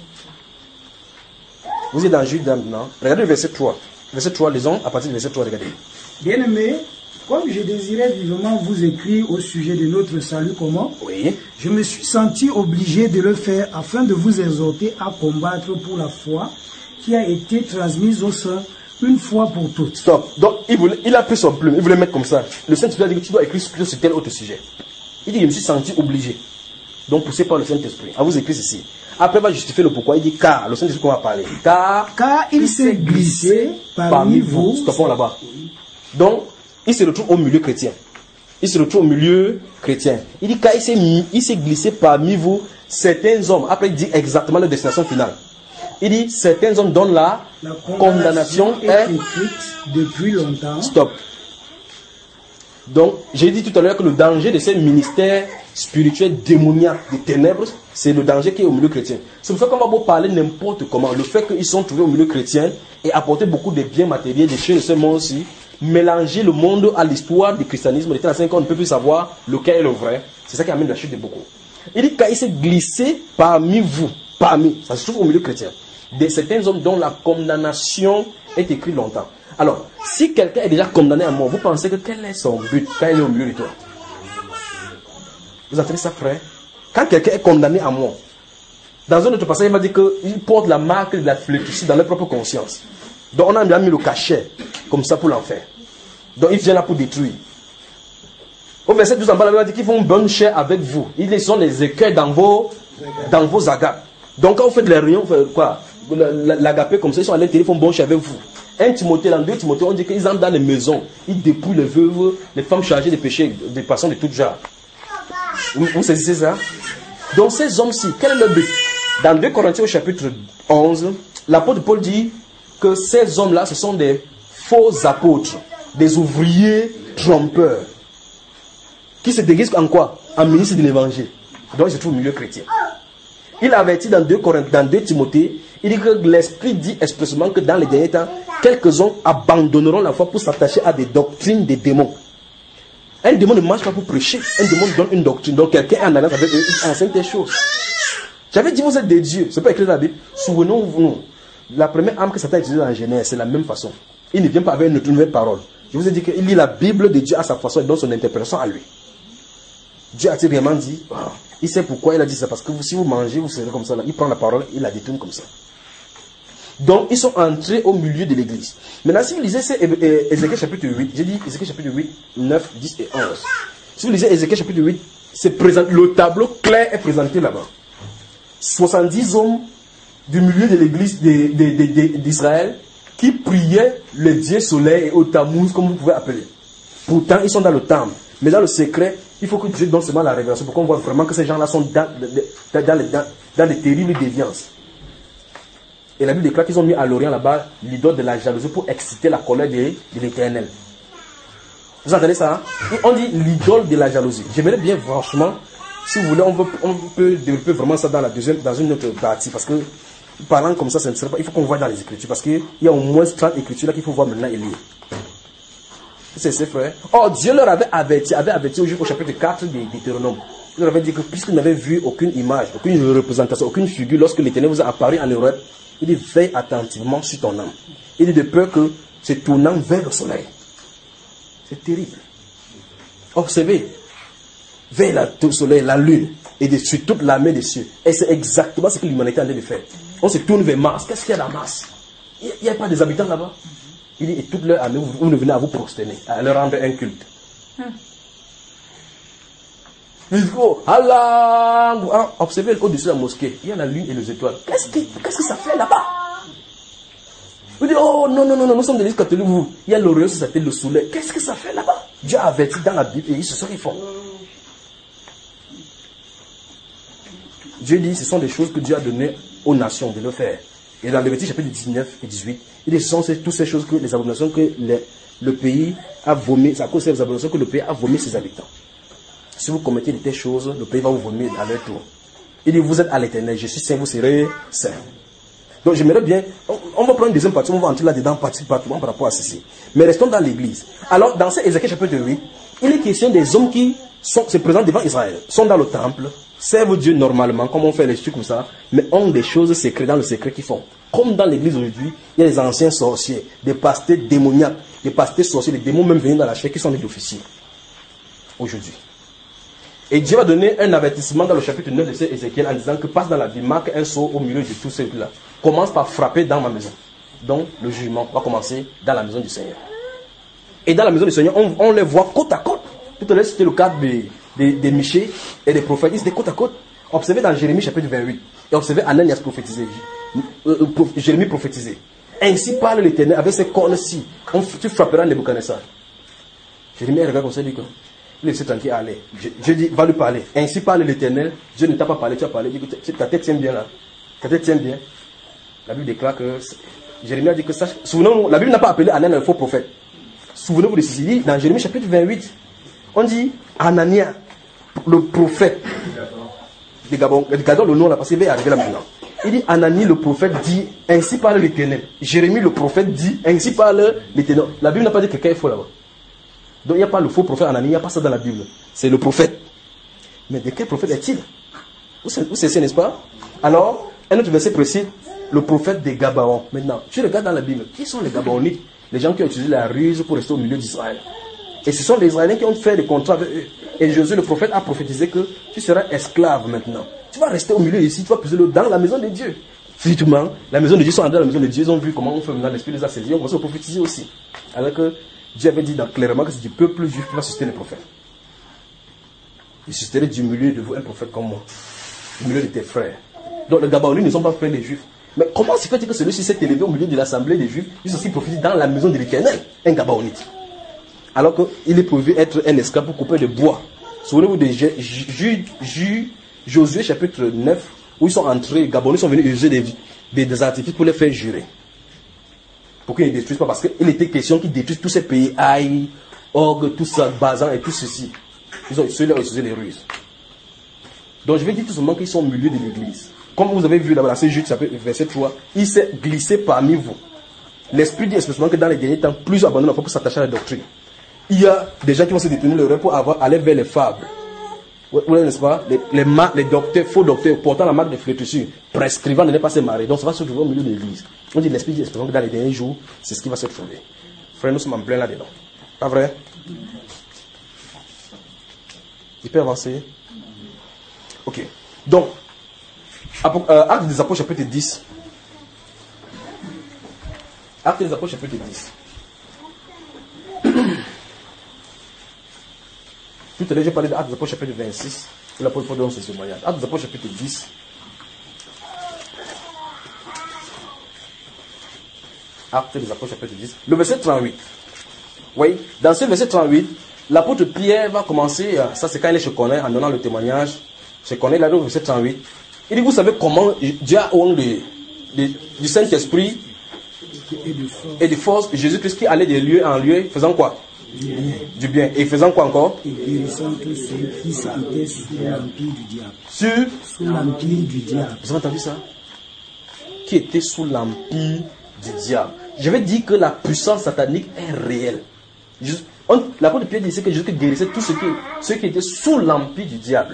S2: vous êtes dans Jude maintenant. Regardez le verset trois. Verset trois, lisons à partir du verset trois, regardez.
S6: Bien-aimés, comme je désirais vivement vous écrire au sujet de notre salut commun,
S2: oui.
S6: Je me suis senti obligé de le faire afin de vous exhorter à combattre pour la foi qui a été transmise aux saints une fois pour toutes.
S2: Stop. Donc, il, voulait, il a pris son plume, il voulait mettre comme ça. Le Saint-Esprit a dit que tu dois écrire sur tel autre sujet. Il dit, je me suis senti obligé. Donc poussé par le Saint-Esprit. À vous écrire ceci. Après, il va justifier le pourquoi. Il dit car, le Saint-Esprit qu'on va parler. Car,
S6: car il s'est glissé parmi, parmi vous.
S2: Stoppons là-bas. Donc, il se retrouve au milieu chrétien. Il se retrouve au milieu chrétien. Il dit car il s'est, il s'est glissé parmi vous certains hommes. Après, il dit exactement la destination finale. Il dit certains hommes dont la,
S6: la
S2: condamnation, condamnation est
S6: écrite depuis longtemps.
S2: Stop. Donc, j'ai dit tout à l'heure que le danger de ces ministères spirituels démoniaques des ténèbres, c'est le danger qui est au milieu chrétien. C'est pour ça qu'on va beau parler n'importe comment. Le fait qu'ils sont trouvés au milieu chrétien et apporter beaucoup de biens matériels, des choses de ce monde-ci, mélanger le monde à l'histoire du christianisme, les cinq ans, on ne peut plus savoir lequel est le vrai. C'est ça qui amène la chute de beaucoup. Il dit qu'il s'est glissé parmi vous, parmi, ça se trouve au milieu chrétien, de certains hommes dont la condamnation est écrite longtemps. Alors, si quelqu'un est déjà condamné à mort, vous pensez que quel est son but quand il est au milieu de toi? Vous entendez ça, frère? Quand quelqu'un est condamné à mort, dans un autre passage, il m'a dit qu'il porte la marque de la flétrissure dans leur propre conscience. Donc, on a bien mis le cachet, comme ça, pour l'enfer. Donc, il vient là pour détruire. Au verset douze en bas, il m'a dit qu'ils font bonne chair avec vous. Ils sont les écueils dans vos, dans vos agapes. Donc, quand vous faites les réunions, quoi, l'agapé comme ça, ils sont à l'intérieur, ils font bonne chair avec vous. Un Timothée, dans deux Timothée, on dit qu'ils entrent dans les maisons, ils dépouillent les veuves, les femmes chargées de péchés, des passions de tout genre. Vous, vous saisissez ça? Donc ces hommes-ci, quel est leur but? Dans deux Corinthiens au chapitre onze, l'apôtre Paul dit que ces hommes-là, ce sont des faux apôtres, des ouvriers trompeurs, qui se déguisent en quoi? En ministre de l'évangile. Donc ils se trouvent au milieu chrétien. Il avertit dans deux Corinthiens, dans deux Timothée, il dit que l'Esprit dit expressément que dans les derniers temps, quelques-uns abandonneront la foi pour s'attacher à des doctrines des démons. Un démon ne marche pas pour prêcher, un démon donne une doctrine. Donc quelqu'un est en alliance avec eux, il enseigne des choses. J'avais dit, vous êtes des dieux, c'est pas écrit dans la Bible. Souvenons-vous, la première âme que Satan a utilisée dans la Genèse, c'est la même façon. Il ne vient pas avec une nouvelle parole. Je vous ai dit qu'il lit la Bible de Dieu à sa façon et donne son interprétation à lui. Dieu a-t-il vraiment dit, oh, il sait pourquoi il a dit ça, parce que vous, si vous mangez, vous serez comme ça. Là. Il prend la parole, il la détourne comme ça. Donc, ils sont entrés au milieu de l'église. Maintenant, si vous lisez c'est Ézéchiel chapitre huit, j'ai dit Ézéchiel chapitre huit, neuf, dix et onze. Si vous lisez Ézéchiel chapitre huit, c'est présent, le tableau clair est présenté là-bas. soixante-dix hommes du milieu de l'église d'Israël qui priaient le dieu soleil et au Tammuz, comme vous pouvez appeler. Pourtant, ils sont dans le temple. Mais dans le secret, il faut que Dieu donne seulement la révélation pour qu'on voit vraiment que ces gens-là sont dans, dans, dans, dans, dans les terribles déviances. Et la Bible déclare qu'ils ont mis à l'Orient là-bas l'idole de la jalousie pour exciter la colère de, de l'Éternel. Vous entendez ça? Hein? On dit l'idole de la jalousie. J'aimerais bien, franchement, si vous voulez, on peut, on peut développer vraiment ça dans, la deuxième, dans une autre partie. Parce que, parlant comme ça, ça ne serait pas, il faut qu'on voit dans les Écritures. Parce qu'il y a au moins trente Écritures là qu'il faut voir maintenant et lire. C'est ses frères. Oh, Dieu leur avait averti, avait averti au chapitre quatre de Deutéronome. Il leur avait dit que puisqu'ils n'avaient vu aucune image, aucune représentation, aucune figure, lorsque l'Éternel vous a apparu en Europe, il dit veille attentivement sur ton âme. Il dit de peur que se tournant vers le soleil. C'est terrible. Observez. Veille le soleil, la lune, et de, sur toute la main des cieux. Et c'est exactement ce que l'humanité est en train de faire. On se tourne vers Mars. Qu'est-ce qu'il y a dans Mars? Il n'y a pas des habitants là-bas. Il dit, et toute leur armée, vous, vous venez à vous prosterner, à leur rendre un culte. Hmm. Oh, Allah, observez au-dessus de la mosquée, il y a la lune et les étoiles. Qu'est-ce que, qu'est-ce que ça fait là-bas? Vous dites, oh non, non, non, non, nous sommes des églises catholiques, vous. Il y a l'Orient, ça s'appelle le soleil. Qu'est-ce que ça fait là-bas? Dieu a averti dans la Bible et c'est ce qu'ils font. Dieu dit, ce sont des choses que Dieu a données aux nations de le faire. Et dans Lévitique chapitre dix-neuf et dix-huit, il dit, ce sont toutes ces choses que les abominations que les, le pays a vomi, c'est à cause de ces abominations que le pays a vomi ses habitants. Si vous commettez de telles choses, le pays va vous vomir à leur tour. Il dit, vous êtes à l'Éternel, je suis saint, vous serez saint. Donc j'aimerais bien, on, on va prendre une deuxième partie, on va entrer là-dedans partie par rapport à ceci. Mais restons dans l'église. Alors, dans ce Ézéchiel chapitre huit, il est question des hommes qui sont, se présentent devant Israël, sont dans le temple, servent Dieu normalement, comme on fait les trucs comme ça, mais ont des choses secrètes dans le secret qu'ils font. Comme dans l'église aujourd'hui, il y a des anciens sorciers, des pasteurs démoniaques, des pasteurs sorciers, des démons même venus dans la chair qui sont des officiers. Aujourd'hui. Et Dieu va donner un avertissement dans le chapitre neuf de cet Ézéchiel en disant que passe dans la vie, marque un saut au milieu de tous ceux-là. Commence par frapper dans ma maison. Donc le jugement va commencer dans la maison du Seigneur. Et dans la maison du Seigneur, on, on les voit côte à côte. Tout à l'heure, c'était le cadre des, des, des Michée et des prophètes. Ils étaient côte à côte. Observez dans Jérémie chapitre vingt-huit. et observez Ananias prophétiser, euh, prof, Jérémie prophétiser. Ainsi parle l'Éternel, avec ces cornes-ci, tu frapperas Nebuchadnezzar. Jérémie regarde comme ça, dit que il est tranquille, allez. Je, je dis, va lui parler. Ainsi parle l'Éternel, Dieu ne t'a pas parlé, tu as parlé, dit que ta tête tient bien là. Ta tête tient bien. La Bible déclare que Jérémie a dit que ça. Souvenez-vous, la Bible n'a pas appelé Ananias un faux prophète. Souvenez-vous de ceci, dans Jérémie chapitre vingt-huit, on dit Ananias, le prophète de Gabon. Regardons le nom là, parce qu'il va arriver là maintenant. Il dit Ananias, le prophète, dit ainsi parle l'Éternel. Jérémie, le prophète, dit ainsi parle l'Éternel. La Bible n'a pas dit que quelqu'un est faux là-bas. Donc il n'y a pas le faux prophète Ananias, il n'y a pas ça dans la Bible. C'est le prophète. Mais de quel prophète est-il? Vous savez, n'est-ce pas? Alors, un autre verset précis, le prophète des Gabaons. Maintenant, tu regardes dans la Bible, qui sont les Gabaonites? Les gens qui ont utilisé la ruse pour rester au milieu d'Israël. Et ce sont les Israéliens qui ont fait des contrats avec eux. Et Josué, le prophète, a prophétisé que tu seras esclave maintenant. Tu vas rester au milieu ici, tu vas puiser l'eau dans la maison de Dieu. Finalement, la maison de Dieu, ils sont entrés dans la maison de Dieu, ils ont vu comment on fait maintenant, l'esprit les a saisis, on va se prophétiser aussi. Alors que Dieu avait dit dans, clairement que c'est du peuple juif qui va susciter les prophètes. Il susciterait du milieu de vous un prophète comme moi, du milieu de tes frères. Donc les Gabaonites ne sont pas frères des Juifs. Mais comment se fait-il que celui-ci s'est élevé au milieu de l'assemblée des Juifs, il aussi prophétise dans la maison de l'Éternel, un Gabaonite, alors qu'il est prévu être un esclave pour couper le bois. Souvenez-vous de Josué chapitre neuf, où ils sont entrés, les Gabaonites sont venus user des, des, des artifices pour les faire jurer. Pour qu'ils ne détruisent pas, parce qu'il était question qu'ils détruisent tous ces pays, Haï, Og, tout ça, Bazan et tout ceci. Ils ont utilisé les ruses. Donc je vais dire tout simplement qu'ils sont au milieu de l'église. Comme vous avez vu là-bas, c'est Jude, verset trois, il s'est glissé parmi vous. L'Esprit dit expressément que dans les derniers temps, plus abandonnent pour s'attacher à la doctrine. Il y a des gens qui vont se détourner le rêve pour avoir, aller vers les fables. Oui, n'est-ce pas? Les, les, marques, les docteurs, faux docteurs, portant la marque de flétrissure, prescrivant de ne pas se marier. Donc ça va se trouver au milieu de l'église. On dit l'Esprit dit expressément que dans les derniers jours, c'est ce qui va se trouver. Frère, nous sommes en plein là-dedans. Pas vrai? Il peut avancer? Ok. Donc, euh, Actes des Apôtres chapitre dix. Actes des Apôtres chapitre dix. Tout à l'heure, j'ai parlé d'Actes des Apôtres chapitre vingt-six. Où l'apôtre Paul donne ses témoignages. Actes des Apôtres chapitre dix. Actes des Apôtres chapitre dix. Le verset trente-huit. Oui, dans ce verset trente-huit, l'apôtre Pierre va commencer, ça c'est quand il est chez Corneille, en donnant le témoignage. Chez Corneille, là, le verset trente-huit. Il dit, vous savez comment Dieu a honte du Saint-Esprit et de force Jésus-Christ qui allait de lieu en lieu, faisant quoi? Du bien. Du bien. Et faisant quoi encore? Et guérissant tous ceux qui étaient sous l'empire du diable. Sur Sous l'empire du diable. Vous avez entendu ça? Qui était sous l'empire du diable. Je vais dire que la puissance satanique est réelle. L'apôtre Pierre disait que Jésus guérissait tous ceux qui, ceux qui étaient sous l'empire du diable.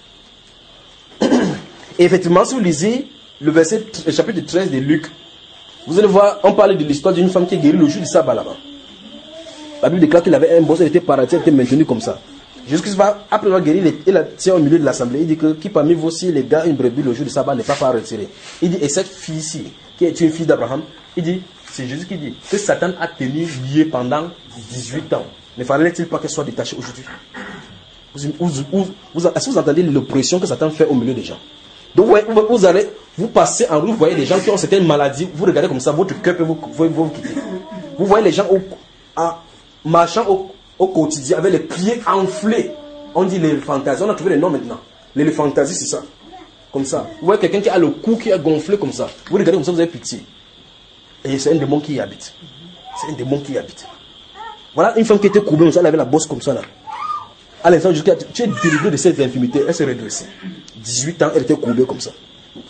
S2: Et effectivement, si vous lisez le verset, le chapitre treize de Luc, vous allez voir, on parle de l'histoire d'une femme qui est guérie le jour du sabbat là-bas. La Bible déclare qu'il avait un boss, elle était paralysée, elle était maintenue comme ça. Jésus-Christ va, après avoir guéri, il la tient au milieu de l'assemblée. Il dit que qui parmi vous, si les gars, une brebis le jour du sabbat, n'est pas pas retiré. Il dit, et cette fille-ci, qui est une fille d'Abraham, il dit, c'est Jésus qui dit que Satan a tenu lié pendant dix-huit ans. Ne fallait-il pas qu'elle soit détachée aujourd'hui? Vous, vous, vous, vous, est-ce que vous entendez l'oppression que Satan fait au milieu des gens? Donc vous, vous allez, vous passez en route, vous voyez les gens qui ont certaines maladies, vous regardez comme ça, votre cœur peut vous, vous, vous quitter. Vous voyez les gens au, à, marchant au, au quotidien avec les pieds enflés. On dit l'éléphantasie, on a trouvé les noms maintenant. L'éléphantasie, c'est ça. Comme ça. Vous voyez quelqu'un qui a le cou qui est gonflé comme ça. Vous regardez comme ça, vous avez pitié. Et c'est un démon qui y habite. C'est un démon qui y habite. Voilà une femme qui était courbée comme ça, elle avait la bosse comme ça là. À l'instant, jusqu'à tu es délivré de cette infirmité, elle s'est redressée. dix-huit ans, elle était courbée comme ça.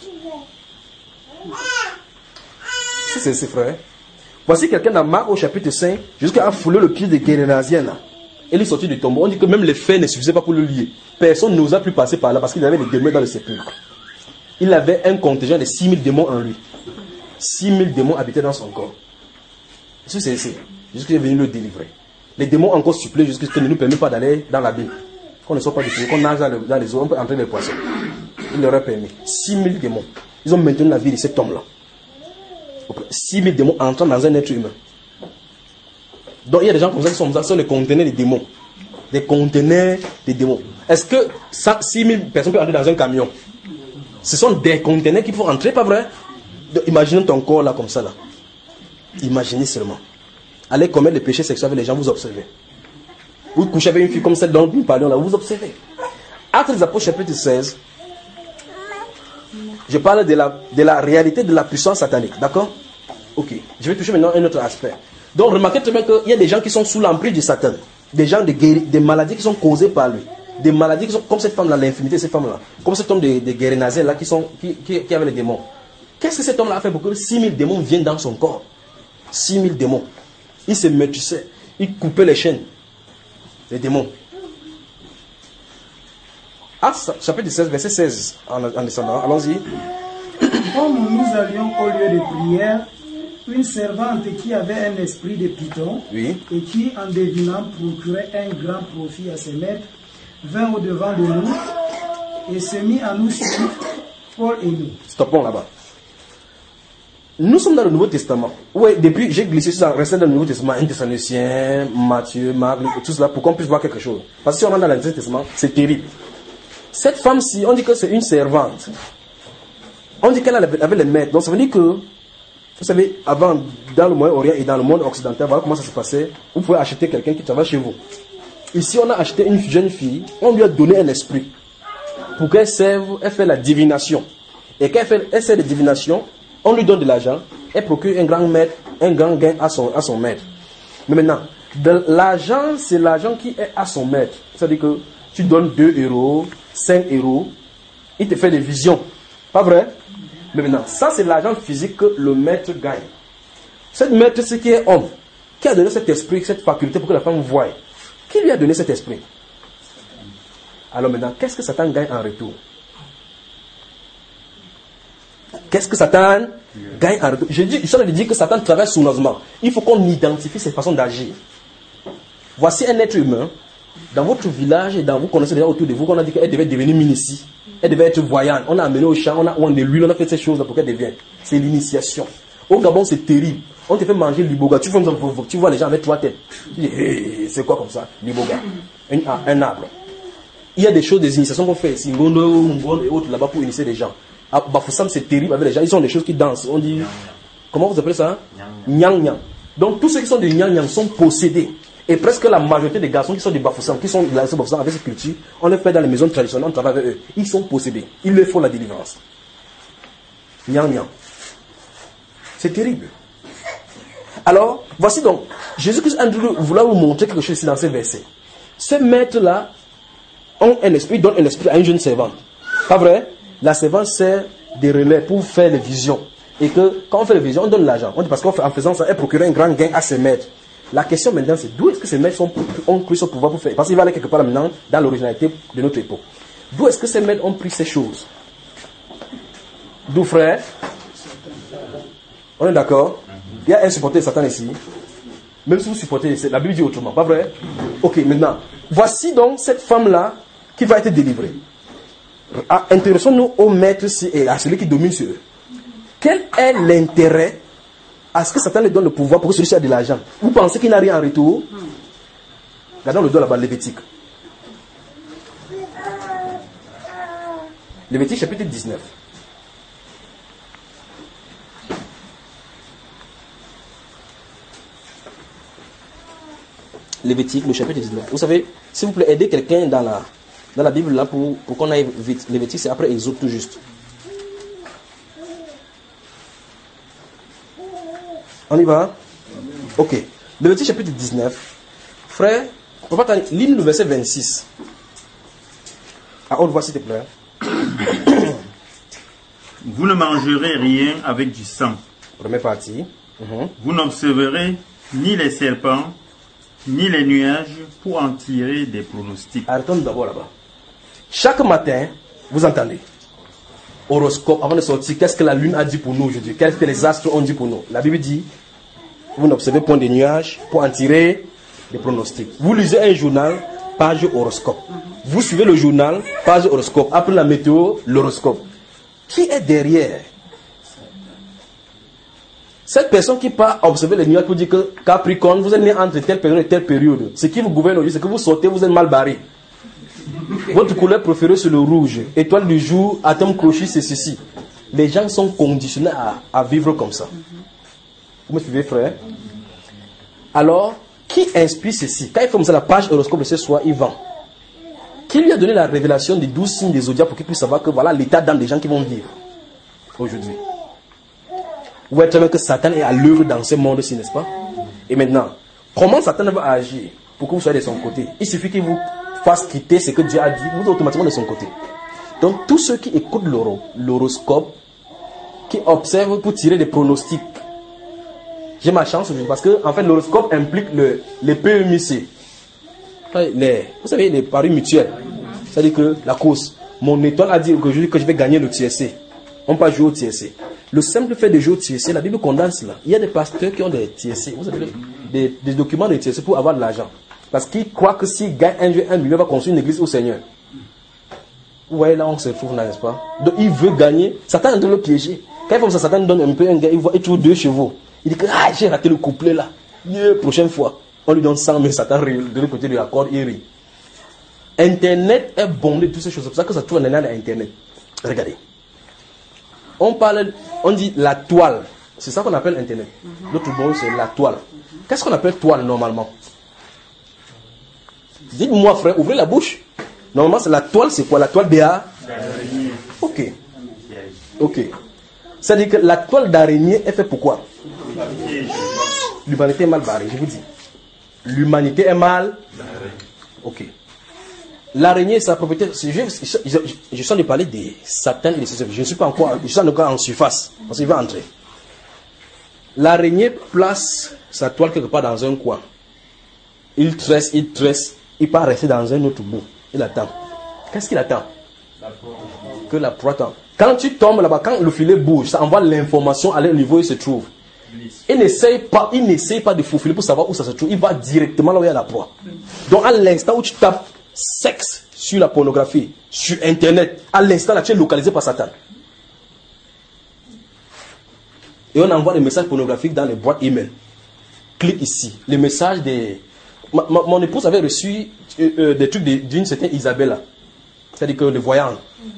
S2: C'est ses frères. Voici quelqu'un dans Marc au chapitre cinq, jusqu'à fouler le pied de Guérénasienne là. Elle est sortie du tombeau. On dit que même les faits ne suffisaient pas pour le lier. Personne n'osa plus passer par là parce qu'il avait des démons dans le sépulcre. Il avait un contingent de six mille démons en lui. six mille démons habitaient dans son corps. C'est c'est Jésus est venu le délivrer. Les démons encore suppléent jusqu'à ce que ne nous permet pas d'aller dans la Bible. Qu'on ne soit pas du tout, qu'on nage dans, le, dans les eaux, on peut entrer les poissons. Il leur a permis. six mille démons. Ils ont maintenu la vie de cet homme-là. six mille démons entrant dans un être humain. Donc il y a des gens comme ça qui sont, ça sont des conteneurs de démons. Des conteneurs de démons. Est-ce que six mille personnes peuvent entrer dans un camion? Ce sont des conteneurs qu'il faut rentrer, pas vrai? Donc, imaginez ton corps là comme ça là. Imaginez seulement. Allez commettre le péché sexuel avec les gens, vous observez. Vous couchez avec une fille comme celle dont nous parlons là, vous observez. Actes des Apôtres chapitre seize, je parle de la, de la réalité de la puissance satanique, d'accord? Ok, je vais toucher maintenant un autre aspect. Donc remarquez très bien qu'il y a des gens qui sont sous l'emprise de Satan, des gens de guéri, des maladies qui sont causées par lui, des maladies qui sont comme cette femme là, l'infinité de cette femme là, comme cet homme de, de Guérénazé là qui, sont, qui, qui, qui avait les démons. Qu'est-ce que cet homme là a fait pour que six mille démons viennent dans son corps? six mille démons. Il se métissait, il coupait les chaînes, les démons. Actes chapitre seize, verset seize, en, en descendant, allons-y.
S6: Comme nous allions au lieu de prière, une servante qui avait un esprit de python,
S2: oui,
S6: et qui, en devinant, procurait un grand profit à ses maîtres, vint au-devant de nous et se mit à nous suivre, Paul et nous.
S2: Stoppons là-bas. Nous sommes dans le Nouveau Testament. Oui, depuis, j'ai glissé sur le restant du Nouveau Testament, un Thessaloniciens, Matthieu, Marc, tout cela, pour qu'on puisse voir quelque chose. Parce que si on rentre dans l'Ancien Testament, c'est terrible. Cette femme-ci, on dit que c'est une servante. On dit qu'elle avait les maîtres. Donc ça veut dire que, vous savez, avant, dans le Moyen-Orient et dans le monde occidental, voilà comment ça se passait. Vous pouvez acheter quelqu'un qui travaille chez vous. Ici, on a acheté une jeune fille, on lui a donné un esprit pour qu'elle serve, elle fait la divination. Et quand elle fait, elle sert de divination, on lui donne de l'argent, elle procure un grand maître, un grand gain à son, à son maître. Mais maintenant, l'argent, c'est l'argent qui est à son maître. C'est-à-dire que tu donnes deux euros, cinq euros, il te fait des visions. Pas vrai? Mais maintenant, ça c'est l'argent physique que le maître gagne. Cette maître, c'est qui est homme. Qui a donné cet esprit, cette faculté pour que la femme voie? Qui lui a donné cet esprit? Alors maintenant, qu'est-ce que Satan gagne en retour? Qu'est-ce que Satan gagne en retour? Je dis, je suis en train de dire que Satan travaille sournoisement. Il faut qu'on identifie ses façons d'agir. Voici un être humain. Dans votre village et dans vous connaissez les gens autour de vous, qu'on a dit qu'elle devait devenir ministre. Elle devait être voyante. On a amené au champ, on a on de l'huile, on a fait ces choses-là pour qu'elle devienne. C'est l'initiation. Au Gabon, c'est terrible. On te fait manger l'iboga. Tu, tu vois les gens avec trois têtes. Tu dis, hey, c'est quoi comme ça? L'iboga. Un, un arbre. Il y a des choses, des initiations qu'on fait. Singondo, Mungondo et autres là-bas pour initier les gens. À Bafoussam, c'est terrible avec les gens. Ils ont des choses qui dansent. On dit, comment vous appelez ça? Nyang Nyang. Donc tous ceux qui sont des Nyang Nyang sont possédés. Et presque la majorité des garçons qui sont des Bafoussam, qui sont de la Bafoussam avec cette culture, on les fait dans les maisons traditionnelles, on travaille avec eux. Ils sont possédés. Ils leur font la délivrance. Nyang Nyang. C'est terrible. Alors, voici donc, Jésus-Christ a voulu vous montrer quelque chose ici dans ces versets. Ce maître-là, ont un esprit, donne un esprit à une jeune servante. Pas vrai? La servante sert des relais pour faire les visions. Et que quand on fait les visions, on donne l'argent. On dit parce qu'en faisant ça, elle procure un grand gain à ses maîtres. La question maintenant, c'est d'où est-ce que ces maîtres sont, ont pris ce pouvoir pour faire? Parce qu'il va aller quelque part là maintenant dans l'originalité de notre époque. D'où est-ce que ces maîtres ont pris ces choses? D'où, frère? On est d'accord? Il y a un supporter de Satan ici. Même si vous supportez, la Bible dit autrement, pas vrai? Ok, maintenant, voici donc cette femme-là qui va être délivrée. Ah, intéressons-nous au maître et à celui qui domine sur eux. Quel est l'intérêt à ce que Satan lui donne le pouvoir pour que celui-ci a de l'argent? Vous pensez qu'il n'a rien en retour? Regardons le dos là-bas, Lévitique. Lévitique chapitre dix-neuf. Lévitique, le chapitre dix-neuf. Vous savez, s'il vous plaît, aidez quelqu'un dans la, dans la Bible là pour, pour qu'on aille vite. Lévitique, c'est après Exode tout juste. On y va? Ok. Lévitique chapitre dix-neuf. Frère, papa, lis le verset vingt-six. Ah, on le voit s'il te plaît.
S7: Vous ne mangerez rien avec du sang.
S2: Première partie. Mm-hmm.
S7: Vous n'observerez ni les serpents, ni les nuages pour en tirer des pronostics.
S2: Arrêtons d'abord là-bas. Chaque matin, vous entendez horoscope, avant de sortir, qu'est-ce que la lune a dit pour nous aujourd'hui? Qu'est-ce que les astres ont dit pour nous? La Bible dit, vous n'observez point des nuages pour en tirer des pronostics. Vous lisez un journal, page horoscope. Vous suivez le journal, page horoscope. Après la météo, l'horoscope. Qui est derrière? Cette personne qui part observer les nuages pour dire que Capricorne, vous êtes né entre telle période et telle période. Ce qui vous gouverne aujourd'hui, c'est que vous sortez, vous êtes mal barré. Votre couleur préférée, c'est le rouge. Étoile du jour, atome crochet, c'est ceci. Les gens sont conditionnés à, à vivre comme ça. Vous me suivez, frère? Alors, qui inspire ceci? Quand il fait comme ça la page horoscope de ce soir, il vend. Qui lui a donné la révélation des douze signes des zodiacs pour qu'il puisse savoir que voilà l'état d'âme des gens qui vont vivre aujourd'hui? Vous voyez très bien que Satan est à l'œuvre dans ce monde-ci, n'est-ce pas? Et maintenant, comment Satan va agir pour que vous soyez de son côté? Il suffit qu'il vous fasse quitter ce que Dieu a dit, vous êtes automatiquement de son côté. Donc, tous ceux qui écoutent l'horoscope, qui observent pour tirer des pronostics, j'ai ma chance aujourd'hui parce que, en fait, l'horoscope implique le, les P M C. Les, vous savez, les paris mutuels. C'est-à-dire que la cause, mon étoile a dit aujourd'hui que je vais gagner le T S C. On ne peut pas jouer au T S C. Le simple fait de jouer au T S C, la Bible condamne cela. Il y a des pasteurs qui ont des T S C, vous savez, des, des documents de T S C pour avoir de l'argent. Parce qu'ils croient que s'ils gagnent un jeu, un million, il va construire une église au Seigneur. Vous voyez là, on se trouve là, n'est-ce pas? Donc il veut gagner. Satan est en train de le piéger. Quand il fait ça, Satan donne un peu un gars, il voit, il trouve deux chevaux. Il dit que ah, j'ai raté le couplet là. La prochaine fois, on lui donne cent, mais Satan rit. De l'autre côté, il accorde, il rit. Internet est bondé de toutes ces choses. C'est pour ça que ça trouve un énorme à Internet. Regardez. On parle, on dit la toile. C'est ça qu'on appelle Internet. L'autre mot, c'est la toile. Qu'est-ce qu'on appelle toile normalement? Dites-moi, frère, ouvrez la bouche. Normalement, c'est la toile, c'est quoi? La toile d'araignée. Ok. Ok. C'est-à-dire que la toile d'araignée est faite pour quoi? L'humanité est mal barrée, je vous dis. L'humanité est mal barrée. Ok. L'araignée, sa propriété. Je, je, je, je sens de parler des Satan et des sorciers. Je ne suis pas encore, je suis encore en surface. Parce qu'il va entrer. L'araignée place sa toile quelque part dans un coin. Il tresse, il tresse, il part rester dans un autre bout. Il attend. Qu'est-ce qu'il attend? La que la proie attend. Quand tu tombes là-bas, quand le filet bouge, ça envoie l'information à quel niveau il se trouve. Il n'essaye pas, il n'essaye pas de faufiler pour savoir où ça se trouve. Il va directement là où il y a la proie. Donc à l'instant où tu tapes sexe sur la pornographie, sur Internet, à l'instant là tu es localisé par Satan. Et on envoie des messages pornographiques dans les boîtes email. Clique ici. Les messages des... Ma, ma, mon épouse avait reçu euh, euh, des trucs d'une certaine Isabella. C'est-à-dire que les voyants.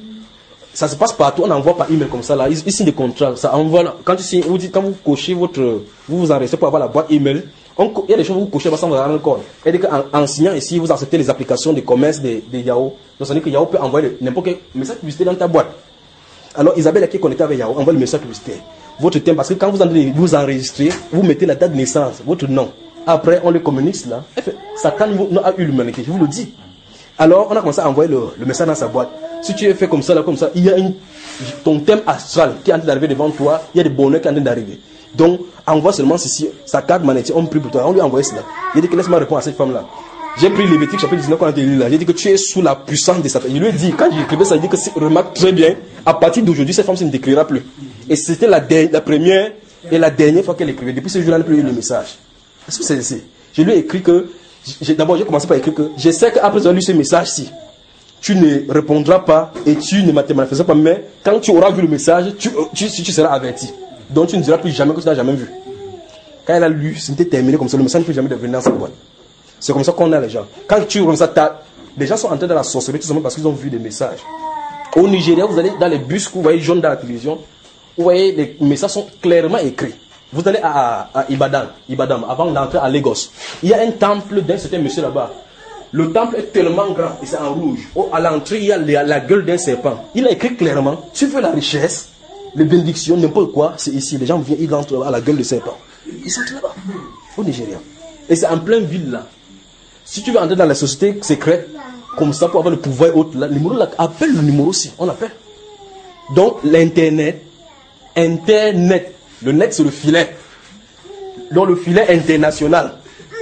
S2: Ça se passe partout, on envoie par email comme ça là. Ils, ils signent des contrats. Ça envoie, quand, tu signes, vous dites, quand vous cochez votre... Vous vous enregistrez pour avoir la boîte email. On, il y a des choses que vous cochez sans vous en rendre compte. C'est-à-dire qu'en en signant ici, vous acceptez les applications de commerce de, de Yahoo. Donc ça veut dire que Yahoo peut envoyer n'importe quel message publicitaire dans ta boîte. Alors Isabelle qui est connectée avec Yahoo envoie le message publicitaire. Votre thème, parce que quand vous allez vous enregistrer, vous mettez la date de naissance, votre nom. Après, on le communique cela. Satan a eu l'humanité, je vous le dis. Alors, on a commencé à envoyer le, le message dans sa boîte. Si tu es fait comme ça, là, comme ça, il y a une, ton thème astral qui est en train d'arriver devant toi, il y a des bonheurs qui sont en train d'arriver. Donc, envoie seulement ceci, sa carte magnétique, on prie pour toi, on lui a envoyé cela. Il a dit que laisse-moi répondre à cette femme-là. J'ai pris Lévitique chapitre dix-neuf, quand on a été lu là. J'ai dit que tu es sous la puissance de Satan. Il lui a dit, quand j'ai écrit ça, il dit que c'est, remarque très bien, à partir d'aujourd'hui, cette femme ne décrira plus. Et c'était la, la première et la dernière fois qu'elle écrivait. Depuis ce jour-là, elle n'a plus eu le message. Est-ce que c'est c'est Je lui ai écrit que, d'abord, j'ai commencé par écrire que, je sais qu'après avoir lu ce message-ci, tu ne répondras pas et tu ne manifesteras pas, mais quand tu auras vu le message, tu, tu, tu, tu seras averti. Donc tu ne diras plus jamais que tu n'as jamais vu. Quand elle a lu, c'était terminé comme ça, le message ne peut jamais devenir dans sa boîte. C'est comme ça qu'on a les gens. Quand tu comme ça, les gens sont entrés dans la sorcellerie tout simplement parce qu'ils ont vu des messages. Au Nigeria, vous allez dans les bus que vous voyez jaunes dans la télévision, vous voyez les messages sont clairement écrits. Vous allez à, à, à Ibadan, Ibadan, avant d'entrer à Lagos. Il y a un temple d'un certain monsieur là-bas. Le temple est tellement grand et c'est en rouge. Oh, à l'entrée, il y a la, la gueule d'un serpent. Il a écrit clairement, tu veux la richesse, les bénédictions, n'importe quoi, c'est ici. Les gens viennent, ils entrent à la gueule du serpent. Ils sont là-bas, au Nigeria. Et c'est en pleine ville là. Si tu veux entrer dans la société secrète, comme ça, pour avoir le pouvoir autre, là, le numéro là, appelle le numéro aussi, on appelle. Donc, l'Internet, Internet, le net c'est le filet. Donc, le filet international.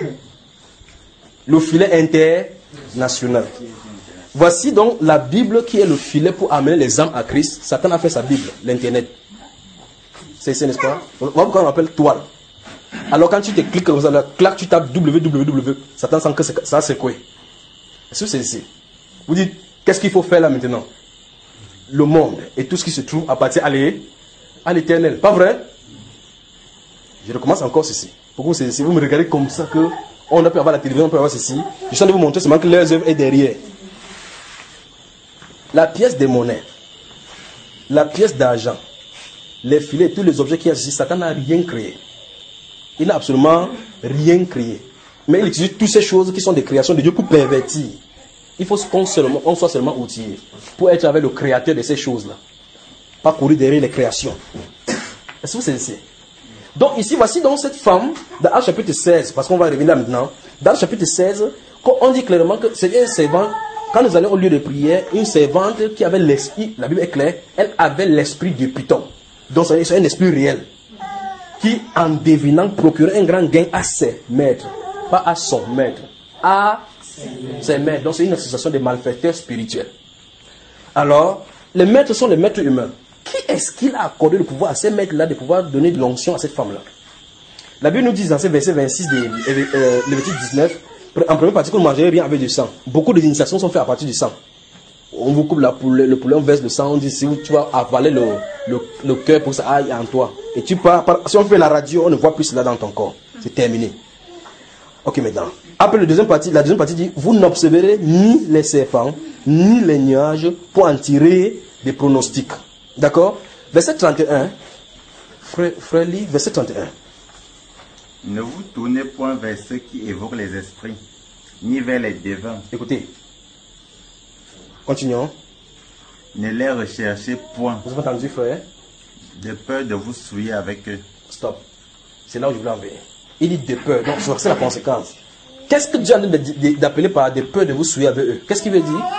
S2: Le filet international. Voici donc la Bible qui est le filet pour amener les âmes à Christ. Satan a fait sa Bible, l'Internet. C'est ça, n'est-ce pas? Voilà pourquoi on appelle toile. Alors quand tu te cliques comme ça, là, clac, tu tapes w w w, Satan sent que ça c'est quoi? Est-ce que c'est ici? Vous dites, qu'est-ce qu'il faut faire là maintenant? Le monde et tout ce qui se trouve appartient à l'éternel. Pas vrai? Je recommence encore ceci. Pourquoi c'est ici? Vous me regardez comme ça que on a pu avoir la télévision, on peut avoir ceci. Je suis en train de vous montrer seulement que leurs œuvres est derrière. la pièce de monnaie, la pièce d'argent, les filets, tous les objets qui existent, Satan n'a rien créé. Il n'a absolument rien créé. Mais il utilise toutes ces choses qui sont des créations de Dieu pour pervertir. Il faut qu'on seulement, on soit seulement outillé pour être avec le créateur de ces choses-là. Pas courir derrière les créations. Est-ce que vous savez? Donc ici, voici donc cette femme, dans le chapitre seize, parce qu'on va revenir là maintenant, dans le chapitre seize, on dit clairement que c'est une servante, quand nous allons au lieu de prière, une servante qui avait l'esprit, la Bible est claire, elle avait l'esprit de Python. Donc c'est un esprit réel, qui en devinant procurait un grand gain à ses maîtres, pas à son maître, à ses maîtres. Donc c'est une association de malfaiteurs spirituels. Alors, les maîtres sont les maîtres humains. Qui est-ce qu'il a accordé le pouvoir à ces maîtres-là de pouvoir donner de l'onction à cette femme-là? La Bible nous dit dans ce verset vingt-six de euh, Lévitique dix-neuf, en première partie, que vous ne mangez rien avec du sang. Beaucoup d'initiations sont faites à partir du sang. On vous coupe la poulet, le poulet, on verse le sang, on dit si tu vas avaler le, le, le cœur pour que ça aille en toi. Et tu pars, si on fait la radio, on ne voit plus cela dans ton corps. C'est terminé. Ok, maintenant. Après le deuxième partie, la deuxième partie dit, vous n'observerez ni les serpents, ni les nuages pour en tirer des pronostics. D'accord? Verset trente et un. Frère, frère Lee, verset trente et un.
S4: Ne vous tournez point vers ceux qui évoquent les esprits, ni vers les devins.
S2: Écoutez. Continuons.
S4: Ne les recherchez point.
S2: Vous avez entendu, frère?
S4: De peur de vous souiller avec eux.
S2: Stop. C'est là où je voulais en venir. Il dit de peur. Donc, c'est la conséquence. Qu'est-ce que Dieu a dit d'appeler par des peurs de vous souiller avec eux? Qu'est-ce qu'il veut dire?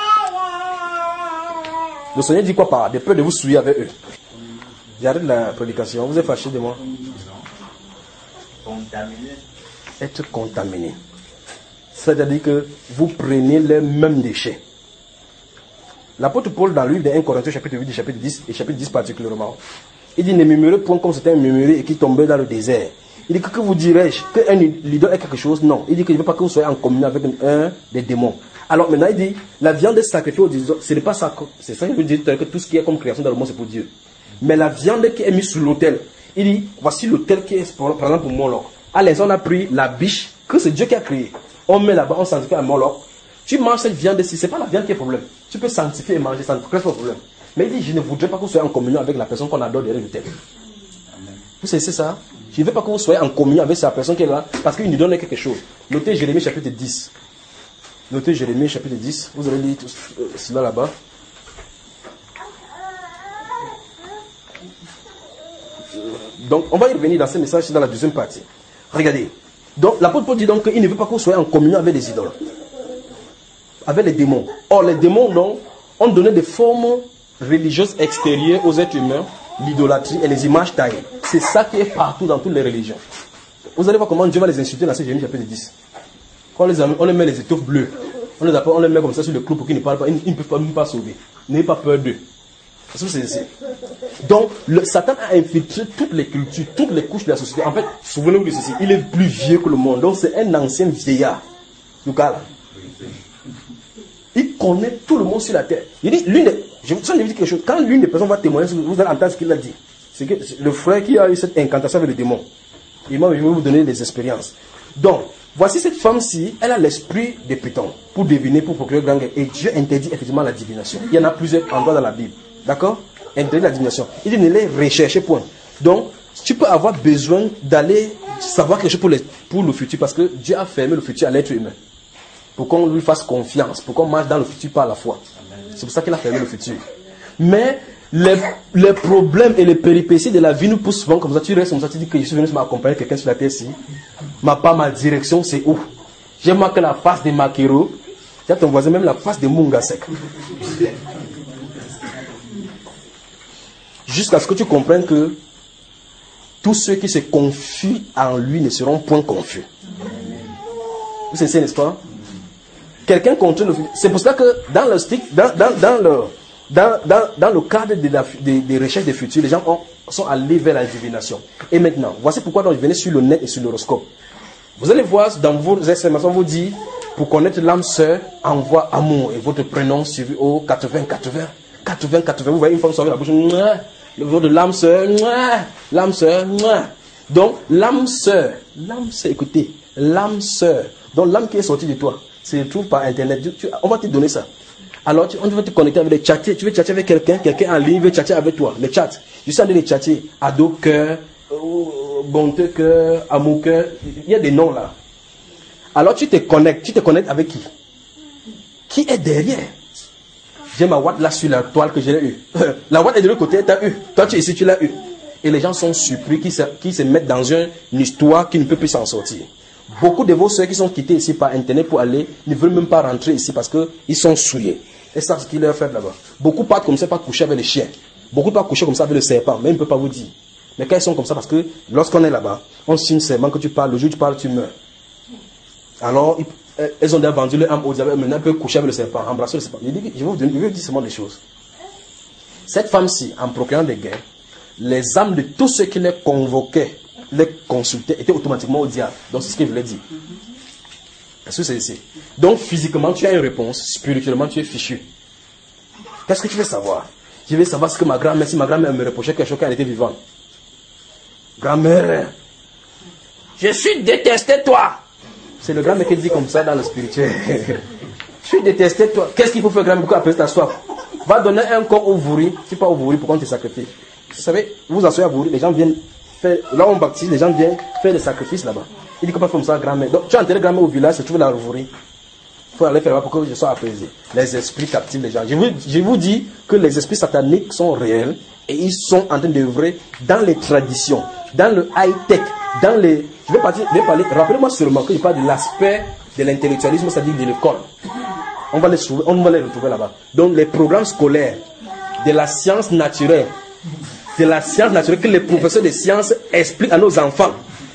S2: Le Seigneur dit quoi par des peurs de vous souiller avec eux? J'arrête la prédication. Vous êtes fâché de moi?
S4: Contaminé.
S2: Être contaminé. C'est-à-dire que vous prenez les mêmes déchets. L'apôtre Paul, dans le livre de un Corinthiens, chapitre huit, chapitre dix, et chapitre dix particulièrement, il dit ne murmurez point comme c'était un murmuré et qui tombait dans le désert. Il dit que, que vous dirais-je qu'un leader est quelque chose? Non. Il dit que je ne veux pas que vous soyez en communion avec un des démons. Alors maintenant, il dit la viande sacrifiée aux dieux, ce n'est pas ça. C'est ça que je veux dire que tout ce qui est comme création dans le monde, c'est pour Dieu. Mais la viande qui est mise sur l'autel, il dit voici l'autel qui est par exemple pour Moloch. À l'instant, on a pris la biche que c'est Dieu qui a créée. On met là-bas, on sanctifie à Moloch. Tu manges cette viande ici, ce n'est pas la viande qui est le problème. Tu peux sanctifier et manger, ça ne crée pas de problème. Mais il dit je ne voudrais pas que vous soyez en communion avec la personne qu'on adore derrière l'autel. Vous savez, c'est ça? Je ne veux pas que vous soyez en communion avec cette personne qui est là parce qu'il nous donne quelque chose. Notez Jérémie chapitre dix. Notez Jérémie chapitre dix. Vous allez lire tout cela là-bas. Donc, on va y revenir dans ce message dans la deuxième partie. Regardez. Donc, l'apôtre Paul dit donc qu'il ne veut pas que vous soyez en communion avec les idoles. Avec les démons. Or, les démons, non, ont donné des formes religieuses extérieures aux êtres humains, l'idolâtrie et les images taillées. C'est ça qui est partout dans toutes les religions. Vous allez voir comment Dieu va les insulter dans ce Jérémie chapitre dix. Quand on les, on les met les étoffes bleues, on les, appelle, on les met comme ça sur le clou pour qu'ils ne parlent pas, ils, ils ne peuvent pas, même pas sauver. N'ayez pas peur d'eux. Donc, le, Satan a infiltré toutes les cultures, toutes les couches de la société. En fait, souvenez-vous de ceci, il est plus vieux que le monde. Donc, c'est un ancien vieillard. Lucas, il connaît tout le monde sur la terre. Il dit, l'une des, je vous dis quelque chose, quand l'une des personnes va témoigner, vous allez entendre ce qu'il a dit. C'est que le frère qui a eu cette incantation avec le démon, il m'a, je vais vous donner des expériences. Donc, voici cette femme-ci, elle a l'esprit de Python pour deviner, pour procurer grand gain. Et Dieu interdit effectivement la divination. Il y en a plusieurs endroits dans la Bible. D'accord? Interdit la divination. Il dit ne les recherchez point. Donc, tu peux avoir besoin d'aller savoir quelque chose pour, les, pour le futur parce que Dieu a fermé le futur à l'être humain. Pour qu'on lui fasse confiance, pour qu'on marche dans le futur par la foi. C'est pour ça qu'il a fermé le futur. Mais les, les problèmes et les péripéties de la vie nous poussent souvent comme ça. Tu restes comme ça, tu dis que je suis venu m'accompagner quelqu'un sur la terre-ci. Ma pas ma direction, c'est où? J'ai marqué la face de Makero. Tu as ton voisin, même la face de Mungasek. Jusqu'à ce que tu comprennes que tous ceux qui se confient en lui ne seront point confus. Vous savez, n'est-ce pas? Quelqu'un contrôle le futur. C'est pour cela que dans le stick, dans, dans, dans, le, dans, dans, dans le cadre des de, de recherches des futurs, les gens ont, sont allés vers la divination. Et maintenant, voici pourquoi donc je venais sur le net et sur l'horoscope. Vous allez voir dans vos S M S, on vous dit, pour connaître l'âme sœur, envoie amour et votre prénom suivi au quatre-vingts quatre-vingts. quatre-vingts quatre-vingts, vous voyez une femme sortir la bouche, le vote de l'âme sœur, l'âme sœur. Donc, l'âme sœur, l'âme sœur, écoutez, l'âme sœur, donc l'âme qui est sortie de toi, se trouve par internet, tu, on va te donner ça. Alors, tu, on veut te connecter avec les chats. Tu veux chatter avec quelqu'un, quelqu'un en ligne veut chatter avec toi. Les chats. Je suis en train de chatter. Ado cœur, bonteux cœur, amour cœur. Il y a des noms là. Alors, tu te connectes. Tu te connectes avec qui? Qui est derrière? J'ai ma Watt là sur la toile que j'ai eu. La Watt est de l'autre côté, tu as eu. Toi, tu es ici, tu l'as eu. Et les gens sont surpris qui se, qui se mettent dans une, une histoire qui ne peut plus s'en sortir. Beaucoup de vos soeurs qui sont quittées ici par internet pour aller, ne veulent même pas rentrer ici parce qu'ils sont souillés. Et ça, c'est ce qu'ils leur fait là-bas. Beaucoup partent comme ça, pas coucher avec les chiens. Beaucoup partent coucher comme ça avec le serpent, mais ils ne peuvent pas vous dire. Mais quand ils sont comme ça, parce que lorsqu'on est là-bas, on signe seulement que tu parles, le jour où tu parles, tu meurs. Alors, ils, elles ont déjà vendu leur âme au diable, maintenant elles peuvent coucher avec le serpent, embrasser le serpent. Je, dis, je, vais vous donner, je vais vous dire seulement des choses. Cette femme-ci, en procurant des guerres, les âmes de tous ceux qui les convoquaient, les consultaient, étaient automatiquement au diable. Donc c'est ce qu'il voulait dire. Est-ce que c'est ici? Donc physiquement, tu as une réponse, spirituellement, tu es fichu. Qu'est-ce que tu veux savoir? Je veux savoir ce que ma grand-mère, si ma grand-mère me reprochait quelque chose quand elle était vivante. Grand-mère, je suis détesté toi. C'est le grand-mère qui dit comme ça dans le spirituel. Je suis détesté toi. Qu'est-ce qu'il faut faire, grand-mère, pour apaiser ta soif? Va donner un corps au vouri. Tu pars au vouri pour qu'on te sacrifie. Vous savez, vous vous asseyez à vouri, les gens viennent faire, là on baptise, les gens viennent faire des sacrifices là-bas. Il dit qu'on pas comme ça, grand-mère. Donc tu as enterré grand-mère au village, se trouve dans le vouri. Il faut aller faire là-bas pour que je sois apaisé. Les esprits captivent les gens. Je vous, je vous dis que les esprits sataniques sont réels et ils sont en train d'œuvrer dans les traditions, dans le high-tech, dans les... Je vais, partir, je vais parler, rappelez-moi seulement que je parle de l'aspect de l'intellectualisme, c'est-à-dire de l'école. On va les trouver, on va les retrouver là-bas. Donc les programmes scolaires de la science naturelle, de la science naturelle que les professeurs de sciences expliquent à nos enfants.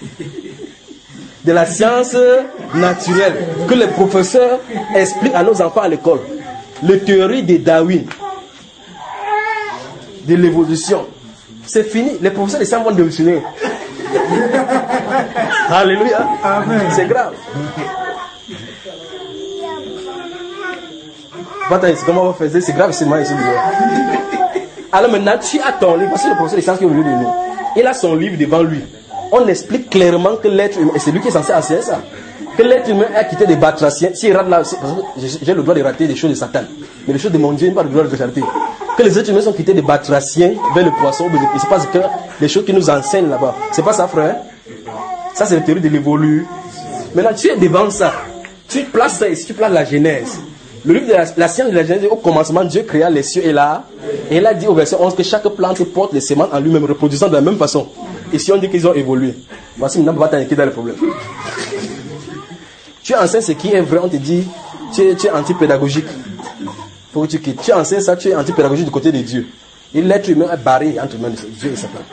S2: De la science naturelle que les professeurs expliquent à nos enfants à l'école. Les théories de Darwin, de l'évolution. C'est fini. Les professeurs de sciences vont démissionner. Alléluia. C'est grave. Comment on faisait? C'est grave, c'est moi ici. Alors maintenant, tu as ton livre, parce que le professeur de sciences qui est au milieu de nous, il a son livre devant lui. On explique clairement que l'être humain, et c'est lui qui est censé enseigner ça, que l'être humain a quitté des batraciens. S'il rate là, parce que j'ai le droit de rater les choses de Satan, mais les choses de mon Dieu, il n'a pas le droit de rater. Que les êtres humains sont quittés des batraciens vers le poisson, et c'est parce que les choses qui nous enseignent là-bas, c'est pas ça, frère. Ça, c'est la théorie de l'évolu. Maintenant, tu es devant ça. Tu places ça ici, tu places la Genèse. Le livre de la, la science de la Genèse, au commencement, Dieu créa les cieux et là, et il a dit au verset onze que chaque plante porte les semences en lui-même, reproduisant de la même façon. Et si on dit qu'ils ont évolué, voici maintenant, on va t'inquiéter dans le problème. Tu enseignes ce qui est vrai, on te dit, tu es, tu es anti-pédagogique. Faut que tu quittes. Tu enseignes ça, tu es anti-pédagogique du côté de Dieu. Et l'être humain est barré entre Dieu et Satan.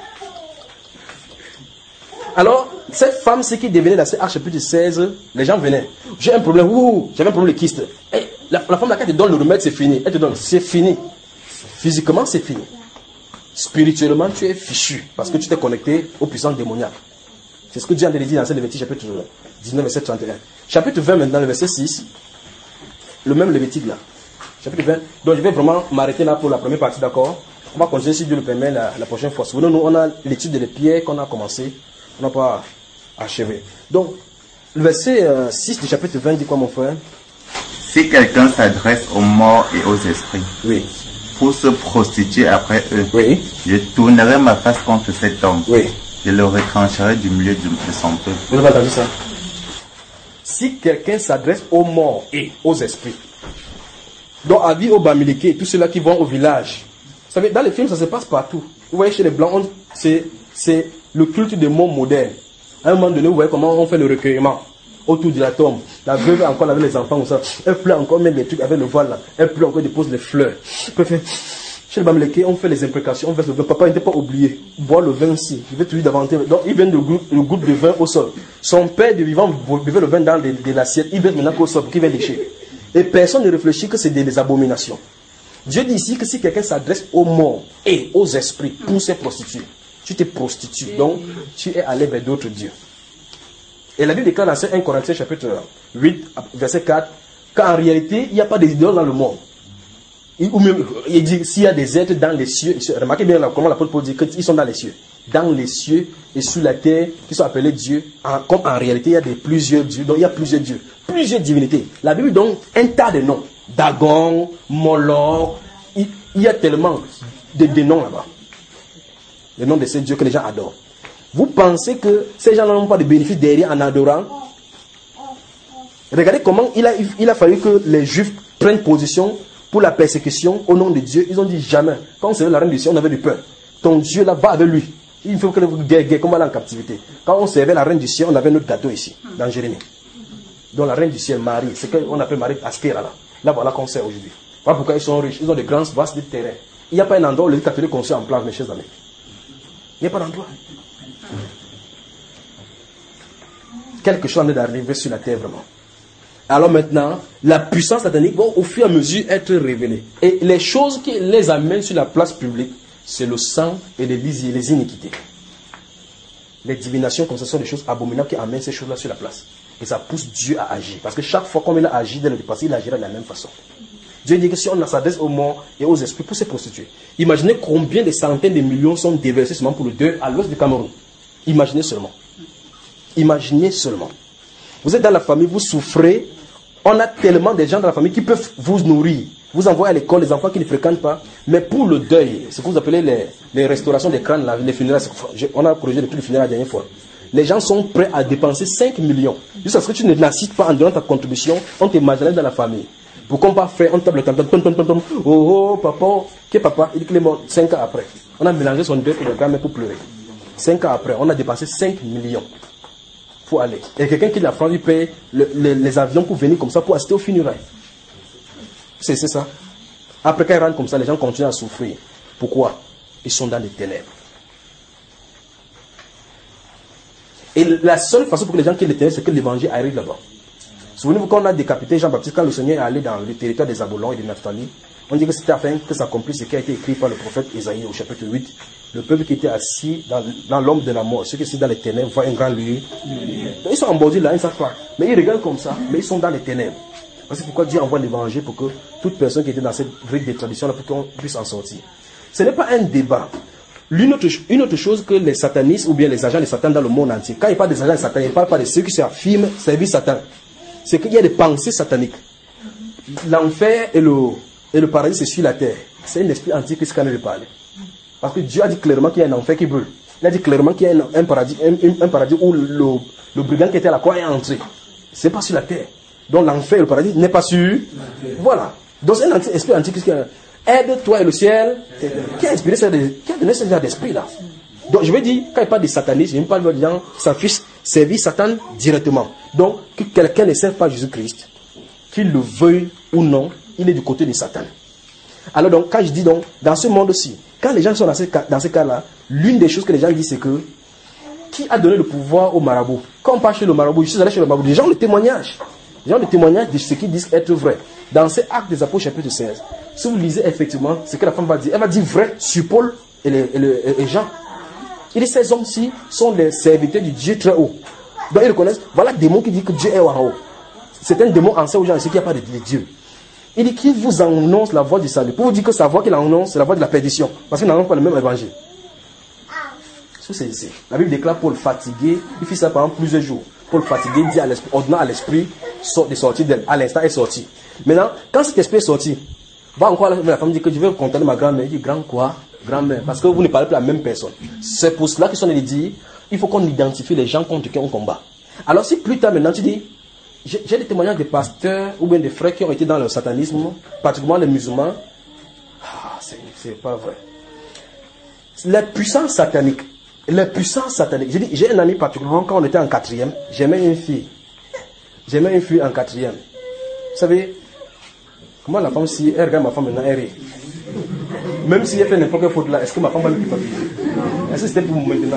S2: Alors, cette femme, ce qui devenait dans cet Acte chapitre seize, les gens venaient. J'ai un problème, ouh, j'avais un problème de kyste. Et la, la femme, là, quand elle te donne le remède, c'est fini. Elle te donne, c'est fini. Physiquement, c'est fini. Spirituellement, tu es fichu parce que tu t'es connecté aux puissances démoniaques. C'est ce que Dieu a dit dans ce Lévitique chapitre dix-neuf, verset trente et un. Chapitre vingt maintenant, le verset six, le même Lévitique là. Chapitre vingt. Donc je vais vraiment m'arrêter là pour la première partie, d'accord? On va continuer si Dieu le permet la, la prochaine fois. Souvenez-nous, on a l'étude des pierres qu'on a commencé. On n'a pas achevé. Donc, le verset euh, six du chapitre vingt dit quoi, mon frère?
S4: Si quelqu'un s'adresse aux morts et aux esprits,
S2: oui,
S4: pour se prostituer après eux,
S2: oui,
S4: je tournerai ma face contre cet homme.
S2: Oui.
S4: Je le retrancherai du milieu de, de son peuple.
S2: Vous avez entendu ça? Si quelqu'un s'adresse aux morts et aux esprits, donc à vie au Bamileke, tous ceux-là qui vont au village, vous savez, dans les films, ça se passe partout. Vous voyez, chez les Blancs, c'est le culte des morts modernes. À un moment donné, vous voyez comment on fait le recueillement autour de la tombe. La veuve encore avec les enfants, ça. Elle pleure encore, met les trucs avec le voile là. Elle pleure encore, dépose les fleurs. Chez le Bamileke, on fait les imprécations, on verse le vin. Papa n'était pas oublié. Boire le vin aussi. Je vais te dire davantage. Donc, il vient de groupe, le groupe de vin au sol. Son père de vivant buvait le vin dans de, de l'assiette. Il verse maintenant au sol pour qu'il vienne lécher. Et personne ne réfléchit que c'est des, des abominations. Dieu dit ici que si quelqu'un s'adresse aux morts et aux esprits pour se prostituer, tu te prostitues. Donc, tu es allé vers d'autres dieux. Et la Bible déclare dans un Corinthiens chapitre huit, verset quatre, qu'en réalité, il n'y a pas d'idoles dans le monde. Il, ou même, il dit, s'il y a des êtres dans les cieux, remarquez bien là, comment l'apôtre Paul dit qu'ils sont dans les cieux. Dans les cieux et sous la terre, qui sont appelés dieux. En, comme en réalité, il y a des, plusieurs dieux. Donc il y a plusieurs dieux. Plusieurs divinités. La Bible donne un tas de noms. Dagon, Moloch. Il, il y a tellement de, de noms là-bas. Les noms de ces dieux que les gens adorent. Vous pensez que ces gens n'ont pas de bénéfice derrière en adorant? Regardez comment il a, il a fallu que les Juifs prennent position pour la persécution au nom de Dieu. Ils ont dit jamais. Quand on servait la reine du ciel, on avait du peur. Ton Dieu là, va avec lui. Il faut que vous guerriez comme aller en captivité. Quand on servait la reine du ciel, on avait notre gâteau ici, dans Jérémie. Donc la reine du ciel, Marie, c'est qu'on appelle Marie Astéra là. Là voilà qu'on sert aujourd'hui. Voilà pourquoi ils sont riches. Ils ont de grands vastes de terrain. Il n'y a pas un endroit où les catholiques construisent en place, mes chers amis. Il n'y a pas d'endroit. Quelque chose en est d'arriver sur la terre vraiment. Alors maintenant, la puissance satanique va au fur et à mesure être révélée. Et les choses qui les amènent sur la place publique, c'est le sang et les, les iniquités. Les divinations comme ça sont des choses abominables qui amènent ces choses-là sur la place. Et ça pousse Dieu à agir. Parce que chaque fois comme il a agi dans le passé, il agira de la même façon. Dieu dit que si on s'adresse aux morts et aux esprits pour se prostituer, imaginez combien de centaines de millions sont déversés seulement pour le deuil à l'ouest du Cameroun. Imaginez seulement. Imaginez seulement. Vous êtes dans la famille, vous souffrez. On a tellement de gens dans la famille qui peuvent vous nourrir. Vous envoyez à l'école les enfants qui ne fréquentent pas. Mais pour le deuil, ce que vous appelez les, les restaurations des crânes, les funérailles, on a corrigé depuis le funérailles la dernière fois. Les gens sont prêts à dépenser cinq millions. Jusqu'à ce que tu n'assistes pas en donnant ta contribution, on te marginalise dans la famille. Pourquoi pas faire, on tape le canton, tom, tom, tom, tom, oh, oh, papa, qui est papa? Il dit qu'il est mort cinq ans après. On a mélangé son deuil et le grand-mère pour pleurer. cinq ans après, on a dépensé cinq millions. Pour aller. Et quelqu'un qui l'a France, il paye le, le, les avions pour venir comme ça, pour assister aux funérailles. C'est ça. Après, quand ils rentrent comme ça, les gens continuent à souffrir. Pourquoi? Ils sont dans les ténèbres. Et la seule façon pour que les gens quittent les ténèbres, c'est que l'évangile arrive là-bas. Souvenez-vous quand on a décapité Jean-Baptiste, quand le Seigneur est allé dans le territoire des Zabulon et des Naphtali, on dit que c'était afin que s'accomplisse ce qui a été écrit par le prophète Isaïe au chapitre huit. Le peuple qui était assis dans, dans l'ombre de la mort, ceux qui sont dans les ténèbres, voient un grand lieu. Ils sont embordés là, ils ne savent pas. Mais ils regardent comme ça, mais ils sont dans les ténèbres. Parce que pourquoi Dieu envoie l'évangile pour que toute personne qui était dans cette grille de tradition là, pour qu'on puisse en sortir. Ce n'est pas un débat. Une autre, une autre chose que les satanistes ou bien les agents de Satan dans le monde entier, quand ils parlent des agents de Satan, ils ne parlent pas de ceux qui s'affirment servir Satan. C'est qu'il y a des pensées sataniques. L'enfer et le, et le paradis, c'est sur la terre. C'est un esprit antique qui se calme de parler. Parce que Dieu a dit clairement qu'il y a un enfer qui brûle. Il a dit clairement qu'il y a un, un, paradis, un, un paradis où le, le, le brigand qui était à la croix est entré. Ce n'est pas sur la terre. Donc l'enfer et le paradis n'est pas sur. Voilà. Donc c'est un esprit antique qui a aide-toi et le ciel. Qui a inspiré ça, qui a donné ce genre d'esprit là. Donc je veux dire, quand il parle de satanisme, il parle de gens qui s'affichent servir Satan directement. Donc que quelqu'un ne serve pas Jésus-Christ, qu'il le veuille ou non, il est du côté de Satan. Alors donc, quand je dis donc, dans ce monde-ci, quand les gens sont dans ce, cas, dans ce cas-là, l'une des choses que les gens disent, c'est que qui a donné le pouvoir au marabout? Quand on part chez le marabout, je suis allé chez le marabout, les gens ont le témoignage. Les gens ont le témoignage de ce qu'ils disent être vrai. Dans ces actes des apôtres chapitre seize, si vous lisez effectivement ce que la femme va dire, elle va dire vrai sur Paul et, les, et, les, et Jean. Il dit ces hommes-ci sont les serviteurs du Dieu très haut. Donc ils reconnaissent, voilà le démon qui dit que Dieu est en haut. C'est un démon ancien aux gens, ceux qui n'y a pas de, de Dieu. Il dit qu'il vous annonce la voix du salut. Pour vous dire que sa voix qu'il annonce, c'est la voix de la perdition. Parce qu'il n'annonce pas le même évangile. C'est ici. La Bible déclare Paul fatigué. Il fit ça pendant plusieurs jours. Paul fatigué dit à l'esprit, ordonnant à l'esprit de sortir d'elle. À l'instant, elle est sortie. Maintenant, quand cet esprit est sorti, va encore la femme dit que je vais contenter ma grand-mère. Il dit grand quoi? Grand-mère. Parce que vous ne parlez plus à la même personne. C'est pour cela qu'ils sont allés dire il faut qu'on identifie les gens contre qui on combat. Alors si plus tard maintenant tu dis j'ai des témoignages de pasteurs ou bien des frères qui ont été dans le satanisme, particulièrement les musulmans. Ah, c'est pas vrai. La puissance satanique, la puissance satanique. J'ai dit, j'ai un ami particulièrement quand on était en quatrième, j'aimais une fille. J'aimais une fille en quatrième. Vous savez, comment la femme, si elle regarde ma femme maintenant, elle rit. Même si elle fait n'importe quelle faute là, est-ce que ma femme va le culpabiliser? Est-ce que c'était pour maintenant?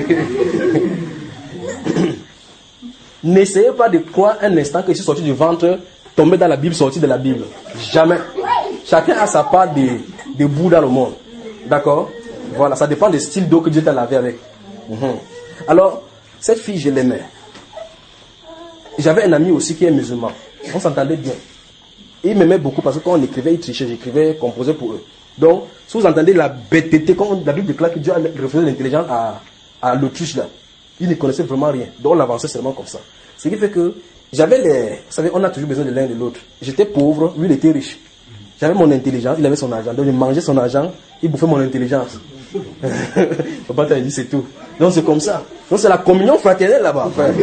S2: N'essayez pas de croire un instant que je suis sorti du ventre, tombé dans la Bible, sorti de la Bible. Jamais. Chacun a sa part de, de boue dans le monde. D'accord? Voilà, ça dépend du style d'eau que Dieu t'a lavé avec. Mm-hmm. Alors, cette fille, je l'aimais. J'avais un ami aussi qui est musulman. On s'entendait bien. ils m'aimaient beaucoup parce que quand on écrivait, ils trichaient, j'écrivais, composais pour eux. Donc, si vous entendez la bêteté, quand la Bible déclare que Dieu a refusé l'intelligence à, à l'autruche là, ils ne connaissaient vraiment rien. Donc, on avançait seulement comme ça. Ce qui fait que j'avais les... Vous savez, on a toujours besoin de l'un et de l'autre. J'étais pauvre, lui il était riche. J'avais mon intelligence, il avait son argent. Donc, je mangeais son argent, il bouffait mon intelligence. Papa t'a dit c'est tout. Donc, c'est comme ça. Donc, c'est la communion fraternelle là-bas, frère.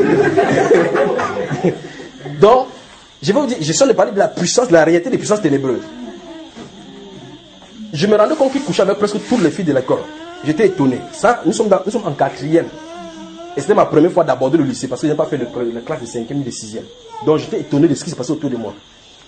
S2: Donc, je vais vous dire, je suis en train de parler de la puissance, de la réalité des puissances ténébreuses. Je me rendais compte qu'il couchait avec presque toutes les filles de l'école. J'étais étonné. Ça, nous sommes, dans, nous sommes en quatrième. Et c'était ma première fois d'aborder le lycée parce que je n'ai pas fait le, la classe de cinquième ni de sixième. Donc j'étais étonné de ce qui se passait autour de moi.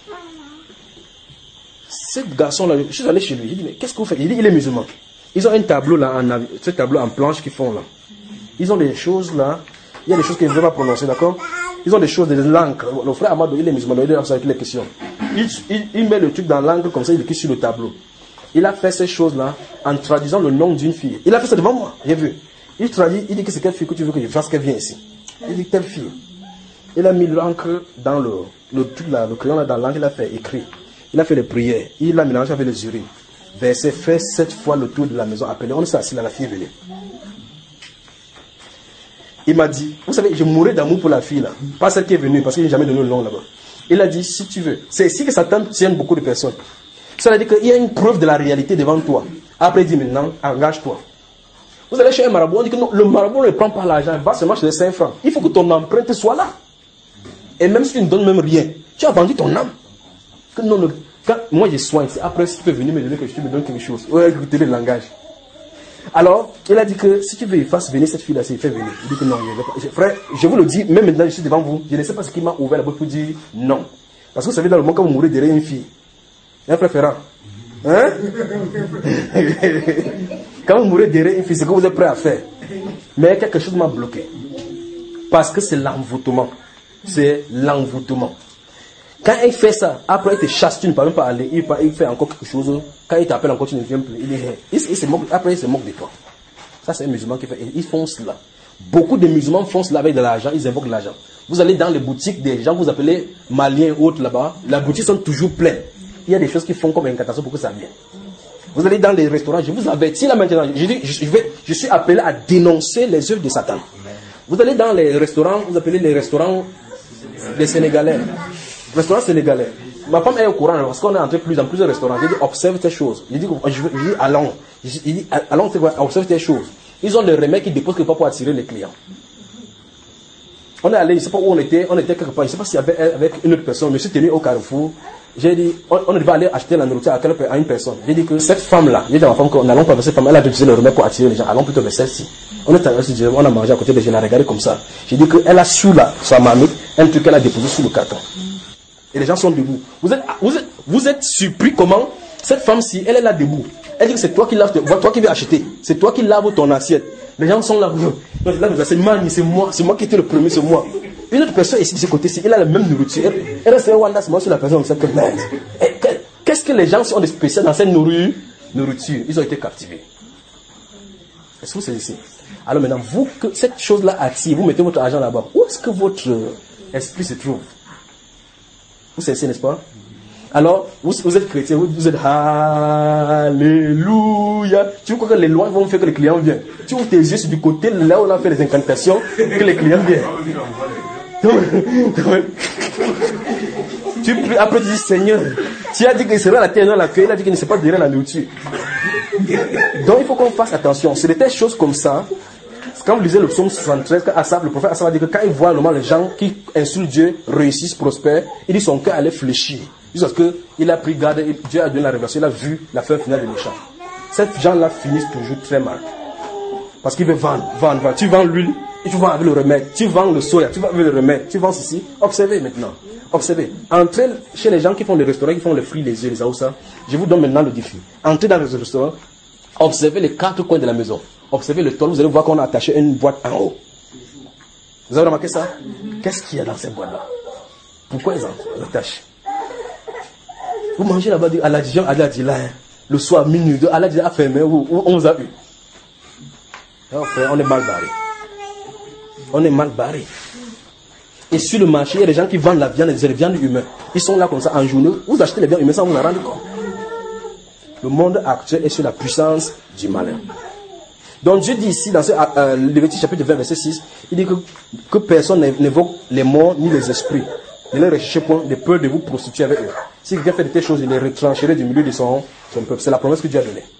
S2: Ce garçon-là, je suis allé chez lui. J'ai dit, mais qu'est-ce que vous faites? Il dit, il est musulman. Ils ont un tableau là, en, ce tableau en planche qu'ils font là. Ils ont des choses là. Il y a des choses qu'ils ne veulent pas prononcer, d'accord? Ils ont des choses, des l'encre. Le frère Amadou, il est musulman, il est avec les questions. Il, il, il met le truc dans l'encre comme ça, il écrit sur le tableau. Il a fait ces choses-là en traduisant le nom d'une fille. Il a fait ça devant moi, j'ai vu. Il traduit, il dit que c'est quelle fille que tu veux que je fasse qu'elle vienne ici. Il dit telle fille. Il a mis l'encre dans le, le truc là, le crayon là dans l'encre, il a fait écrit. Il a fait les prières. Il a mélangé avec les urines. Verset fait sept fois le tour de la maison. Appelé, on s'est assis là, la fille est venue. Il m'a dit, vous savez, je mourrais d'amour pour la fille là. Pas celle qui est venue, parce qu'il n'a jamais donné le nom là-bas. Il a dit, si tu veux. C'est ici que Satan tient beaucoup de personnes. Ça veut dire qu'il y a une preuve de la réalité devant toi. Après, il dit maintenant, engage-toi. Vous allez chez un marabout, on dit que non, le marabout ne prend pas l'argent, va seulement chez les cinq francs. Il faut que ton empreinte soit là. Et même si tu ne donnes même rien, tu as vendu ton âme. Que non, le, quand moi je soigne, c'est après si tu peux venir me donner quelque chose, tu me donnes quelque chose. Ouais, écoutez le langage. Alors, il a dit que si tu veux, il fasse venir cette fille-là, il fait venir. Il dit que non, il ne veut pas. Je, frère, je vous le dis, même maintenant je suis devant vous, je ne sais pas ce qui m'a ouvert la bouche pour dire non. Parce que vous savez, dans le monde, quand vous mourrez derrière une fille, un préférant. Hein? Quand vous mourrez derrière une fille, c'est ce que vous êtes prêt à faire. Mais quelque chose m'a bloqué. Parce que c'est l'envoûtement. C'est l'envoûtement. Quand il fait ça, après il te chasse, tu ne peux même pas aller, il, il fait encore quelque chose. Quand il t'appelle encore, tu ne viens plus. Il, il, il, il se moque, après il se moque de toi. Ça c'est un musulman qui fait. Ils font cela. Beaucoup de musulmans font cela avec de l'argent, ils invoquent de l'argent. Vous allez dans les boutiques des gens que vous appelez maliens ou autres là-bas, les boutiques sont toujours pleines. Il y a des choses qui font comme incantation pour que ça vienne. Vous allez dans les restaurants, je vous avertis là maintenant, je, dis, je, vais, je suis appelé à dénoncer les œuvres de Satan. Vous allez dans les restaurants, vous appelez les restaurants des Sénégalais. Restaurants sénégalais. Ma femme est au courant parce qu'on est entré plus dans plusieurs restaurants. J'ai dit observe tes choses. J'ai dit, je, je dis allons. Il dit allons, observe tes choses. Ils ont des remèdes qui déposent quelque part pour attirer les clients. On est allé, je ne sais pas où on était, on était quelque part, je ne sais pas s'il y avait avec une autre personne, je me suis tenu au Carrefour. J'ai dit, on, on devait aller acheter la nourriture à, quelle, à une personne. J'ai dit que cette femme-là, j'ai dit à ma femme qu'on n'allons pas vers cette femme, elle a utilisé le remède pour attirer les gens, allons plutôt vers celle-ci. On est allé, on a mangé à côté de, je l'ai regardé comme ça. J'ai dit qu'elle a sous la, sa marmite, un truc qu'elle a déposé sous le carton. Et les gens sont debout. Vous êtes, vous êtes, vous êtes surpris comment cette femme-ci, elle est là debout. Elle dit que c'est toi qui laves, toi qui veux acheter. C'est toi qui laves ton assiette. Les gens sont là. Là, c'est Mani, c'est moi, c'est moi qui étais le premier, c'est moi. Une autre personne ici de ce côté-ci, elle a la même nourriture. Elle, elle reste un Wanda, c'est moi sur la personne comme ça que merde. Qu'est-ce que les gens ont de spécial dans cette nourriture? Nourriture, ils ont été captivés. Est-ce que c'est ici? Alors maintenant, vous que cette chose-là attire, vous mettez votre argent là-bas. Où est-ce que votre esprit se trouve? Vous savez, n'est-ce pas? Alors, vous, vous êtes chrétien, vous, vous êtes Alléluia. Tu crois que les lois vont faire que les clients viennent? Tu ouvres tes yeux sur du côté, là où on a fait les incantations, que les clients viennent. Tu pries, après tu dis Seigneur, tu as dit qu'il sera la terre dans l'accueil, il a dit qu'il ne sait pas derrière la nourriture. Donc il faut qu'on fasse attention. C'est des choses comme ça. Quand vous lisez le psaume soixante-treize, quand Asaph, le prophète Asaph a dit que quand il voit normalement les gens qui insultent Dieu réussissent, prospèrent, il dit son cœur allait fléchir. Parce qu'il a pris garde, et Dieu a donné la révélation, il a vu la fin finale des méchants. Ces gens-là finissent toujours très mal. Parce qu'ils veulent vendre, vendre, vendre. Tu vends l'huile, et tu vends avec le remède. Tu vends le soya, tu vends avec le remède. Tu vends ceci. Observez maintenant. Observez. Entrez chez les gens qui font les restaurants, qui font les fruits, les œufs, les aoussa. Je vous donne maintenant le défi. Entrez dans les restaurants. Observez les quatre coins de la maison. Observez le toit, vous allez voir qu'on a attaché une boîte en haut. Vous avez remarqué ça? Qu'est-ce qu'il y a dans cette boîte-là? Pourquoi ils en attachent? Vous mangez là-bas, Allah dit, Allah dit là, le soir, minuit, Allah dit, a fermé, on vous a eu. Alors, frère, on est mal barré. On est mal barré. Et sur le marché, il y a des gens qui vendent la viande, des viandes humaines. Ils sont là comme ça en journée. Vous achetez les viandes humaines sans vous en rendre compte. Le monde actuel est sur la puissance du malin. Donc Dieu dit ici, dans ce, euh, Lévitique chapitre vingt, verset six, il dit que, que personne n'évoque les morts ni les esprits. Ne les recherchez point de peur de vous prostituer avec eux. Si quelqu'un fait de telles choses, il les retrancherait du milieu de son, son peuple. C'est la promesse que Dieu a donnée.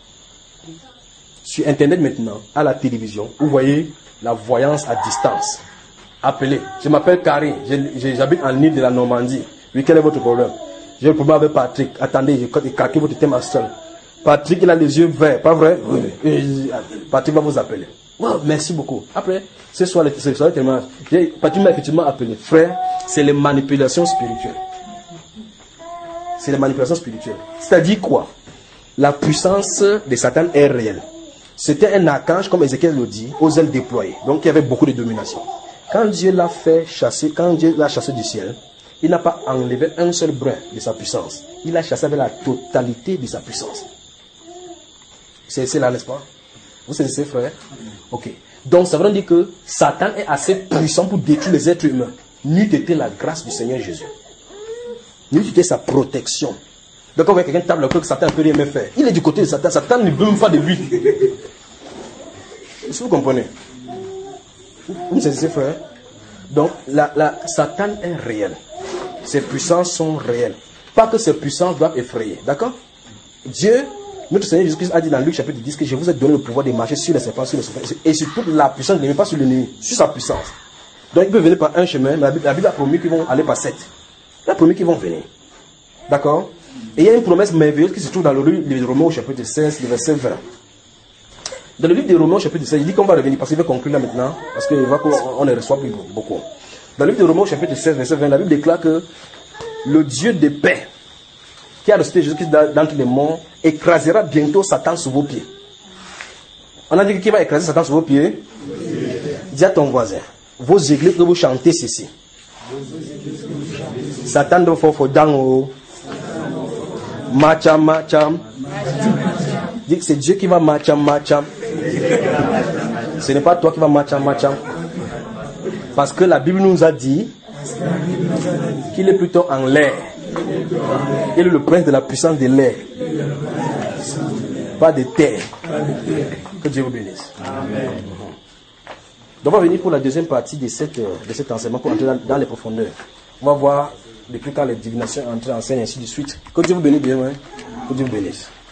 S2: Sur Internet maintenant, à la télévision, vous voyez la voyance à distance. Appelez. Je m'appelle Carré, j'habite en île de la Normandie. Oui, quel est votre problème? J'ai un problème avec Patrick. Attendez, j'ai calqué votre thème astral. Patrick, il a les yeux verts, pas vrai? Oui. Et Patrick va vous appeler. Wow, merci beaucoup. Après, ce soir, ce soir, Patrick m'a effectivement appelé. Frère, c'est les manipulations spirituelles. C'est les manipulations spirituelles. C'est-à-dire quoi? La puissance de Satan est réelle. C'était un archange, comme Ézéchiel le dit, aux ailes déployées. Donc, il y avait beaucoup de domination. Quand Dieu l'a fait chasser, quand Dieu l'a chassé du ciel, il n'a pas enlevé un seul brin de sa puissance. Il l'a chassé avec la totalité de sa puissance. C'est là, n'est-ce pas? Vous saisissez, frère? Ok. Donc, ça veut dire que Satan est assez puissant pour détruire les êtres humains. N'eût été la grâce du Seigneur Jésus. N'eût été sa protection. Donc, quand quelqu'un tape le cœur que Satan ne peut rien faire, il est du côté de Satan. Satan ne veut même pas de lui. Est-ce que vous comprenez? Vous saisissez, frère? Donc, la, la, Satan est réel. Ses puissances sont réelles. Pas que ses puissances doivent effrayer. D'accord? Dieu, notre Seigneur Jésus-Christ a dit dans Luc chapitre dix que je vous ai donné le pouvoir de marcher sur les serpents, sur les serpents, et sur toute la puissance de l'ennemi, pas sur l'ennemi, sur sa puissance. Donc, ils peuvent venir par un chemin, mais la Bible, la Bible a promis qu'ils vont aller par sept. Il a promis qu'ils vont venir. D'accord? Et il y a une promesse merveilleuse qui se trouve dans le livre de Romains au chapitre seize, le verset vingt. Dans le livre de Romains au chapitre seize, il dit qu'on va revenir, parce qu'il va conclure là maintenant, parce qu'il va qu'on les reçoit beaucoup. Dans le livre de Romains au chapitre seize, verset vingt, la Bible déclare que le Dieu de paix, qui a ressuscité Jésus-Christ d'entre les morts, écrasera bientôt Satan sous vos pieds. On a dit qui va écraser Satan sous vos pieds? Dis à ton voisin, vos églises que vous chantez ceci. Satan de fofo dango. Macham, macham. Dis que c'est Dieu qui va macham, macham. Ce n'est pas toi qui va macham, macham. Parce que la Bible nous a dit qu'il est plutôt en l'air. Il est le prince de la puissance de l'air. Pas de terre. Que Dieu vous bénisse. Amen. Donc on va venir pour la deuxième partie de, cette, de cet enseignement pour entrer dans, dans les profondeurs. On va voir depuis quand les divinations entrent en scène et ainsi de suite. Que Dieu vous bénisse bien. Hein? Que Dieu vous bénisse.